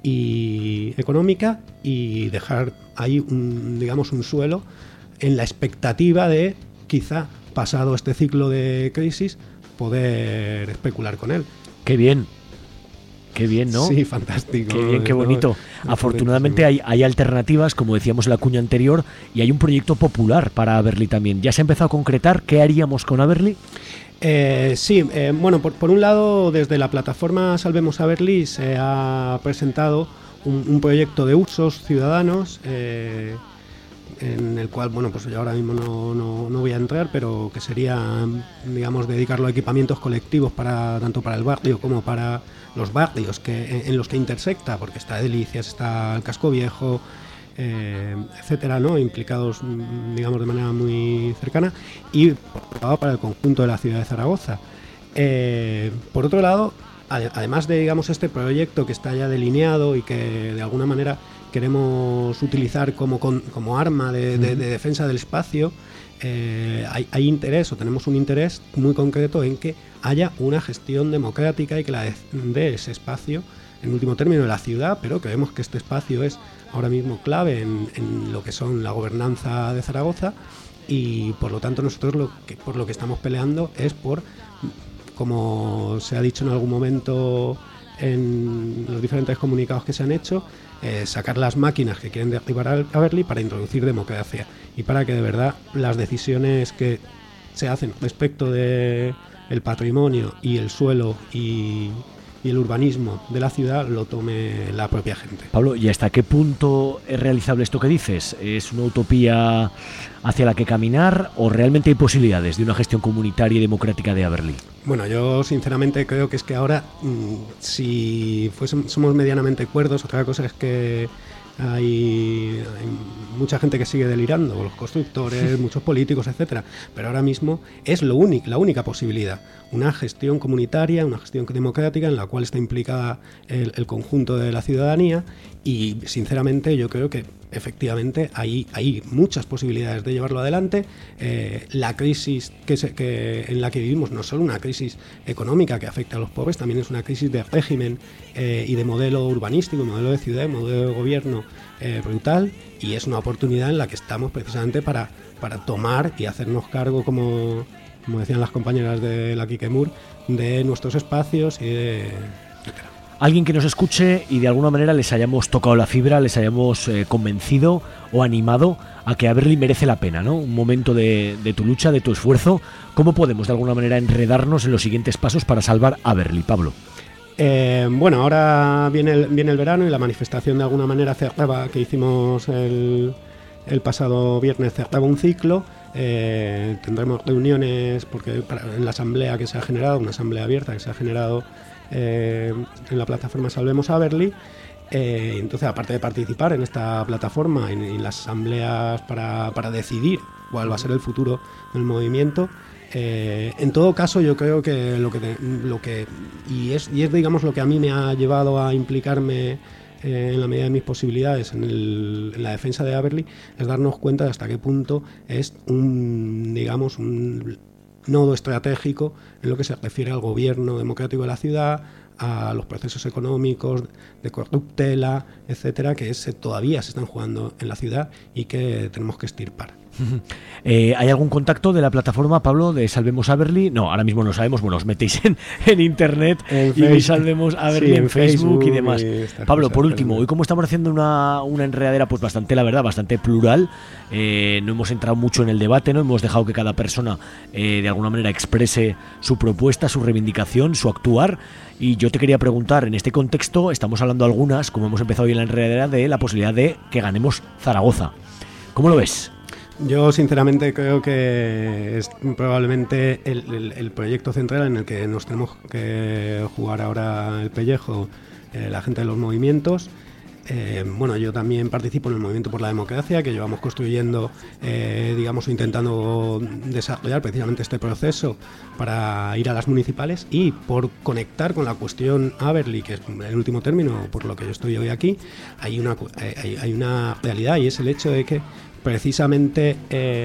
y económica y dejar ahí un suelo en la expectativa de, quizá pasado este ciclo de crisis, poder especular con él. Qué bien, ¿no? Sí, fantástico. Qué bien, qué bonito. Afortunadamente hay alternativas, como decíamos en la cuña anterior, y hay un proyecto popular para Aberli también. ¿Ya se ha empezado a concretar? ¿Qué haríamos con Aberli? Bueno, por un lado, desde la plataforma Salvemos Aberli se ha presentado un proyecto de usos ciudadanos en el cual, pues yo ahora mismo no voy a entrar, pero que sería, digamos, dedicarlo a equipamientos colectivos tanto para el barrio como para los barrios en los que intersecta, porque está Delicias, está el Casco Viejo, etcétera, ¿no?, implicados, digamos, de manera muy cercana, y para el conjunto de la ciudad de Zaragoza. Por otro lado, además de, digamos, este proyecto que está ya delineado y que de alguna manera queremos utilizar como arma de defensa del espacio, hay interés, o tenemos un interés muy concreto en que haya una gestión democrática y que la dé ese espacio, en último término, de la ciudad, pero creemos que este espacio es ahora mismo clave en lo que son la gobernanza de Zaragoza, y por lo tanto nosotros por lo que estamos peleando es por, como se ha dicho en algún momento en los diferentes comunicados que se han hecho, sacar las máquinas que quieren derribar a Aberli para introducir democracia y para que de verdad las decisiones que se hacen respecto de el patrimonio y el suelo y el urbanismo de la ciudad lo tome la propia gente. Pablo, ¿y hasta qué punto es realizable esto que dices? ¿Es una utopía hacia la que caminar o realmente hay posibilidades de una gestión comunitaria y democrática de Aberli? Bueno, yo sinceramente creo que es que ahora, si somos medianamente cuerdos, otra cosa es que hay mucha gente que sigue delirando, los constructores, muchos políticos, etcétera, pero ahora mismo es la única posibilidad, una gestión comunitaria, una gestión democrática en la cual está implicada el conjunto de la ciudadanía, y sinceramente yo creo que efectivamente hay muchas posibilidades de llevarlo adelante. La crisis en la que vivimos no es solo una crisis económica que afecta a los pobres, también es una crisis de régimen y de modelo urbanístico, modelo de ciudad, modelo de gobierno brutal, y es una oportunidad en la que estamos precisamente para tomar y hacernos cargo, como decían las compañeras de la Kikemur, de nuestros espacios y de... Alguien que nos escuche y de alguna manera les hayamos tocado la fibra, les hayamos convencido o animado a que Aberli merece la pena, ¿no? Un momento de tu lucha, de tu esfuerzo. ¿Cómo podemos de alguna manera enredarnos en los siguientes pasos para salvar Aberli, Pablo? Bueno, ahora viene el verano y la manifestación de alguna manera cerraba, que hicimos el pasado viernes, cerraba un ciclo. Tendremos reuniones porque en la asamblea que se ha generado, una asamblea abierta que se ha generado en la plataforma Salvemos Aberli. Entonces, aparte de participar en esta plataforma, en las asambleas para decidir cuál va a ser el futuro del movimiento, en todo caso yo creo que es digamos lo que a mí me ha llevado a implicarme en la medida de mis posibilidades en la defensa de Aberli, es darnos cuenta de hasta qué punto es un nodo estratégico en lo que se refiere al gobierno democrático de la ciudad, a los procesos económicos de corruptela, etcétera, que todavía se están jugando en la ciudad y que tenemos que extirpar. ¿Hay algún contacto de la plataforma, Pablo, de Salvemos Aberli? No, ahora mismo no sabemos. Bueno, os metéis en internet y Salvemos Aberli en Facebook y demás. Pablo, por último, hoy como estamos haciendo una enredadera pues bastante, la verdad, bastante plural, no hemos entrado mucho en el debate, no hemos dejado que cada persona de alguna manera exprese su propuesta, su reivindicación, su actuar. Y yo te quería preguntar, en este contexto estamos hablando algunas, como hemos empezado hoy en la enredadera, de la posibilidad de que ganemos Zaragoza. ¿Cómo lo ves? Yo sinceramente creo que es probablemente el proyecto central en el que nos tenemos que jugar ahora el pellejo la gente de los movimientos. Bueno, yo también participo en el Movimiento por la Democracia, que llevamos construyendo, digamos, intentando desarrollar precisamente este proceso para ir a las municipales, y por conectar con la cuestión Aberli, que es el último término por lo que yo estoy hoy aquí, hay una realidad, y es el hecho de que precisamente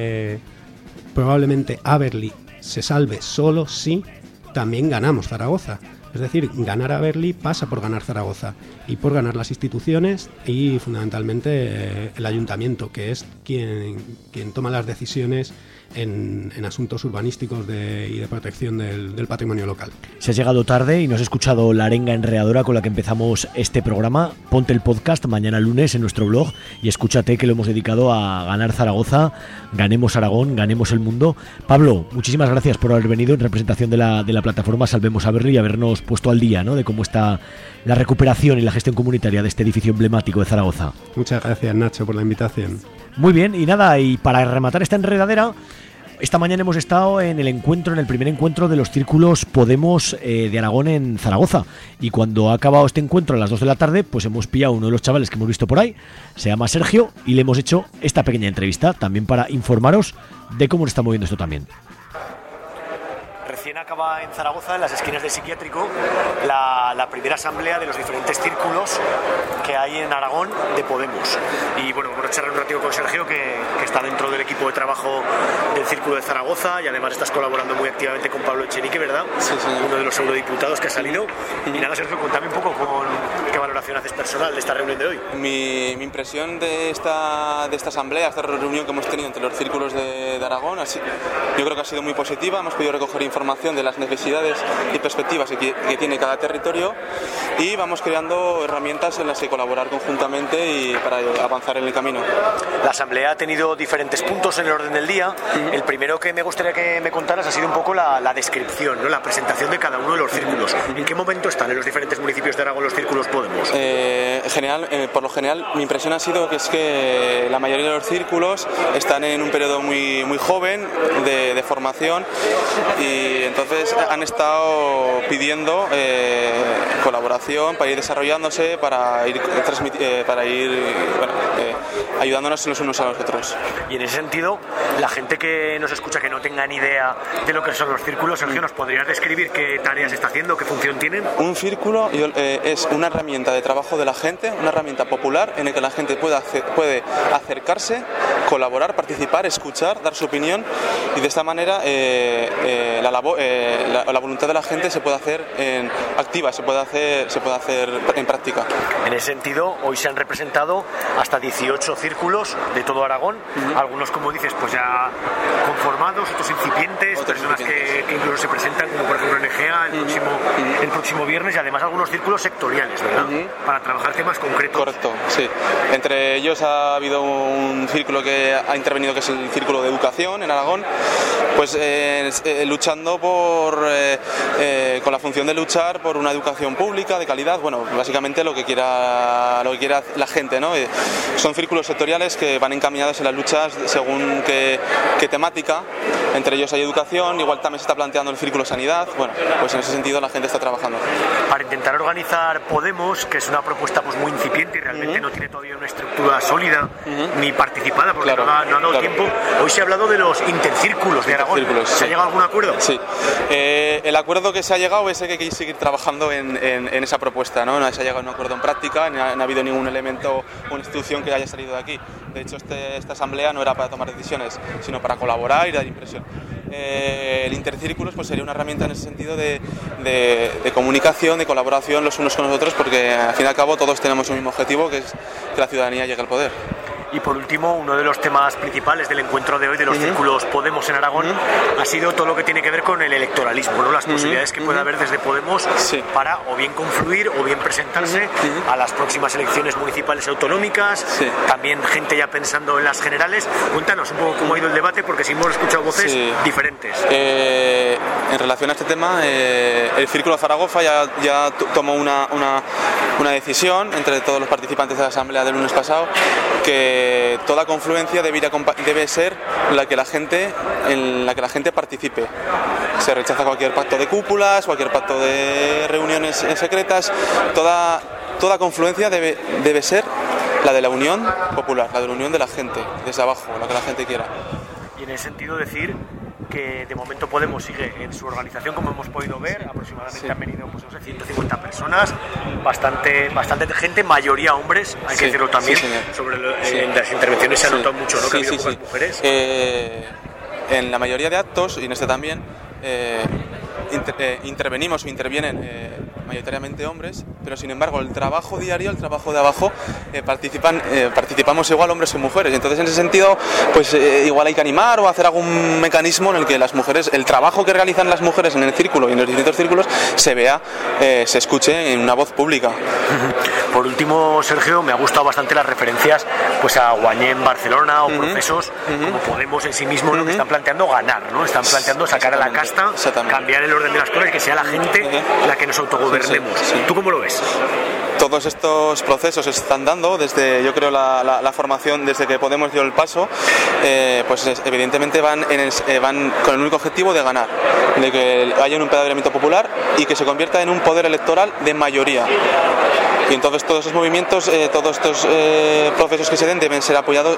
probablemente Aberli se salve solo si también ganamos Zaragoza. Es decir, ganar Aberli pasa por ganar Zaragoza y por ganar las instituciones y fundamentalmente el ayuntamiento, que es quien toma las decisiones en asuntos urbanísticos y de protección del patrimonio local. Si has llegado tarde y no has escuchado la arenga enredadora con la que empezamos este programa, ponte el podcast mañana lunes en nuestro blog y escúchate, que lo hemos dedicado a ganar Zaragoza, ganemos Aragón, ganemos el mundo. Pablo, muchísimas gracias por haber venido en representación de la plataforma Salvemos Aberli y habernos puesto al día, ¿no?, de cómo está la recuperación y la gestión comunitaria de este edificio emblemático de Zaragoza. Muchas gracias, Nacho, por la invitación. Muy bien, y nada, y para rematar esta enredadera, esta mañana hemos estado en el primer encuentro de los círculos Podemos de Aragón en Zaragoza, y cuando ha acabado este encuentro a las 2 de la tarde, pues hemos pillado a uno de los chavales que hemos visto por ahí, se llama Sergio, y le hemos hecho esta pequeña entrevista también para informaros de cómo se está moviendo esto también. Recién acaba en Zaragoza, en las esquinas del psiquiátrico, la primera asamblea de los diferentes círculos que hay en Aragón de Podemos. Y bueno, vamos a charlar un ratito con Sergio, que está dentro del equipo de trabajo del Círculo de Zaragoza, y además estás colaborando muy activamente con Pablo Echenique, ¿verdad? Sí. Uno de los eurodiputados que ha salido. Y nada, Sergio, contame un poco qué valoración haces personal de esta reunión de hoy. Mi impresión de esta asamblea, esta reunión que hemos tenido entre los círculos de Aragón, yo creo que ha sido muy positiva. Hemos podido recoger información de las necesidades y perspectivas que tiene cada territorio, y vamos creando herramientas en las que colaborar conjuntamente y para avanzar en el camino. La asamblea ha tenido diferentes puntos en el orden del día. El primero que me gustaría que me contaras ha sido un poco la descripción, ¿no?, la presentación de cada uno de los círculos. ¿En qué momento están en los diferentes municipios de Aragón los círculos Podemos? Por lo general, mi impresión ha sido que es que la mayoría de los círculos están en un periodo muy, muy joven de formación, y entonces han estado pidiendo colaboración para ir desarrollándose, para ir ayudándonos los unos a los otros. Y en ese sentido, la gente que nos escucha que no tenga ni idea de lo que son los círculos, Sergio, ¿nos podrías describir qué tareas está haciendo, qué función tienen? Un círculo es una herramienta de trabajo de la gente, una herramienta popular en la que la gente puede acercarse, colaborar, participar, escuchar, dar su opinión, y de esta manera la voluntad de la gente se puede hacer activa, se puede hacer en práctica. En ese sentido, hoy se han representado hasta 18 círculos de todo Aragón, algunos, como dices, pues ya conformados, otros incipientes, personas que incluso se presentan, como por ejemplo en EGEA el próximo viernes, y además algunos círculos sectoriales, ¿verdad? Para trabajar temas concretos. Correcto, sí. Entre ellos ha habido un círculo que ha intervenido, que es el Círculo de Educación en Aragón, pues luchando con la función de luchar por una educación pública de calidad, bueno, básicamente lo que quiera la gente, ¿no? Son círculos sectoriales que van encaminados en las luchas según qué temática. Entre ellos hay educación, igual también se está planteando el círculo sanidad. Bueno, pues en ese sentido la gente está trabajando. Para intentar organizar Podemos, que es una propuesta pues muy incipiente y realmente no tiene todavía una estructura sólida ni participada, porque no ha dado tiempo. Hoy se ha hablado de los intercírculos de Aragón. ¿Se ha llegado a algún acuerdo? Sí. El acuerdo que se ha llegado es que hay que seguir trabajando en esa propuesta, ¿no? No se ha llegado a un acuerdo en práctica, no ha habido ningún elemento o institución que haya salido de aquí. De hecho, esta asamblea no era para tomar decisiones, sino para colaborar y dar impresión. El intercírculos pues sería una herramienta en ese sentido de comunicación, de colaboración los unos con los otros, porque al fin y al cabo todos tenemos un mismo objetivo, que es que la ciudadanía llegue al poder. Y por último, uno de los temas principales del encuentro de hoy de los círculos Podemos en Aragón ha sido todo lo que tiene que ver con el electoralismo, ¿no? Las posibilidades que puede haber desde Podemos para o bien confluir o bien presentarse a las próximas elecciones municipales y autonómicas, también gente ya pensando en las generales. Cuéntanos un poco cómo ha ido el debate, porque sí hemos escuchado voces diferentes. En relación a este tema, el Círculo de Zaragoza ya tomó una decisión entre todos los participantes de la asamblea del lunes pasado, que toda confluencia debe ser en la que la gente participe. Se rechaza cualquier pacto de cúpulas, cualquier pacto de reuniones secretas. Toda confluencia debe ser la de la unión popular, la de la unión de la gente, desde abajo, la que la gente quiera. Y en ese sentido decir que de momento Podemos sigue en su organización, como hemos podido ver, aproximadamente han venido pues, no sé, 150 personas, bastante gente, mayoría hombres, hay que decirlo también, en las intervenciones se ha notado mucho, ¿no? Que ha habido pocas mujeres. En la mayoría de actos, y en este también, intervenimos o intervienen mayoritariamente hombres, pero sin embargo el trabajo diario, el trabajo de abajo, participamos igual hombres que mujeres. Entonces en ese sentido pues igual hay que animar o hacer algún mecanismo en el que las mujeres, el trabajo que realizan las mujeres en el círculo y en los distintos círculos se vea, se escuche en una voz pública. Por último, Sergio, me ha gustado bastante las referencias pues a Guañé en Barcelona o procesos como Podemos en sí mismo, ¿no? Que están planteando ganar, ¿no? Están planteando sacar a la casta, cambiar el orden de las cosas y que sea la gente la que nos autogobernemos. ¿Tú cómo lo ves? Todos estos procesos se están dando desde, yo creo, la formación, desde que Podemos dio el paso, pues evidentemente van con el único objetivo de ganar, de que haya un empoderamiento popular y que se convierta en un poder electoral de mayoría. Y entonces todos esos movimientos, todos estos procesos que se den deben ser apoyados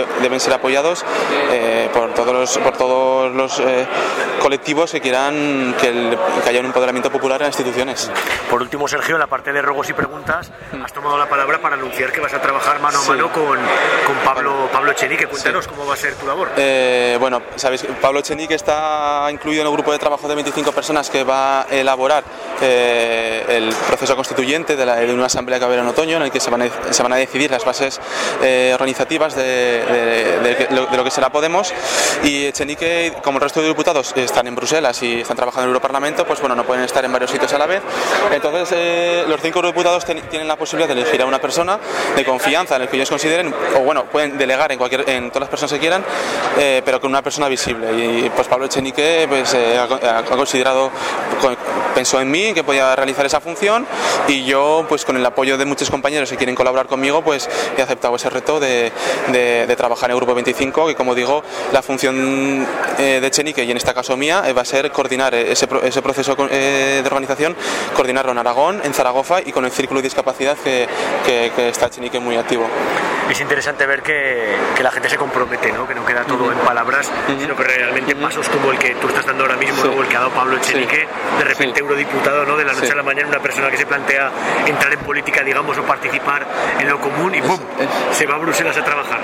por todos los colectivos que quieran que haya un empoderamiento popular en las instituciones. Por último, Sergio, en la parte de ruegos y preguntas, has tomado la palabra para anunciar que vas a trabajar mano a mano con Pablo Echenique. Cuéntanos cómo va a ser tu labor. Bueno, sabéis, Pablo Echenique está incluido en el grupo de trabajo de 25 personas que va a elaborar el proceso constituyente de una asamblea que va a haber en otoño, en el que se van a decidir las bases organizativas de lo que será Podemos. Y Echenique, como el resto de diputados están en Bruselas y están trabajando en el Europarlamento, pues bueno, no pueden estar en varios sitios a la vez. Entonces los 5 diputados tienen la posibilidad de elegir a una persona de confianza en el que ellos consideren, o bueno, pueden delegar en todas las personas que quieran, pero con una persona visible. Y pues Pablo Echenique pues, ha considerado, pensó en mí que podía realizar esa función, y yo pues con el apoyo de muchos compañeros que quieren colaborar conmigo, pues he aceptado ese reto de trabajar en el Grupo 25, que como digo, la función de Echenique, y en este caso mía, va a ser coordinar ese proceso de organización, coordinarlo en Aragón, en Zaragoza y con el Círculo de Discapacidad que está Echenique muy activo. Es interesante ver que la gente se compromete, ¿no? Que no queda todo en palabras, sino que realmente pasos como el que tú estás dando ahora mismo, o el que ha dado Pablo Echenique, de repente eurodiputado, ¿no? De la noche a la mañana, una persona que se plantea entrar en política, digamos, o participar en lo común y ¡pum! Se va a Bruselas a trabajar.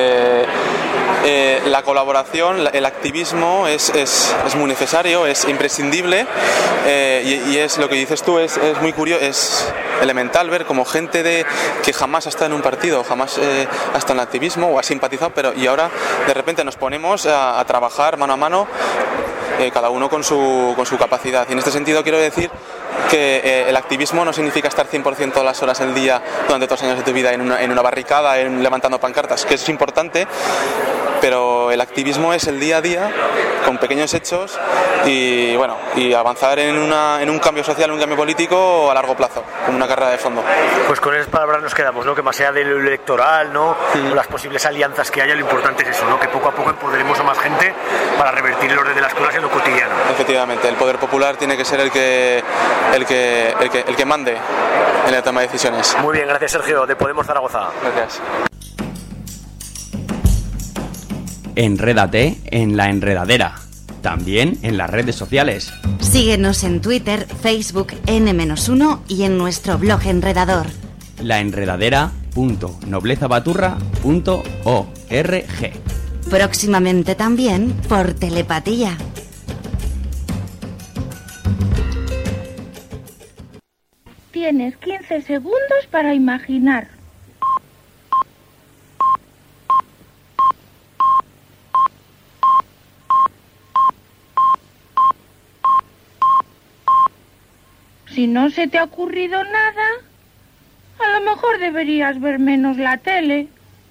La colaboración, el activismo es muy necesario, es imprescindible, y es lo que dices tú, es muy curioso, es elemental ver como gente que jamás ha estado en un partido, jamás ha estado en el activismo o ha simpatizado, y ahora de repente nos ponemos a trabajar mano a mano, cada uno con su capacidad. Y en este sentido quiero decir que el activismo no significa estar 100% todas las horas del día durante todos los años de tu vida en una barricada, levantando pancartas, que es importante, pero el activismo es el día a día, con pequeños hechos, y avanzar en un cambio social, un cambio político a largo plazo, como una carrera de fondo. Pues con esas palabras nos quedamos, ¿no? Que más allá de lo electoral, ¿no? O las posibles alianzas que haya, lo importante es eso, ¿no? Que poco a poco empoderemos a más gente para revertir el orden de las cosas en lo cotidiano. Efectivamente, el poder popular tiene que ser el que mande en la toma de decisiones. Muy bien, gracias Sergio, de Podemos Zaragoza. Gracias. Enrédate en La Enredadera, también en las redes sociales. Síguenos en Twitter, Facebook, N-1 y en nuestro blog Enredador. laenredadera.noblezabaturra.org. Próximamente también por telepatía. Tienes 15 segundos para imaginar. Si no se te ha ocurrido nada, a lo mejor deberías ver menos la tele.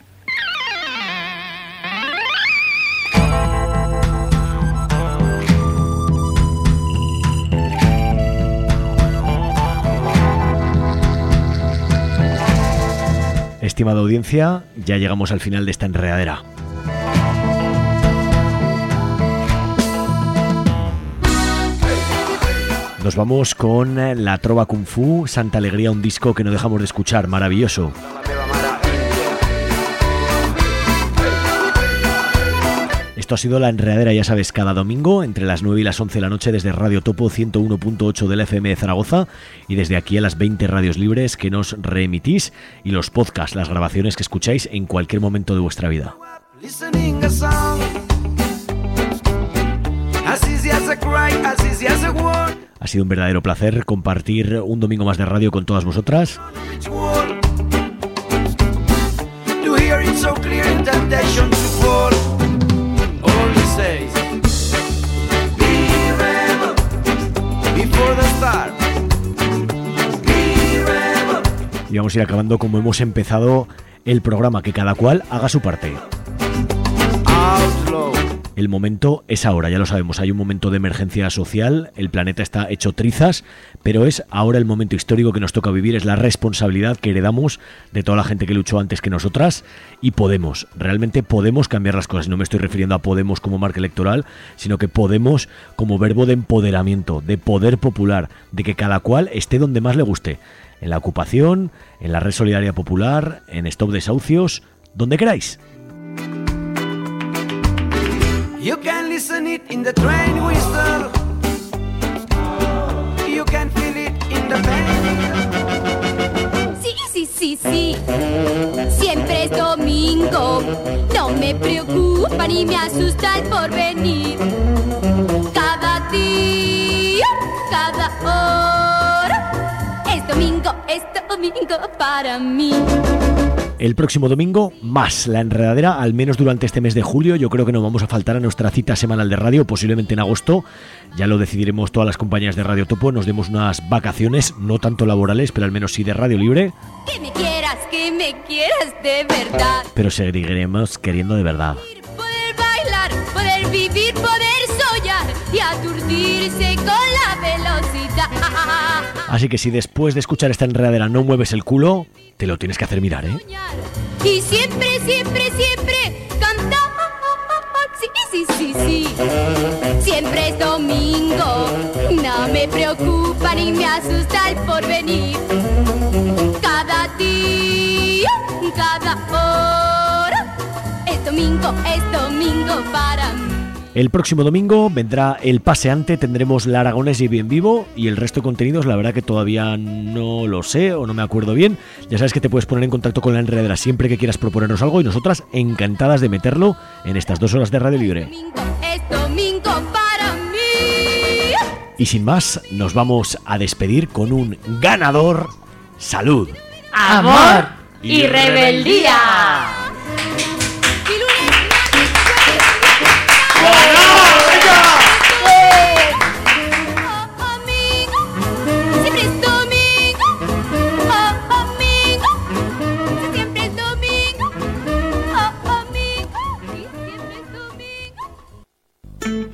Estimada audiencia, ya llegamos al final de esta enredadera. Nos vamos con La Trova Kung Fu, Santa Alegría, un disco que no dejamos de escuchar, maravilloso. Esto ha sido La Enredadera, ya sabes, cada domingo entre las 9 y las 11 de la noche desde Radio Topo 101.8 de la FM de Zaragoza y desde aquí a las 20 radios libres que nos reemitís y los podcasts, las grabaciones que escucháis en cualquier momento de vuestra vida. Ha sido un verdadero placer compartir un domingo más de radio con todas vosotras. Y vamos a ir acabando como hemos empezado el programa, que cada cual haga su parte. El momento es ahora, ya lo sabemos, hay un momento de emergencia social, el planeta está hecho trizas, pero es ahora el momento histórico que nos toca vivir, es la responsabilidad que heredamos de toda la gente que luchó antes que nosotras, y realmente podemos cambiar las cosas. No me estoy refiriendo a Podemos como marca electoral, sino que Podemos como verbo de empoderamiento, de poder popular, de que cada cual esté donde más le guste, en la ocupación, en la Red Solidaria Popular, en Stop Desahucios, donde queráis. You can listen it in the train whistle. You can feel it in the pain. Sí, sí, sí, sí. Siempre es domingo. No me preocupa ni me asusta el porvenir. Cada día, cada hora. Es domingo para mí. El próximo domingo, más La Enredadera, al menos durante este mes de julio. Yo creo que no vamos a faltar a nuestra cita semanal de radio, posiblemente en agosto. Ya lo decidiremos todas las compañías de Radio Topo. Nos demos unas vacaciones, no tanto laborales, pero al menos sí de radio libre. Que me quieras de verdad. Pero seguiremos queriendo de verdad. Poder bailar, poder vivir, poder soñar y aturdirse con la velocidad. Así que si después de escuchar esta enredadera no mueves el culo, te lo tienes que hacer mirar, ¿eh? Y siempre, siempre, siempre cantar. Sí, sí, sí, sí. Siempre es domingo. No me preocupa ni me asusta el porvenir. Cada día, cada hora. Es domingo para mí. El próximo domingo vendrá El Paseante, tendremos la Aragonés y bien vivo y el resto de contenidos la verdad que todavía no lo sé o no me acuerdo bien. Ya sabes que te puedes poner en contacto con la enredadera siempre que quieras proponernos algo y nosotras encantadas de meterlo en estas 2 horas de Radio Libre. Es domingo para mí. Y sin más, nos vamos a despedir con un ganador. ¡Salud! ¡Amor y rebeldía! Siempre es domingo, amigo. Siempre es domingo, amigo. Siempre es domingo.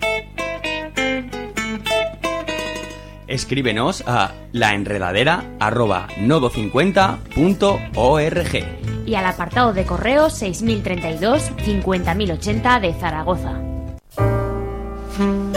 Escríbenos a laenredadera@nodo50.org y al apartado de correo 6032 50080 de Zaragoza.